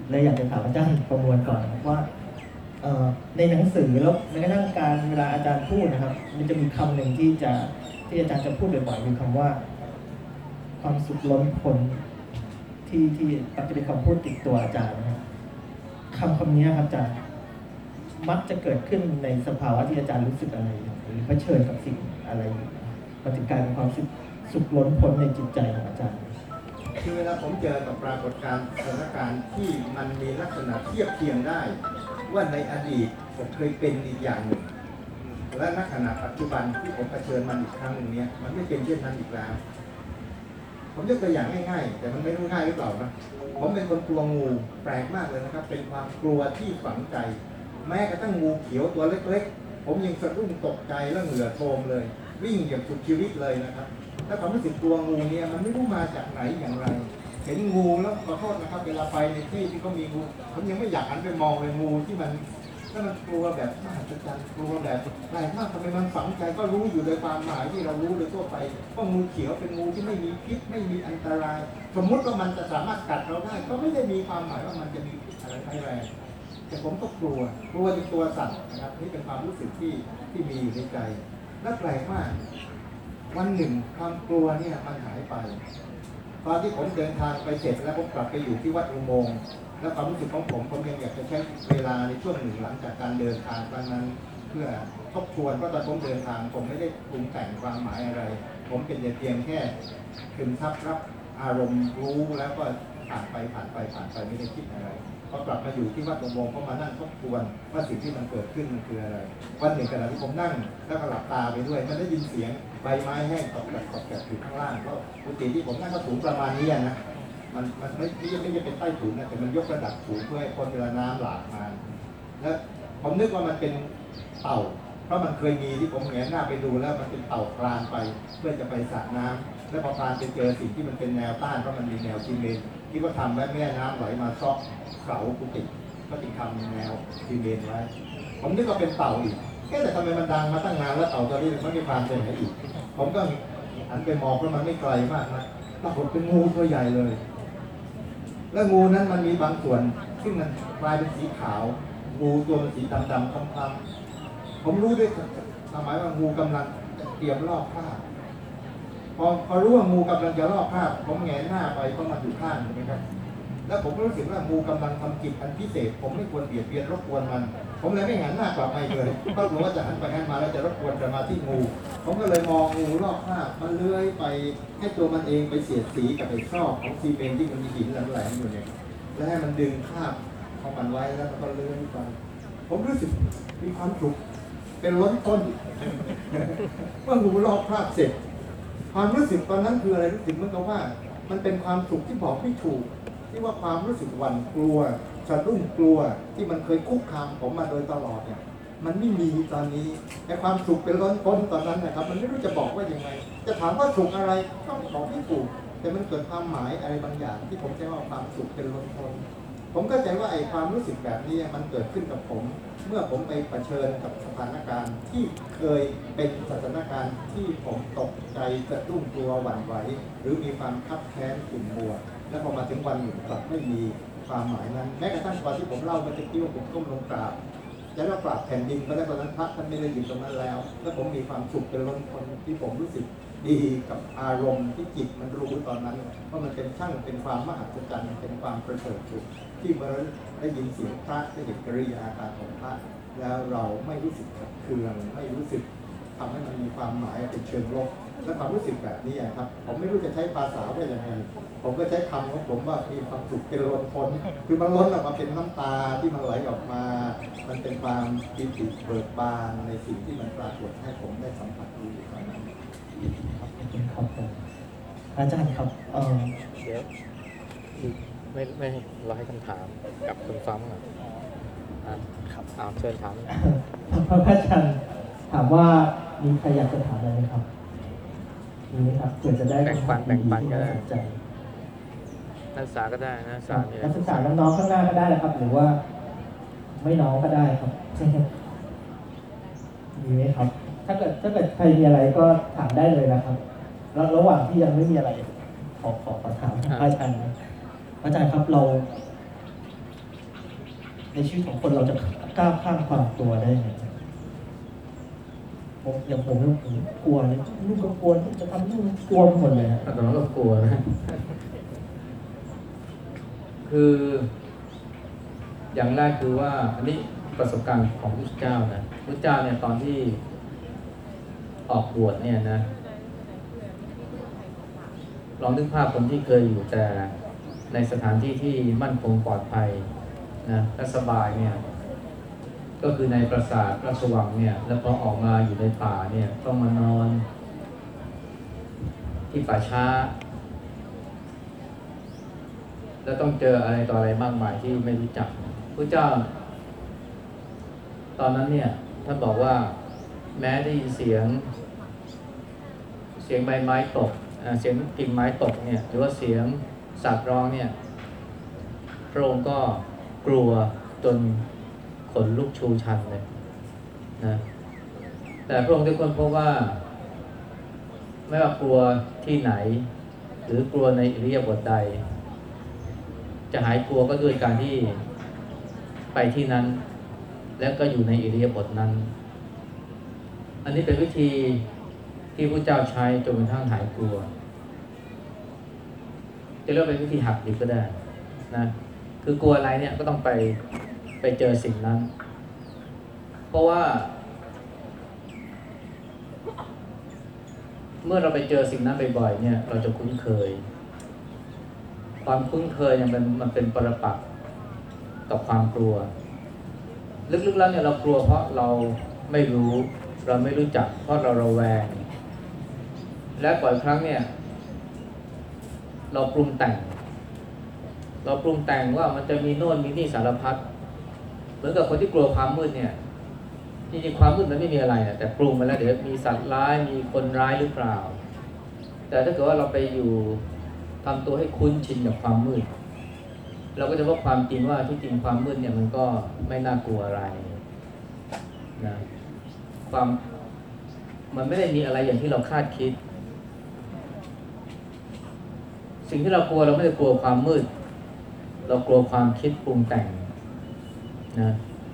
A: เลยอยากจะถามอาจารย์ประมวลก่อนว่าเอ่อในหนังสือแล้วแม้กระทั่งการเวลาอาจารย์พูดนะครับ มันจะมีคำหนึ่งที่จะที่อาจารย์จะพูดบ่อยๆคือคำว่า ความสุขล้นพ้นที่ที่มักจะเป็นคำพูดติดตัวอาจารย์นะครับคำคำนี้ครับอาจารย์มักจะเกิดขึ้นในสภาวะที่อาจารย์รู้สึกอะไรหรือเผชิญกับสิ่งอะไรมันถึงกลายเป็นความสุขสุขล้นพ้นในจิตใจของอาจารย์
B: คือเวลาผมเจอกับปรากฏการณ์สถานการณ์ที่มันมีลักษณะเทียบเคียงได้ ว่าในอดีตผมเคยเป็นอีกอย่างหนึ่งและณขณะปัจจุบันที่ผมเผชิญมันอีกครั้งหนึ่งเนี้ยมันไม่เป็นเช่นนั้นอีกแล้ว ผมยกตัวอย่างง่ายๆแต่มันไม่รู้ง่ายหรือเปล่านะผมเป็นคนกลัวงูแปลกมากเลยนะครับเป็นความกลัวที่ฝังใจ แม้กระทั่งงูเขียวตัวเล็กๆผมยังสะดุ้งตกใจและเหงื่อโทมเลย วิ่งอย่างสุดชีวิตเลยนะครับแล้วความรู้สึกกลัวงูเนี่ยมันไม่รู้มาจากไหนอย่างไร เห็นงูแล้วขอโทษนะครับเวลาไปในที่ที่เขามีงูผมยังไม่อยากหันไปมองเลยงูที่มันถ้ามันกลัวแบบมหัศจรรย์กลัวแบบแปลกมากทำไมมันฝังใจก็รู้อยู่โดยความหมายที่เรารู้โดยทั่วไปว่างูเขียวเป็นงูที่ไม่มีพิษไม่มีอันตราย สมมุติว่ามันจะสามารถกัดเราได้ก็ไม่ได้มีความหมายว่ามันจะมีพิษอะไรร้ายแรงแต่ผมก็กลัวกลัวจนตัวสั่นนะครับนี่เป็นความรู้สึกที่ที่มีอยู่ในใจและแปลกมากวันหนึ่งความกลัวเนี่ยมันหายไปตอนที่ผมเดินทางไปเสร็จแล้วผมกลับไปอยู่ที่วัดอุโมงค์และความรู้สึกของผมผมยังอยากจะใช้เวลาในช่วงหนึ่งหลังจากการเดินทางครั้งนั้นเพื่อทบทวนเพราะตอนผมเดินทางผมไม่ได้ปรุงแต่งความหมายอะไร ผมเป็นเพียงแค่ซึมซับรับอารมณ์รู้แล้วก็ผ่านไปผ่านไปผ่านไปไม่ได้คิดอะไรพอกลับมาอยู่ที่วัดอุโมงค์ก็มานั่งทบทวนว่าสิ่งที่มันเกิดขึ้นมันคืออะไรวันหนึ่งขณะที่ผมนั่งแล้วก็หลับตาไปด้วยมันได้ยินเสียงใบไม้แห้งตกแบบตกแบบอยู่ข้างล่างก็ปกติที่ผมนั่งก็สูงประมาณนี้นะมันมันไม่ไม่ไม่ใช่เป็นใต้ถุนนะแต่มันยกระดับสูงเพื่อให้คนเวลาน้ำหลากมาแล้วผมนึกว่ามันเป็นเต่าเพราะมันเคยมีที่ผมแงนหน้าไปดูแล้วมันเป็นเต่าคลานไปเพื่อจะไปสระน้ำแล้วพอคลานไปเจอสิ่งที่มันเป็นแนวต้านเพราะมันมีแนวซีเมนต์ที่ว่าทำไว้แม่น้ำไหลมาซอกเสากุฏิก็จึงทำแนวซีเมนต์ไว้ผมนึกว่าเป็นเต่าอีกแค่แต่ทำไมมันดังมาตั้งนานแล้วเต่าตัวนี้มันไม่คลานไปไหนอีกผมก็หันไปมองเพราะมันไม่ไกลมากนะปรากฏเป็นงูตัวใหญ่เลยแล้วงูนั้นมันมีบางส่วนซึ่งมันกลายเป็นสีขาวงูตัวมันสีดำๆคล้ำๆผมรู้ด้วยหมายว่างูกำลังเตรียมลอกคราบพอพอรู้ว่างูกำลังจะลอกคราบผมแงนหน้าไปเพราะมันอยู่ข้างใช่ไหมครับแล้วผมก็รู้สึกว่างูกำลังทำกิจอันพิเศษผมไม่ควรเบียดเบียนรบกวนมันผมเลยไม่หันหน้ากลับไปเลยเพราะกลัวว่าจะหันไปหันมาแล้วจะรบกวนจะมาที่งูผมก็เลยมองงูลอกคราบมันเลื้อยไปให้ตัวมันเองไปเสียดสีกับไอ้ซอกของซีเมนต์ที่มันมีหินแหลมๆอยู่เนี่ยแล้วให้มันดึงคราบของมันไว้แล้วมันก็เลื้อยไปผมรู้สึกมีความสุขเป็นล้นต้น ว่างูลอกคราบเสร็จความรู้สึกตอนนั้นคืออะไรรู้สึกเหมือนกับว่ามันเป็นความสุขที่บอกไม่ถูกที่ว่าความรู้สึกหวั่นกลัวสะดุ้งกลัวที่มันเคยคุกคามผมมาโดยตลอดเนี่ยมันไม่มีตอนนี้แต่ความสุขเป็นล้นพ้นตอนนั้นนะครับมันไม่รู้จะบอกว่ายังไงจะถามว่าสุขอะไรก็บอกไม่ถูกแต่มันเกิดความหมายอะไรบางอย่างที่ผมใช้ว่าความสุขเป็นล้นพ้นผมเข้าใจว่าไอ้ความรู้สึกแบบนี้มันเกิดขึ้นกับผมเมื่อผมไปเผชิญกับสถานการณ์ที่เคยเป็นสถานการณ์ที่ผมตกใจสะดุ้งกลัวหวั่นไหวหรือมีความคับแค้นขุ่นมัวและพอมาถึงวันหนึ่งกลับไม่มีความหมายนั้นแม้กระทั่งตอนที่ผมเล่าเมื่อกี้ว่าผมก้มลงกราบจะเล่ากราบแผ่นดินก็ได้ตอนนั้นพระท่านไม่ได้อยู่ตรงนั้นแล้วและผมมีความสุขเป็นล้นพ้นที่ผมรู้สึกดีกับอารมณ์ที่จิตมันรู้ตอนนั้นเพราะมันเป็นช่างเป็นความมหัศจรรย์เป็นความประเสริฐสุดที่เมื่อได้ยินเสียงพระได้เห็นกิริยาอาการของพระแล้วเราไม่รู้สึกขัดเคืองไม่รู้สึกทำให้มันมีความหมายเป็นเชิงลบและความรู้สึกแบบนี้ครับผมไม่รู้จะใช้ภาษาว่าอย่างไรผมก็ใช้คำของผมว่ามีความสุขเป็นล้นพ้นคือมันล้นออกมาเป็นน้ำตาที่มันไหลออกมามันเป็นความปิติเบิกบานในสิ่งที่มันปรากฏให้ผมได้สัมผัสรู้อยู่ตอนนั้น
A: ครับผมอาจารย์ครับเอ่อ
C: เดี๋ยวไม่ไม่เราให้คำถามกับคนฟังอ่ะอ่ะครับเอาเชิญถาม
A: พระอาจารย์ถามว่ามีใครอยากจะถามอะไรไหมครับมีไหมครับเผื่อจะได้
C: แบ่งปันแบ่งปันก็ได้
A: ใจ
C: นักศึกษาก็ได้นักศึกษามีอะไร
A: นักศึกษาน้องๆข้างหน้าก็ได้นะครับ หรือว่าไม่น้องก็ได้ครับ มีไหมครับ ถ้าเกิดถ้าเกิดใครมีอะไรก็ถามได้เลยนะครับแล้วระหว่างที่ยังไม่มีอะไรขอขอขอถามอาจารย์อาจารย์ครับเราชีวิตของคนเราจะก้าวข้ามความกลัวได้ไงผมอย่างผมเนี่ยผมกลัวเลยลูกก็กลัวจะทำลูกกลัวหมดเลยฮะ
C: ตอนนั้นก็กลัวนะ คืออย่างแรกคือว่าอันนี้ประสบการณ์ของพระเจ้านะพระเจ้าเนี่ยตอนที่ออกบวชเนี่ยนะลองนึกภาพคนที่เคยอยู่แต่ในสถานที่ที่มั่นคงปลอดภัยนะและสบายเนี่ยก็คือในปราสาทราชวังเนี่ยแล้วพอออกมาอยู่ในป่าเนี่ยต้องมานอนที่ป่าช้าแล้วต้องเจออะไรต่ออะไรมากมายที่ไม่รู้จักพระเจ้าตอนนั้นเนี่ยท่านบอกว่าแม้ได้ยินเสียงเสียงใบไม้ตกเสียงกิ่งไม้ตกเนี่ยหรือว่าเสียงสัตว์ร้องเนี่ยพระองค์ก็กลัวจนขนลุกชูชันเลยนะแต่พระองค์ได้ค้นพบว่าไม่ว่ากลัวที่ไหนหรือกลัวในอิริยาบถใดจะหายกลัวก็ด้วยการที่ไปที่นั้นแล้วก็อยู่ในอิริยาบถนั้นอันนี้เป็นวิธีที่พระเจ้าใช้จนกระทั่งหายกลัวจะเรียกเป็นวิธีหักดิบก็ได้นะคือกลัวอะไรเนี่ยก็ต้องไปไปเจอสิ่งนั้นเพราะว่าเมื่อเราไปเจอสิ่งนั้นบ่อยๆเนี่ยเราจะคุ้นเคยความคุ้นเคยเนี่ยมันมันเป็นปรปักษ์กับความกลัวลึกๆแล้วเนี่ยเรากลัวเพราะเราไม่รู้เราไม่รู้จักเพราะเราระแวงและบ่อยครั้งเนี่ยเราปรุงแต่งเราปรุงแต่งว่ามันจะมีโน่นมีนี่สารพัดเหมือนกับคนที่กลัวความมืดเนี่ยจริงๆความมืดมันไม่มีอะไรนะแต่ปรุงมาแล้วเดี๋ยวมีสัตว์ร้ายมีคนร้ายหรือเปล่าแต่ถ้าเกิดว่าเราไปอยู่ทำตัวให้คุ้นชินกับความมืดเราก็จะพบความจริงว่าที่จริงความมืดเนี่ยมันก็ไม่น่ากลัวอะไรนะความมันไม่ได้มีอะไรอย่างที่เราคาดคิดสิ่งที่เรากลัวเราไม่ได้กลัวความมืดเรากลัวความคิดปรุงแต่งนะ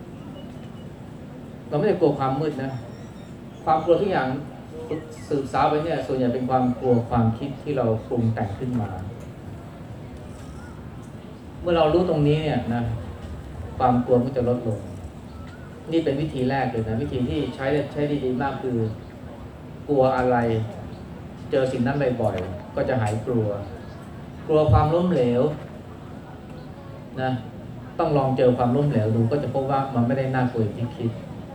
C: เราไม่ได้กลัวความมืดนะความกลัวทุกอย่างสืบสาวไปเนี่ยส่วนใหญ่เป็นความกลัวความคิดที่เราปรุงแต่งขึ้นมาเมื่อเรารู้ตรงนี้เนี่ยนะความกลัวก็จะลดลงนี่เป็นวิธีแรกเลยนะวิธีที่ใช้ใช้ดีๆมากคือกลัวอะไรเจอสิ่งนั้นบ่อยๆก็จะหายกลัวกลัวความล้มเหลวนะต้องลองเจอความล้มเหลวดูก็จะพบว่ามันไม่ได้น่ากลัวอย่างที่คิด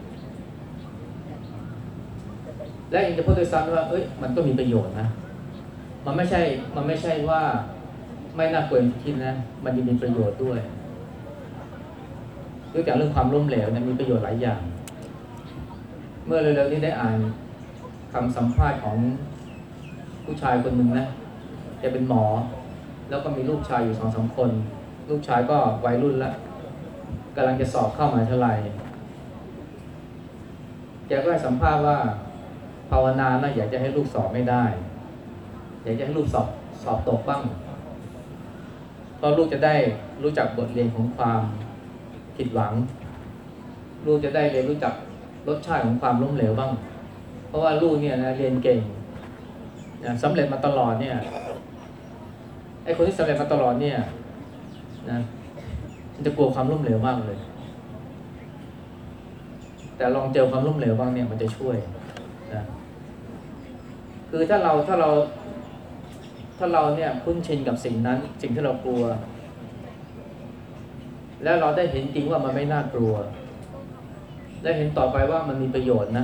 C: และยังจะพูดด้วยซ้ำว่าเอ้ยมันก็มีประโยชน์นะมันไม่ใช่มันไม่ใช่ว่าไม่น่ากลัวอย่างที่คิดนะมันยังมีประโยชน์ด้วยยกตัวอย่างเรื่องความล้มเหลวเนี่ยมีประโยชน์หลายอย่างเมื่อเร็วๆนี้ได้อ่านคำสัมภาษณ์ของผู้ชายคนหนึ่งนะแกเป็นหมอแล้วก็มีลูกชายอยู่สองสามคนลูกชายก็วัยรุ่นแล้วกำลังจะสอบเข้ามหาวิทยาลัยแกก็ให้สัมภาษณ์ว่าภาวนานะอยากจะให้ลูกสอบไม่ได้อยากจะให้ลูกสอบสอบตกบ้างเพราะลูกจะได้รู้จักบทเรียนของความผิดหวังลูกจะได้เรียนรู้จักรสชาติของความล้มเหลวบ้างเพราะว่าลูกเนี่ยนะเรียนเก่งนะสำเร็จมาตลอดเนี่ยไอ้คนที่สำเร็จมาตลอดเนี่ยนะมันจะกลัวความล้มเหลวมากเลยแต่ลองเจอความล้มเหลวบ้างเนี่ยมันจะช่วยนะคือถ้าเราถ้าเราถ้าเราเนี่ยคุ้นชินกับสิ่งนั้นสิ่งที่เรากลัวแล้วเราได้เห็นจริงว่ามันไม่น่ากลัวได้เห็นต่อไปว่ามันมีประโยชน์นะ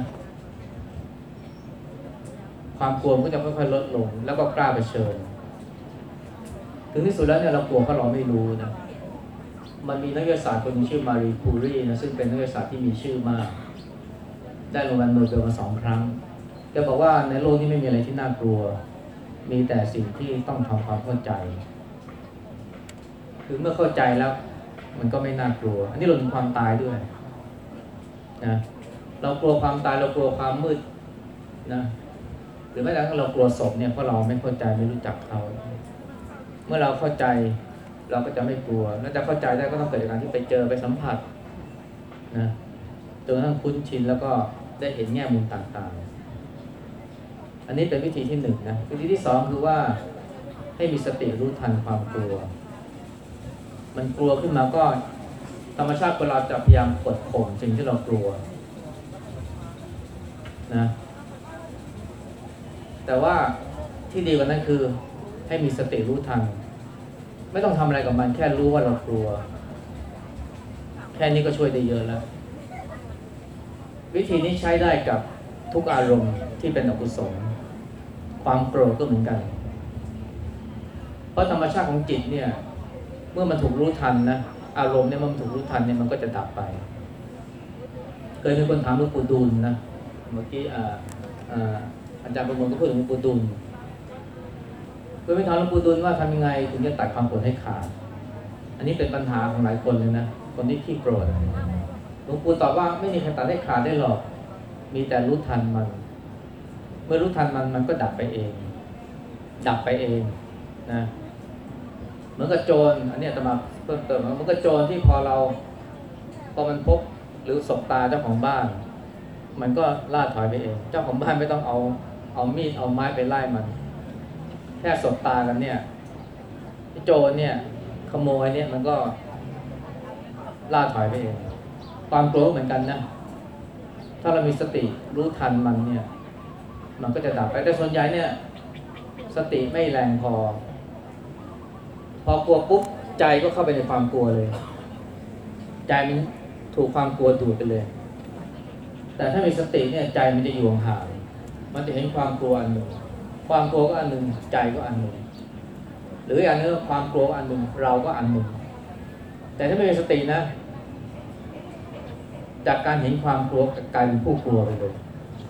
C: ความกลัวก็จะค่อยๆลดลงแล้วก็กล้าเผชิญถึงที่สุดแล้วเนี่ยเรากลัวเพราะเราไม่รู้นะมันมีนักวิทยาศาสตร์คนนึงชื่อมารีคูรีนะซึ่งเป็นนักวิทยาศาสตร์ที่มีชื่อมากได้รางวัลโนเบลมาสองครั้งแกบอกว่าในโลกนี้ไม่มีอะไรที่น่ากลัวมีแต่สิ่งที่ต้องทำความเข้าใจคือเมื่อเข้าใจแล้วมันก็ไม่น่ากลัวอันนี้รวมถึงความตายด้วยนะเรากลัวความตายเรากลัวความมืดนะหรือแม้แต่เรากลัวศพเนี่ยเพราะเราไม่เข้าใจไม่รู้จักเขาเมื่อเราเข้าใจเราก็จะไม่กลัวแล้วจะเข้าใจได้ก็ต้องเกิดจากการที่ไปเจอไปสัมผัสนะจนกระทั่งคุ้นชินแล้วก็ได้เห็นแง่มุมต่างๆอันนี้เป็นวิธีที่หนึ่งนะวิธีที่สองคือว่าให้มีสติรู้ทันความกลัวมันกลัวขึ้นมาก็ธรรมชาติเราจะพยายามกดข่มสิ่งที่เรากลัวนะแต่ว่าที่ดีกว่านั้นคือให้มีสติรู้ทันไม่ต้องทำอะไรกับมันแค่รู้ว่าเรากลัวแค่นี้ก็ช่วยได้เยอะแล้ววิธีนี้ใช้ได้กับทุกอารมณ์ที่เป็นอกุศลความโกรธก็เหมือนกันเพราะธรรมชาติของจิตเนี่ยเมื่อมันถูกรู้ทันนะอารมณ์เนี่ยมันถูกรู้ทันเนี่ยมันก็จะดับไปเคยมีคนถามหลวงปู่ดูลนะเมื่อกี้อ่าอ่าอาจารย์ประมวลก็พูดถึงหลวงปู่ดูลเคยไปถามหลวงปู่ดูลว่าทำยังไงถึงจะตัดความโกรธให้ขาดอันนี้เป็นปัญหาของหลายคนเลยนะคนที่ขี้โกรธหลวงปู่ตอบว่าไม่มีใครตัดให้ขาดได้หรอกมีแต่รู้ทันมันเมื่อรู้ทันมันมันก็ดับไปเองดับไปเองนะเหมือนกับโจรอันนี้อาตมาเพิ่มเติมเหมือนกับโจรที่พอเราพอมันพบหรือสบตาเจ้าของบ้านมันก็ล่าถอยไปเองเจ้าของบ้านไม่ต้องเอาเอามีดเอาไม้ไปไล่มันแค่สบตากันเนี่ยโจรเนี่ยขโมยเนี่ยมันก็ล่าถอยไปเองความกลัวเหมือนกันนะถ้าเรามีสติรู้ทันมันเนี่ยมันก็จะดับไปแต่ส่วนใหญ่เนี่ยสติไม่แรงพอพอกลัวปุ๊บใจก็เข้าไปในความกลัวเลยใจมันถูกความกลัวดูดไปเลยแต่ถ้ามีสติเนี่ยใจมันจะอยู่ห่างมันจะเห็นความกลัวอันหนึ่งความกลัวก็อันหนึ่งใจก็อันหนึ่งหรืออย่างนึงความกลัวก็อันหนึ่งเราก็อันหนึ่งแต่ถ้าไม่มีสตินะจากการเห็นความกลัวกลายเป็นผู้กลัวไปเลย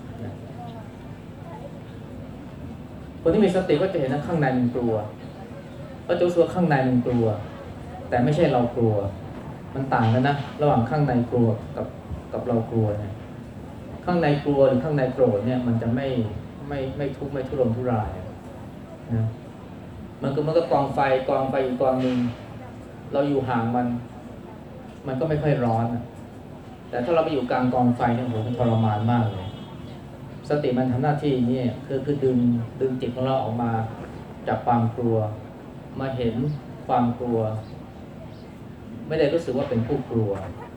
C: คนที่มีสติก็จะเห็นว่าข้างในมันกลัวก็จะรู้สึกว่าข้างในมันกลัวแต่ไม่ใช่เรากลัวมันต่างกันนะระหว่างข้างในกลัวกับกับเรากลัวเนี่ยข้างในกลัวหรือข้างในโกรธเนี่ยมันจะไม่ไม่ไม่ทุกข์ไม่ทุรนทุรายนะมันก็มันก็กองไฟกองไฟอีกกองนึงเราอยู่ห่างมันมันก็ไม่ค่อยร้อนแต่ถ้าเราไปอยู่กลางกองไฟเนี่ยโหมันทรมานมากเลยสติมันทำหน้าที่นี่คือคือดึงดึงจิตของเราออกมาจากความกลัวมาเห็นความกลัวไม่ได้รู้สึกว่าเป็นผู้กลัว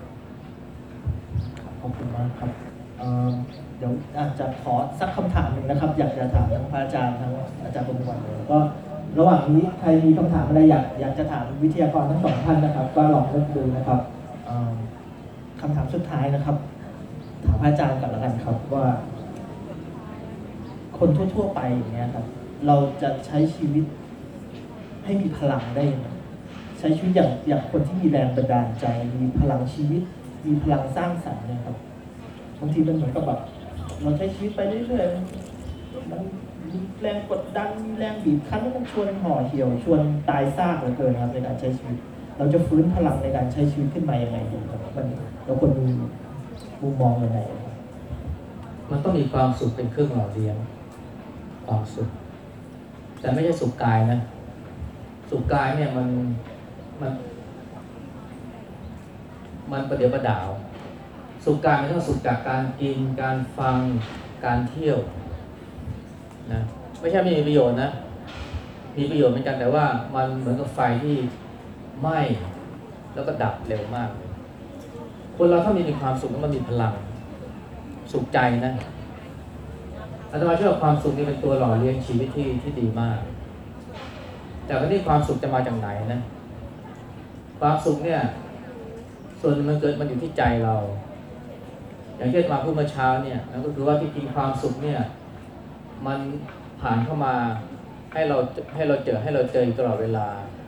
A: ขอบคุณมากครับเอ่อเดี๋ยวอาจจะขอสักคำถามหนึ่งนะครับ อยากจะถามทั้งพระอาจารย์ทั้งอาจารย์ประมวลเลยแล้วก็ระหว่างนี้ใครมีคำถามอะไรอยากอยากจะถามวิทยากรทั้งสองท่านนะครับก็ลองเลือกดูนะครับเอ่อคำถามสุดท้ายนะครับถามพระอาจารย์ก่อนแล้วกันครับว่าคนทั่วๆไปอย่างเงี้ยครับเราจะใช้ชีวิตให้มีพลังได้ยังไงใช้ชีวิตอย่างอย่างคนที่มีแรงบันดาลใจมีพลังชีวิตมีพลังสร้างสรรค์เนี่ยครับบางทีมันเหมือนกับแบบเราใช้ชีวิตไปเรื่อยๆมันมีแรงกดดันมีแรงบีบคั้นมันชวนห่อเหี่ยวชวนตายซากเหลือเกินครับในการใช้ชีวิตเราจะฟื้นพลังในการใช้ชีวิตขึ้นมายังไงดีครับมันเราควรมีมุมมองยังไงครับ
C: มันต้องมีความสุขเป็นเครื่องหล่อเลี้ยงความสุขแต่ไม่ใช่สุขกายนะสุขกายเนี่ยมันมันมันประเดี๋ยวประดาวสุขกายมันต้องสุขจากการกินการฟังการเที่ยวนะไม่ใช่ไม่มีประโยชน์นะมีประโยชน์เหมือนกันแต่ว่ามันเหมือนกับไฟที่ไหม้แล้วก็ดับเร็วมากเลยคนเราถ้ามีความสุขแล้วมันมีพลังสุขใจนะอาตมาเชื่อว่าความสุขนี่เป็นตัวหล่อเลี้ยงชีวิตที่ที่ดีมากแต่ว่าที่ความสุขจะมาจากไหนนะความสุขเนี่ยส่วนมันเกิดมันอยู่ที่ใจเราอย่างที่มาพูดเมื่อเช้าเนี่ยนั่นก็คือว่าที่จริงความสุขเนี่ยมันผ่านเข้ามาให้เราให้เราเจอให้เราเจอตลอดเวลา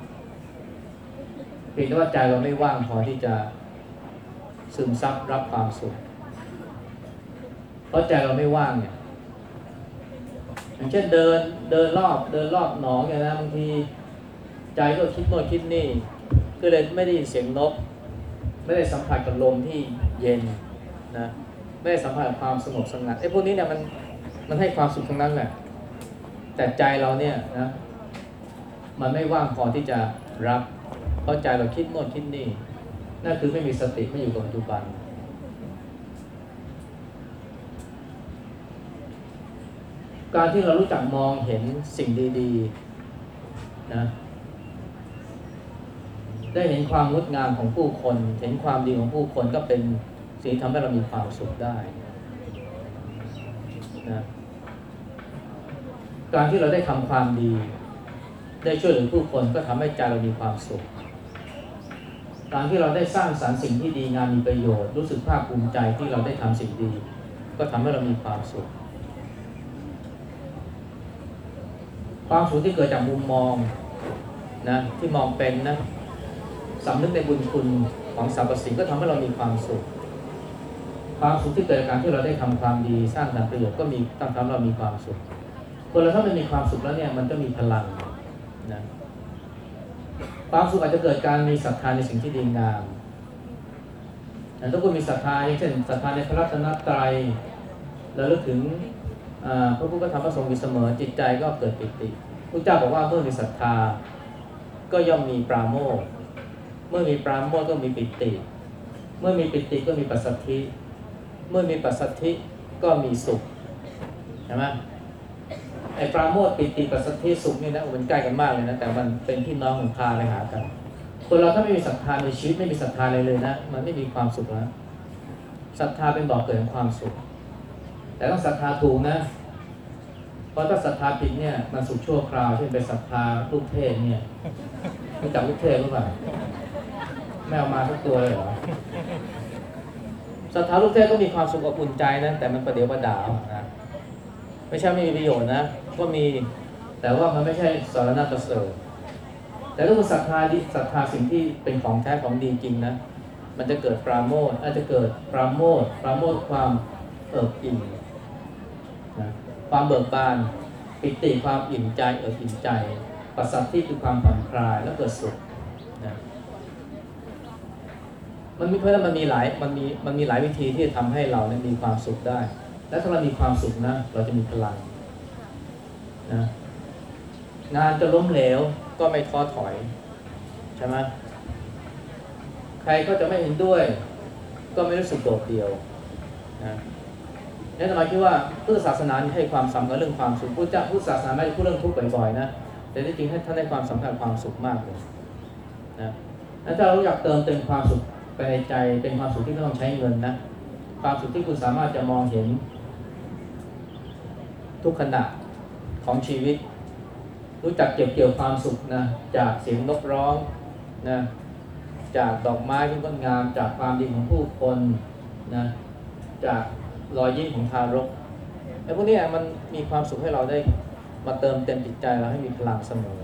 C: เพียงแต่ว่าใจเราไม่ว่างพอที่จะซึมซับรับความสุขเพราะใจเราไม่ว่างเนี่ยอย่างเช่นเดินเดินรอบเดินรอบหนองอย่างนั้นบางทีใจก็คิดโน่นคิดนี่ก็เลยไม่ได้ยินเสียงนกไม่ได้สัมผัสกับลมที่เย็นนะไม่ได้สัมผัสกับความสงบสงัดไอ้พวกนี้เนี่ยมันมันให้ความสุขทั้งนั้นแหละแต่ใจเราเนี่ยนะมันไม่ว่างพอที่จะรับเพราะใจเราคิดโน่นคิดนี่นั่นคือไม่มีสติไม่อยู่กับปัจจุบันการที่เรารู้จักมองเห็นสิ่งดีๆนะได้เห็นความงดงามของผู้คนเห็นความดีของผู้คนก็เป็นสิ่งที่ทำให้เรามีความสุขได้นะการที่เราได้ทำความดีได้ช่วยเหลือผู้คนก็ทำให้ใจเรามีความสุขการที่เราได้สร้างสรรค์สิ่งที่ดีงามมีประโยชน์รู้สึกภาคภูมิใจที่เราได้ทำสิ่งดีก็ทำให้เรามีความสุขความสุขที่เกิดจากมุมมองนะที่มองเป็นนะสำนึกในบุญคุณของสรรพสิ่งก็ทำให้เรามีความสุขความสุขที่เกิดจากการที่เราได้ทำความดีสร้างสรรค์ประโยชน์ก็มีทำให้เรามีความสุขคนเราถ้ามันมีความสุขแล้วเนี่ยมันก็มีพลังนะความสุขอาจจะเกิดการมีศรัทธาในสิ่งที่ดีงามนะถ้าคุณมีศรัทธาอย่างเช่นศรัทธาในพระรัตนตรัยแล้วลึกถึงพระพุทธธรรมพระสงฆ์อยู่เสมอจิตใจก็เกิดปิติพระเจ้าบอกว่าเมื่อมีศรัทธาก็ย่อมมีปราโมทย์เมื่อมีปราโมทย์ก็มีปิติเมื่อมีปิติก็มีปัสสัทธิเมื่อมีปัสสัทธิก็มีสุขใช่ไหมไอ้ปราโมทย์ปิติปัสสัทธิสุขนี่นะมันใกล้กันมากเลยนะแต่มันเป็นพี่น้องของพาเลยหากันคนเราถ้าไม่มีศรัทธาในชีวิตไม่มีศรัทธาอะไรเลยนะมันไม่มีความสุขแล้วศรัทธาเป็นบ่อเกิดของความสุขแต่ต้องศรัทธาถูกนะเพราะถ้าศรัทธาผิดเนี่ยมันสุขชั่วคราวเช่นไปศรัทธาลูกเทพเนี่ยรู้จักลูกเทพหรือเปล่าไม่เอามาสักตัวเลยเหรอศรัทธาลูกเทพก็มีความสุขอบอุ่นใจนะแต่มันประเดี๋ยวประดาวนะไม่ใช่ไม่มีประโยชน์นะก็มีแต่ว่ามันไม่ใช่สารณะประเสริฐแต่ถ้าคุณศรัทธาดิศรัทธาสิ่งที่เป็นของแท้ของดีจริงนะมันจะเกิดปราโมทย์อาจจะเกิดปราโมทย์ปราโมทย์ความเอิบอิ่มนะความเบิกบานปิติความอิ่มใจเอิบอิ่มใจปัสสัทธิคือความผ่อนคลายแล้วเกิดสุขนะมันมีเพราะมันมีหลายมันมีมันมีหลายวิธีที่จะทำให้เราเนี่ยมีความสุขได้และถ้าเรามีความสุขนะเราจะมีพลังนะงานจะล้มเหลวก็ไม่ท้อถอยใช่ไหมใครก็จะไม่เห็นด้วยก็ไม่รู้สึกโดดเดี่ยวนะนี่ทำไมคิดว่าพุทธศาสนาให้ความสำคัญเรื่องความสุขพุทธเจ้าพุทธศาสนาไม่ได้พูดเรื่องทุกข์บ่อยๆนะแต่ที่จริงให้ท่านให้ความสำคัญความสุขมากเลยนะแล้วถ้าเราอยากเติมเต็มความสุขไปในใจเป็นความสุขที่ไม่ต้องใช้เงินนะความสุขที่คุณสามารถจะมองเห็นทุกขณะของชีวิตรู้จักเก็บเกี่ยวความสุขนะจากเสียงนกร้องนะจากดอกไม้ที่งดงามจากความดีของผู้คนนะจากรอยยิ้มของทารกไอ้พวกนี้มันมีความสุขให้เราได้มาเติมเต็มจิตใจเราให้มีพลังเสมอ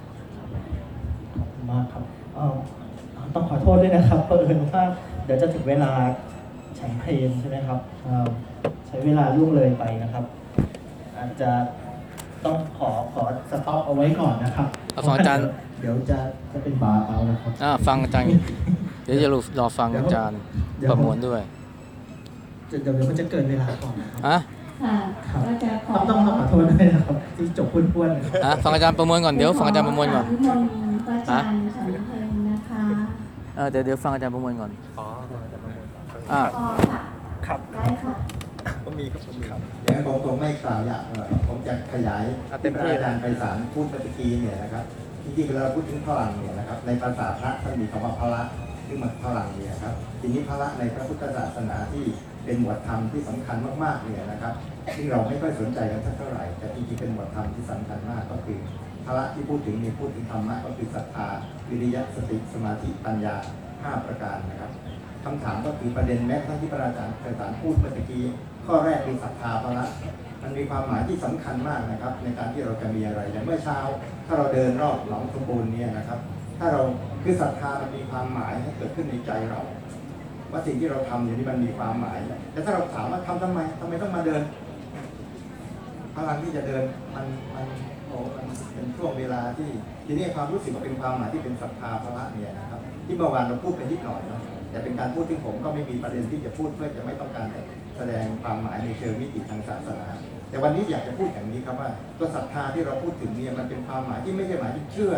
A: มากครับเอ่อต้องขอโทษด้วยนะครับเพราะเอิญว่าเดี๋ยวจะถึงเวลาฉันเพลนใช่ไหมครับใช้เวลาล่วงเลยไปนะครับอาจจะต้องขอขอสต็อปเอาไว้ก่อนนะครับ
C: ฟังอาจารย์
A: เดี๋ยวจะจะเป็นบาเอานะครับ
C: อ่าฟังอาจารย์เดี๋ยวจะรอฟังอาจารย์ประมวลด้วย
A: เดี๋ยวเดี๋ยวมันจะเกินเวลาก่อนนะครับ
D: อ่ะก็จะขอ
A: ต้องต้องขอโทษด้วยนะครับที่จบพ้วนๆนะครับ
C: อ่ะฟังอาจารย์ประมวลก่อนเดี๋ยวฟังอาจารย์ประมวลก่อน
D: นิมนต์อาจารย์ฉันเพลงนะคะ
C: เออเดี๋ยวเดี๋ยวฟังอาจารย์ประมวลก่อน
B: อ๋ออาจารย์ประมวล
D: อ่าอ๋อค่ะ
A: ครับ
D: ได้ค่ะ
B: ก็มีครับผมครับอย่างผมคงไม่กล่าวอยากผมจะขยายที่พระอาจารย์ไพศาลพูดเมื่อกี้เนี่ยนะครับจริงๆเวลาพูดถึงพลังเนี่ยนะครับในภาษาพระท่านมีคำว่าพละซึ่งมันพลังเนี่ยครับทีนี้พละในพระพุทธศาสนาที่เป็นหมวดธรรมที่สำคัญมากๆเนี่ยนะครับซึ่งเราไม่ค่อยสนใจกันสักเท่าไหร่แต่จริงๆเป็นหมวดธรรมที่สำคัญมากก็คือพละที่พูดถึงมีพูดถึงธรรมะก็คือศรัทธาวิริยะสติสมาธิปัญญาห้าประการนะครับคำถามก็คือประเด็นแม้ทั้งที่พระอาจารย์ไพศาลพูดเมื่อกี้ข้อแรกคือศรัทธาพละมันมีความหมายที่สำคัญมากนะครับในการที่เราจะมีอะไรอย่างเมื่อเช้าถ้าเราเดินรอบหนองสมบูรณ์เนี่ยนะครับถ้าเราคือศรัทธามันมีความหมายให้เกิดขึ้นในใจเราว่าสิ่งที่เราทำอยู่นี่มันมีความหมายแต่ถ้าเราถามว่าทำทำไมทำไมต้องมาเดินพลังที่จะเดินมันมันโอ้มันเป็นช่วงเวลาที่ทีนี้ความรู้สึกว่าเป็นความหมายที่เป็นศรัทธาพละเนี่ยนะครับที่เมื่อวานเราพูดไปนิดหน่อยเนาะแต่เป็นการพูดที่ผมก็ไม่มีประเด็นที่จะพูดเพื่อจะไม่ต้องการแสดงความหมายในเชิงมิติทางศาสนาแต่วันนี้อยากจะพูดอย่างนี้ครับว่าตัวศรัทธาที่เราพูดถึงเนี่ยมันเป็นความหมายที่ไม่ใช่หมายที่เชื่อ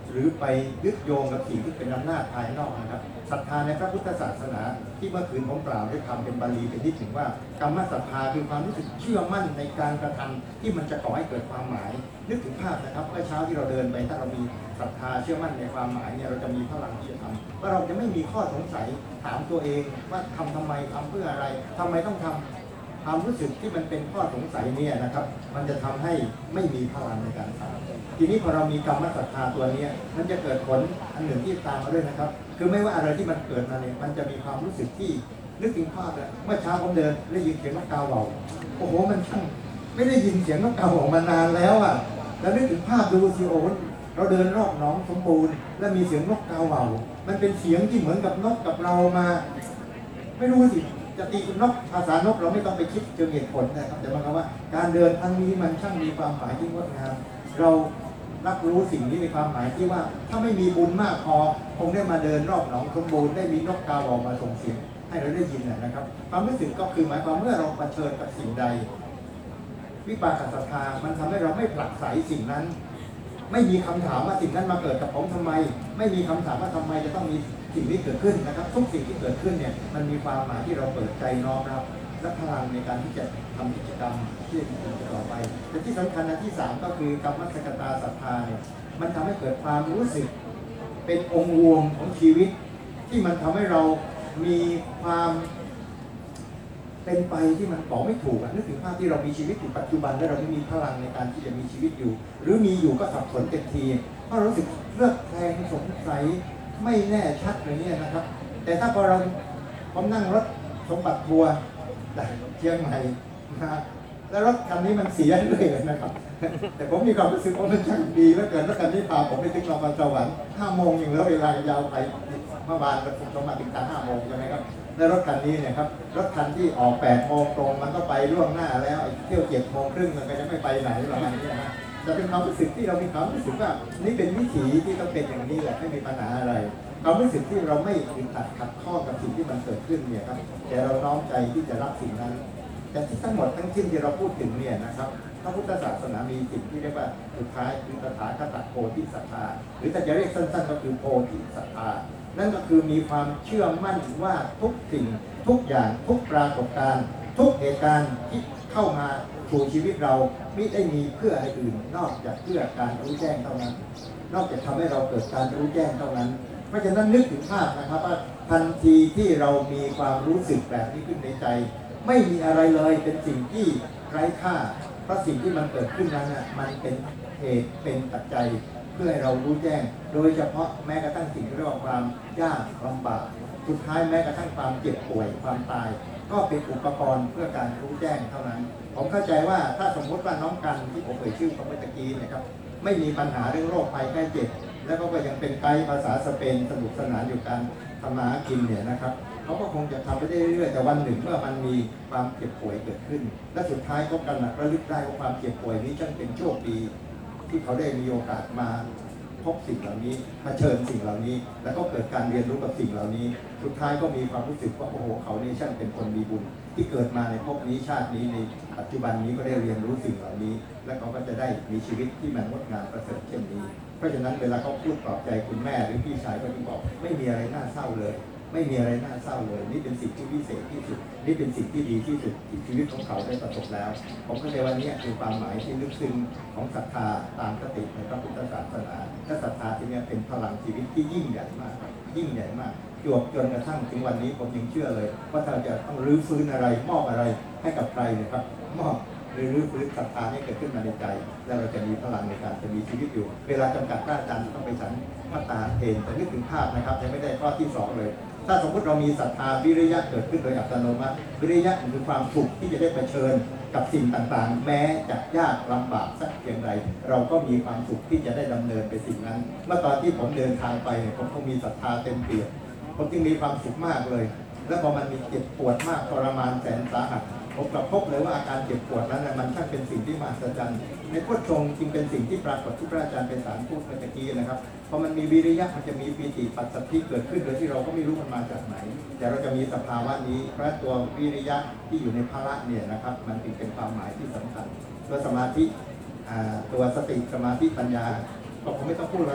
B: หรือไปยึดโยงกับสิ่งที่เป็นอำนาจภายนอกนะครับศรัทธาในพระพุทธศาสนาที่เมื่อคืนผมกล่าวได้ทำเป็นบาลีเป็นที่ถึงว่ากรรมศรัทธาคือความรู้สึกเชื่อมั่นในการกระทำที่มันจะก่อให้เกิดความหมายนึกถึงภาพนะครับเมื่อเช้าที่เราเดินไปถ้าเรามีศรัทธาเชื่อมั่นในความหมายเนี่ยเราจะมีพลังที่จะทำว่าเราจะไม่มีข้อสงสัยถามตัวเองว่าทำทำไมทำเพื่ออะไรทำไมต้องทำความรู้สึกที่มันเป็นข้อสงสัยเนี่ยนะครับมันจะทำให้ไม่มีพลังในการทำทีนี้พอเรามีกรรมศรัทธาตัวนี้มันจะเกิดผลอันหนึ่งที่ตามมาด้วยนะครับคือไม่ว่าอะไรที่มันเกิดมาเนี่ยมันจะมีความรู้สึกที่นึกถึงภาพเลยเมื่อเช้าผมเดินได้ยินเสียงนกกาเหว่าโอ้โหมันช่างไม่ได้ยินเสียงนกกาเหว่ามานานแล้วอ่ะแล้วนึกถึงภาพดูสิโอ้เราเดินรอบหนองสมบูรณ์แล้วมีเสียงนกกาเหว่ามันเป็นเสียงที่เหมือนกับนกกับเรามาไม่รู้สิจะตีนกภาษานกเราไม่ต้องไปคิดเชิงเหตุผลนะครับแต่หมายความว่าการเดินครั้งนี้มันช่างมีความหมายที่งดงามเรารับรู้สิ่งนี้มีความหมายที่ว่าถ้าไม่มีบุญมากพอคงได้มาเดินรอบหนองสมบูรณ์ได้มีนกกาเหว่ามาส่งเสียงให้เราได้ยินนะครับความรู้สึกก็คือหมายความเมื่อเราเผชิญกับสิ่งใดวิปากศรัทธามันทำให้เราไม่ผลักไสสิ่งนั้นไม่มีคำถามว่าสิ่งนั้นมาเกิดกับผมทำไมไม่มีคำถามว่าทำไมจะต้องมีสิ่งที่เกิดขึ้นนะครับทุกสิ่งที่เกิดขึ้นเนี่ยมันมีความหมายที่เราเปิดใจน้อมรับและพลังในการที่จะทำกิจกรรมที่จะต่อไปแต่ที่สำคัญอันที่สามก็คือกรรมสกตาศรัทธาเนี่ยมันทำให้เกิดความรู้สึกเป็นองค์รวมของชีวิตที่มันทำให้เรามีความเป็นไปที่มันบอกไม่ถูกนึกถึงภาพที่เรามีชีวิตอยู่ปัจจุบันและเราไม่มีพลังในการที่จะมีชีวิตอยู่หรือมีอยู่ก็สับสนเต็มทีเพราะรู้สึกเลือกแทงสงสัยไม่แน่ชัดเลยเนี่ยนะครับแต่ถ้าพอเราผมนั่งรถสมบัติทัวร์จากเชียงใหม่นะแล้วรถคันนี้มันเสียเลยนะครับแต่ผมมีความรู้สึกว่ามันช่างดีเหลือเกินรถคันนี้พาผมไปถึงนครสวรรค์ห้าโมงอย่างแล้วเวลายาวไปเมื่อวานผมต้องมาถึงตอนห้าโมงใช่ไหมครับแล้วรถคันนี้เนี่ยครับรถคันที่ออกแปดโมงตรงมันก็ไปล่วงหน้าแล้วเที่ยวเจ็ดโมงครึ่งมันก็จะไม่ไปไหนประมาณนี้นะจะเป็นความรู้สึกที่เรามีความรู้สึกว่านี่เป็นวิถีที่ต้องเป็นอย่างนี้แหละไม่มีปัญหาอะไรความรู้สึกที่เราไม่อึดอัดขัดข้องกับสิ่งที่มันเกิดขึ้นเนี่ยครับแต่เราน้อมใจที่จะรับสิ่งนั้นแต่ที่ทั้งหมดทั้งสิ้นที่เราพูดถึงเนี่ยนะครับพระพุทธศาสนามีสิ่งที่เรียกว่าสุดท้ายคือตถาคตโพธิศรัทธาหรือถ้าจะเรียกสั้นๆก็คือโพธิศรัทธานั่นก็คือมีความเชื่อมั่นว่าทุกสิ่งทุกอย่างทุกปรากฏการณ์ทุกเหตุการณ์ที่เข้ามาสู่ชีวิตเราไม่ได้มีเพื่ออะไรอื่นนอกจากเพื่อการรู้แจ้งเท่านั้นนอกจากทำให้เราเกิดการรู้แจ้งเท่านั้นเพราะฉะนั้นนึกถึงภาพนะครับว่าทันทีที่เรามีความรู้สึกแบบนี้ขึ้นในใจไม่มีอะไรเลยเป็นสิ่งที่ไร้ค่าเพราะสิ่งที่มันเกิดขึ้นนั้นน่ะมันเป็นเหตุเป็นปัจจัยเพื่อให้เรารู้แจ้งโดยเฉพาะแม้กระทั่งสิ่งที่เรียกว่าความยากลำบากสุดท้ายแม้กระทั่งความเจ็บป่วยความตายก็เป็นอุปกรณ์เพื่อการรู้แจ้งเท่านั้นผมเข้าใจว่าถ้าสมมติว่าน้องกันที่ผมเอ่ยชื่อของเมื่อกี้นะครับไม่มีปัญหาเรื่องโรคภัยไข้เจ็บแล้วก็ยังเป็นไกด์ภาษาสเปนสนุกสนานอยู่การทำมาหากินเนี่ยนะครับเขาก็คงจะทำไปได้เรื่อยๆแต่วันหนึ่งเมื่อมันมีความเจ็บป่วยเกิดขึ้นและสุดท้ายก็กำหนักระลึกได้ว่าความเจ็บป่วยนี้ช่างเป็นโชคดีที่เขาได้มีโอกาสมาพบสิ่งเหล่านี้มาเชิญสิ่งเหล่านี้แล้วก็เกิดการเรียนรู้กับสิ่งเหล่านี้สุดท้ายก็มีความรู้สึกว่าโอ้โหเขานี่ช่างเป็นคนมีบุญที่เกิดมาในภพนี้ชาตินี้ในปัจจุบันนี้ก็ได้เรียนรู้สิ่งเหล่านี้และเขาก็จะได้มีชีวิตที่มันงดงามประเสริฐเช่นนี้เพราะฉะนั้นเวลาเขาพูดปลอบใจคุณแม่หรือพี่ชายก็จะบอกไม่มีอะไรน่าเศร้าเลยไม่มีอะไรน่าเศร้าเลยนี่เป็นสิ่งที่พิเศษที่สุดนี่เป็นสิ่งที่ดีที่สุดที่ชีวิตของเขาได้ประสบแล้วผมก็เลยว่านี่คือความหมายที่ลึกซึ้งของศรัทธาตามคติในพระพุทธศาสนาและศรัทธาที่นี่เป็นพลังชีวิตที่ยิ่งใหญ่มากยิ่งใหญ่มากจวบจนกระทั่งถึงวันนี้ผมยังเชื่อเลยว่าถ้าจะต้องรื้อฟื้นอะไรมอบอะไรให้กับใครนะครับมอบหรือรื้อฟื้นศรัทธาให้เกิดขึ้นมาในใจแล้วเราจะมีพลังในการจะมีชีวิตอยู่เวลาจำกัดพระอาจารย์ต้องไปฉันมาตาเองแต่นึกถึงภาพนะครับยังไม่ได้ข้อที่สองเลยถ้าสมมติเรามีศรัทธาวิริยะเกิดขึ้นโดยอัตโนมัติวิริยะคือความสุขที่จะได้เผชิญกับสิ่งต่างๆแม้จะยากลำบากสักเพียงใดเราก็มีความสุขที่จะได้ดำเนินไปสิ่งนั้นเมื่อตอนที่ผมเดินทางไปเนี่ยผมก็มีศรัทธาเต็มเปี่ยมผมจึงมีความสุขมากเลยแล้วพอมันมีเจ็บปวดมากทรมานแสนสาหัสผมกลับพบเลยว่าอาการเจ็บปวดนั้นมันช่างเป็นสิ่งที่มหัศจรรย์ในพุทธชงจึงเป็นสิ่งที่ปรากฏที่พระอาจารย์เป็นสารพูดเมื่อกี้นะครับพอมันมีวิริยะมันจะมีปีติปัสสัทธิเกิดขึ้นโดยที่เราก็ไม่รู้มันมาจากไหนแต่เราจะมีสภาวะนี้เพราะตัววิริยะที่อยู่ในภละเนี่ยนะครับมันจึงเป็นความหมายที่สำคัญตัวสมาธิตัวสติสมาธิปัญญาก็ผมไม่ต้องพูดว่ามัน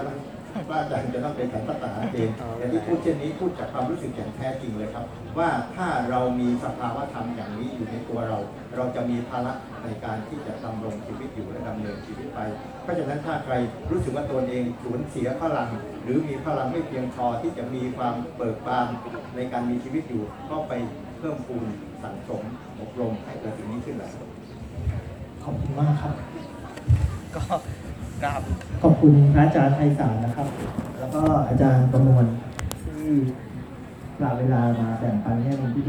B: ว่าอาจารย์จะต้องเป็นสันตตาเองแต่ที่พูดเช่นนี้พูดจากความรู้สึกอย่างแท้จริงเลยครับ ว่าถ้าเรามีสภาวะธรรมอย่างนี้อยู่ในตัวเรา เราจะมีภาระในการที่จะดำรงชีวิตอยู่และดำเนินชีวิตไป เพราะฉะนั้นถ้าใครรู้สึกว่าตนเองสูญเสียพลัง หรือมีพลังไม่เพียงพอที่จะมีความเบิกบานในการมีชีวิตอยู่ก็ไปเพิ่มพูนสั่งสมอบรมให้เกิดสิ่งนี้ขึ้นเลย
A: ขอบคุณมากครับ ก็กราบขอบคุณพระอาจารย์ไพศาลนะครับ แล้วก็อาจารย์ประมวลที่กล่าวเวลามาแบ่งปันให้ในพิธี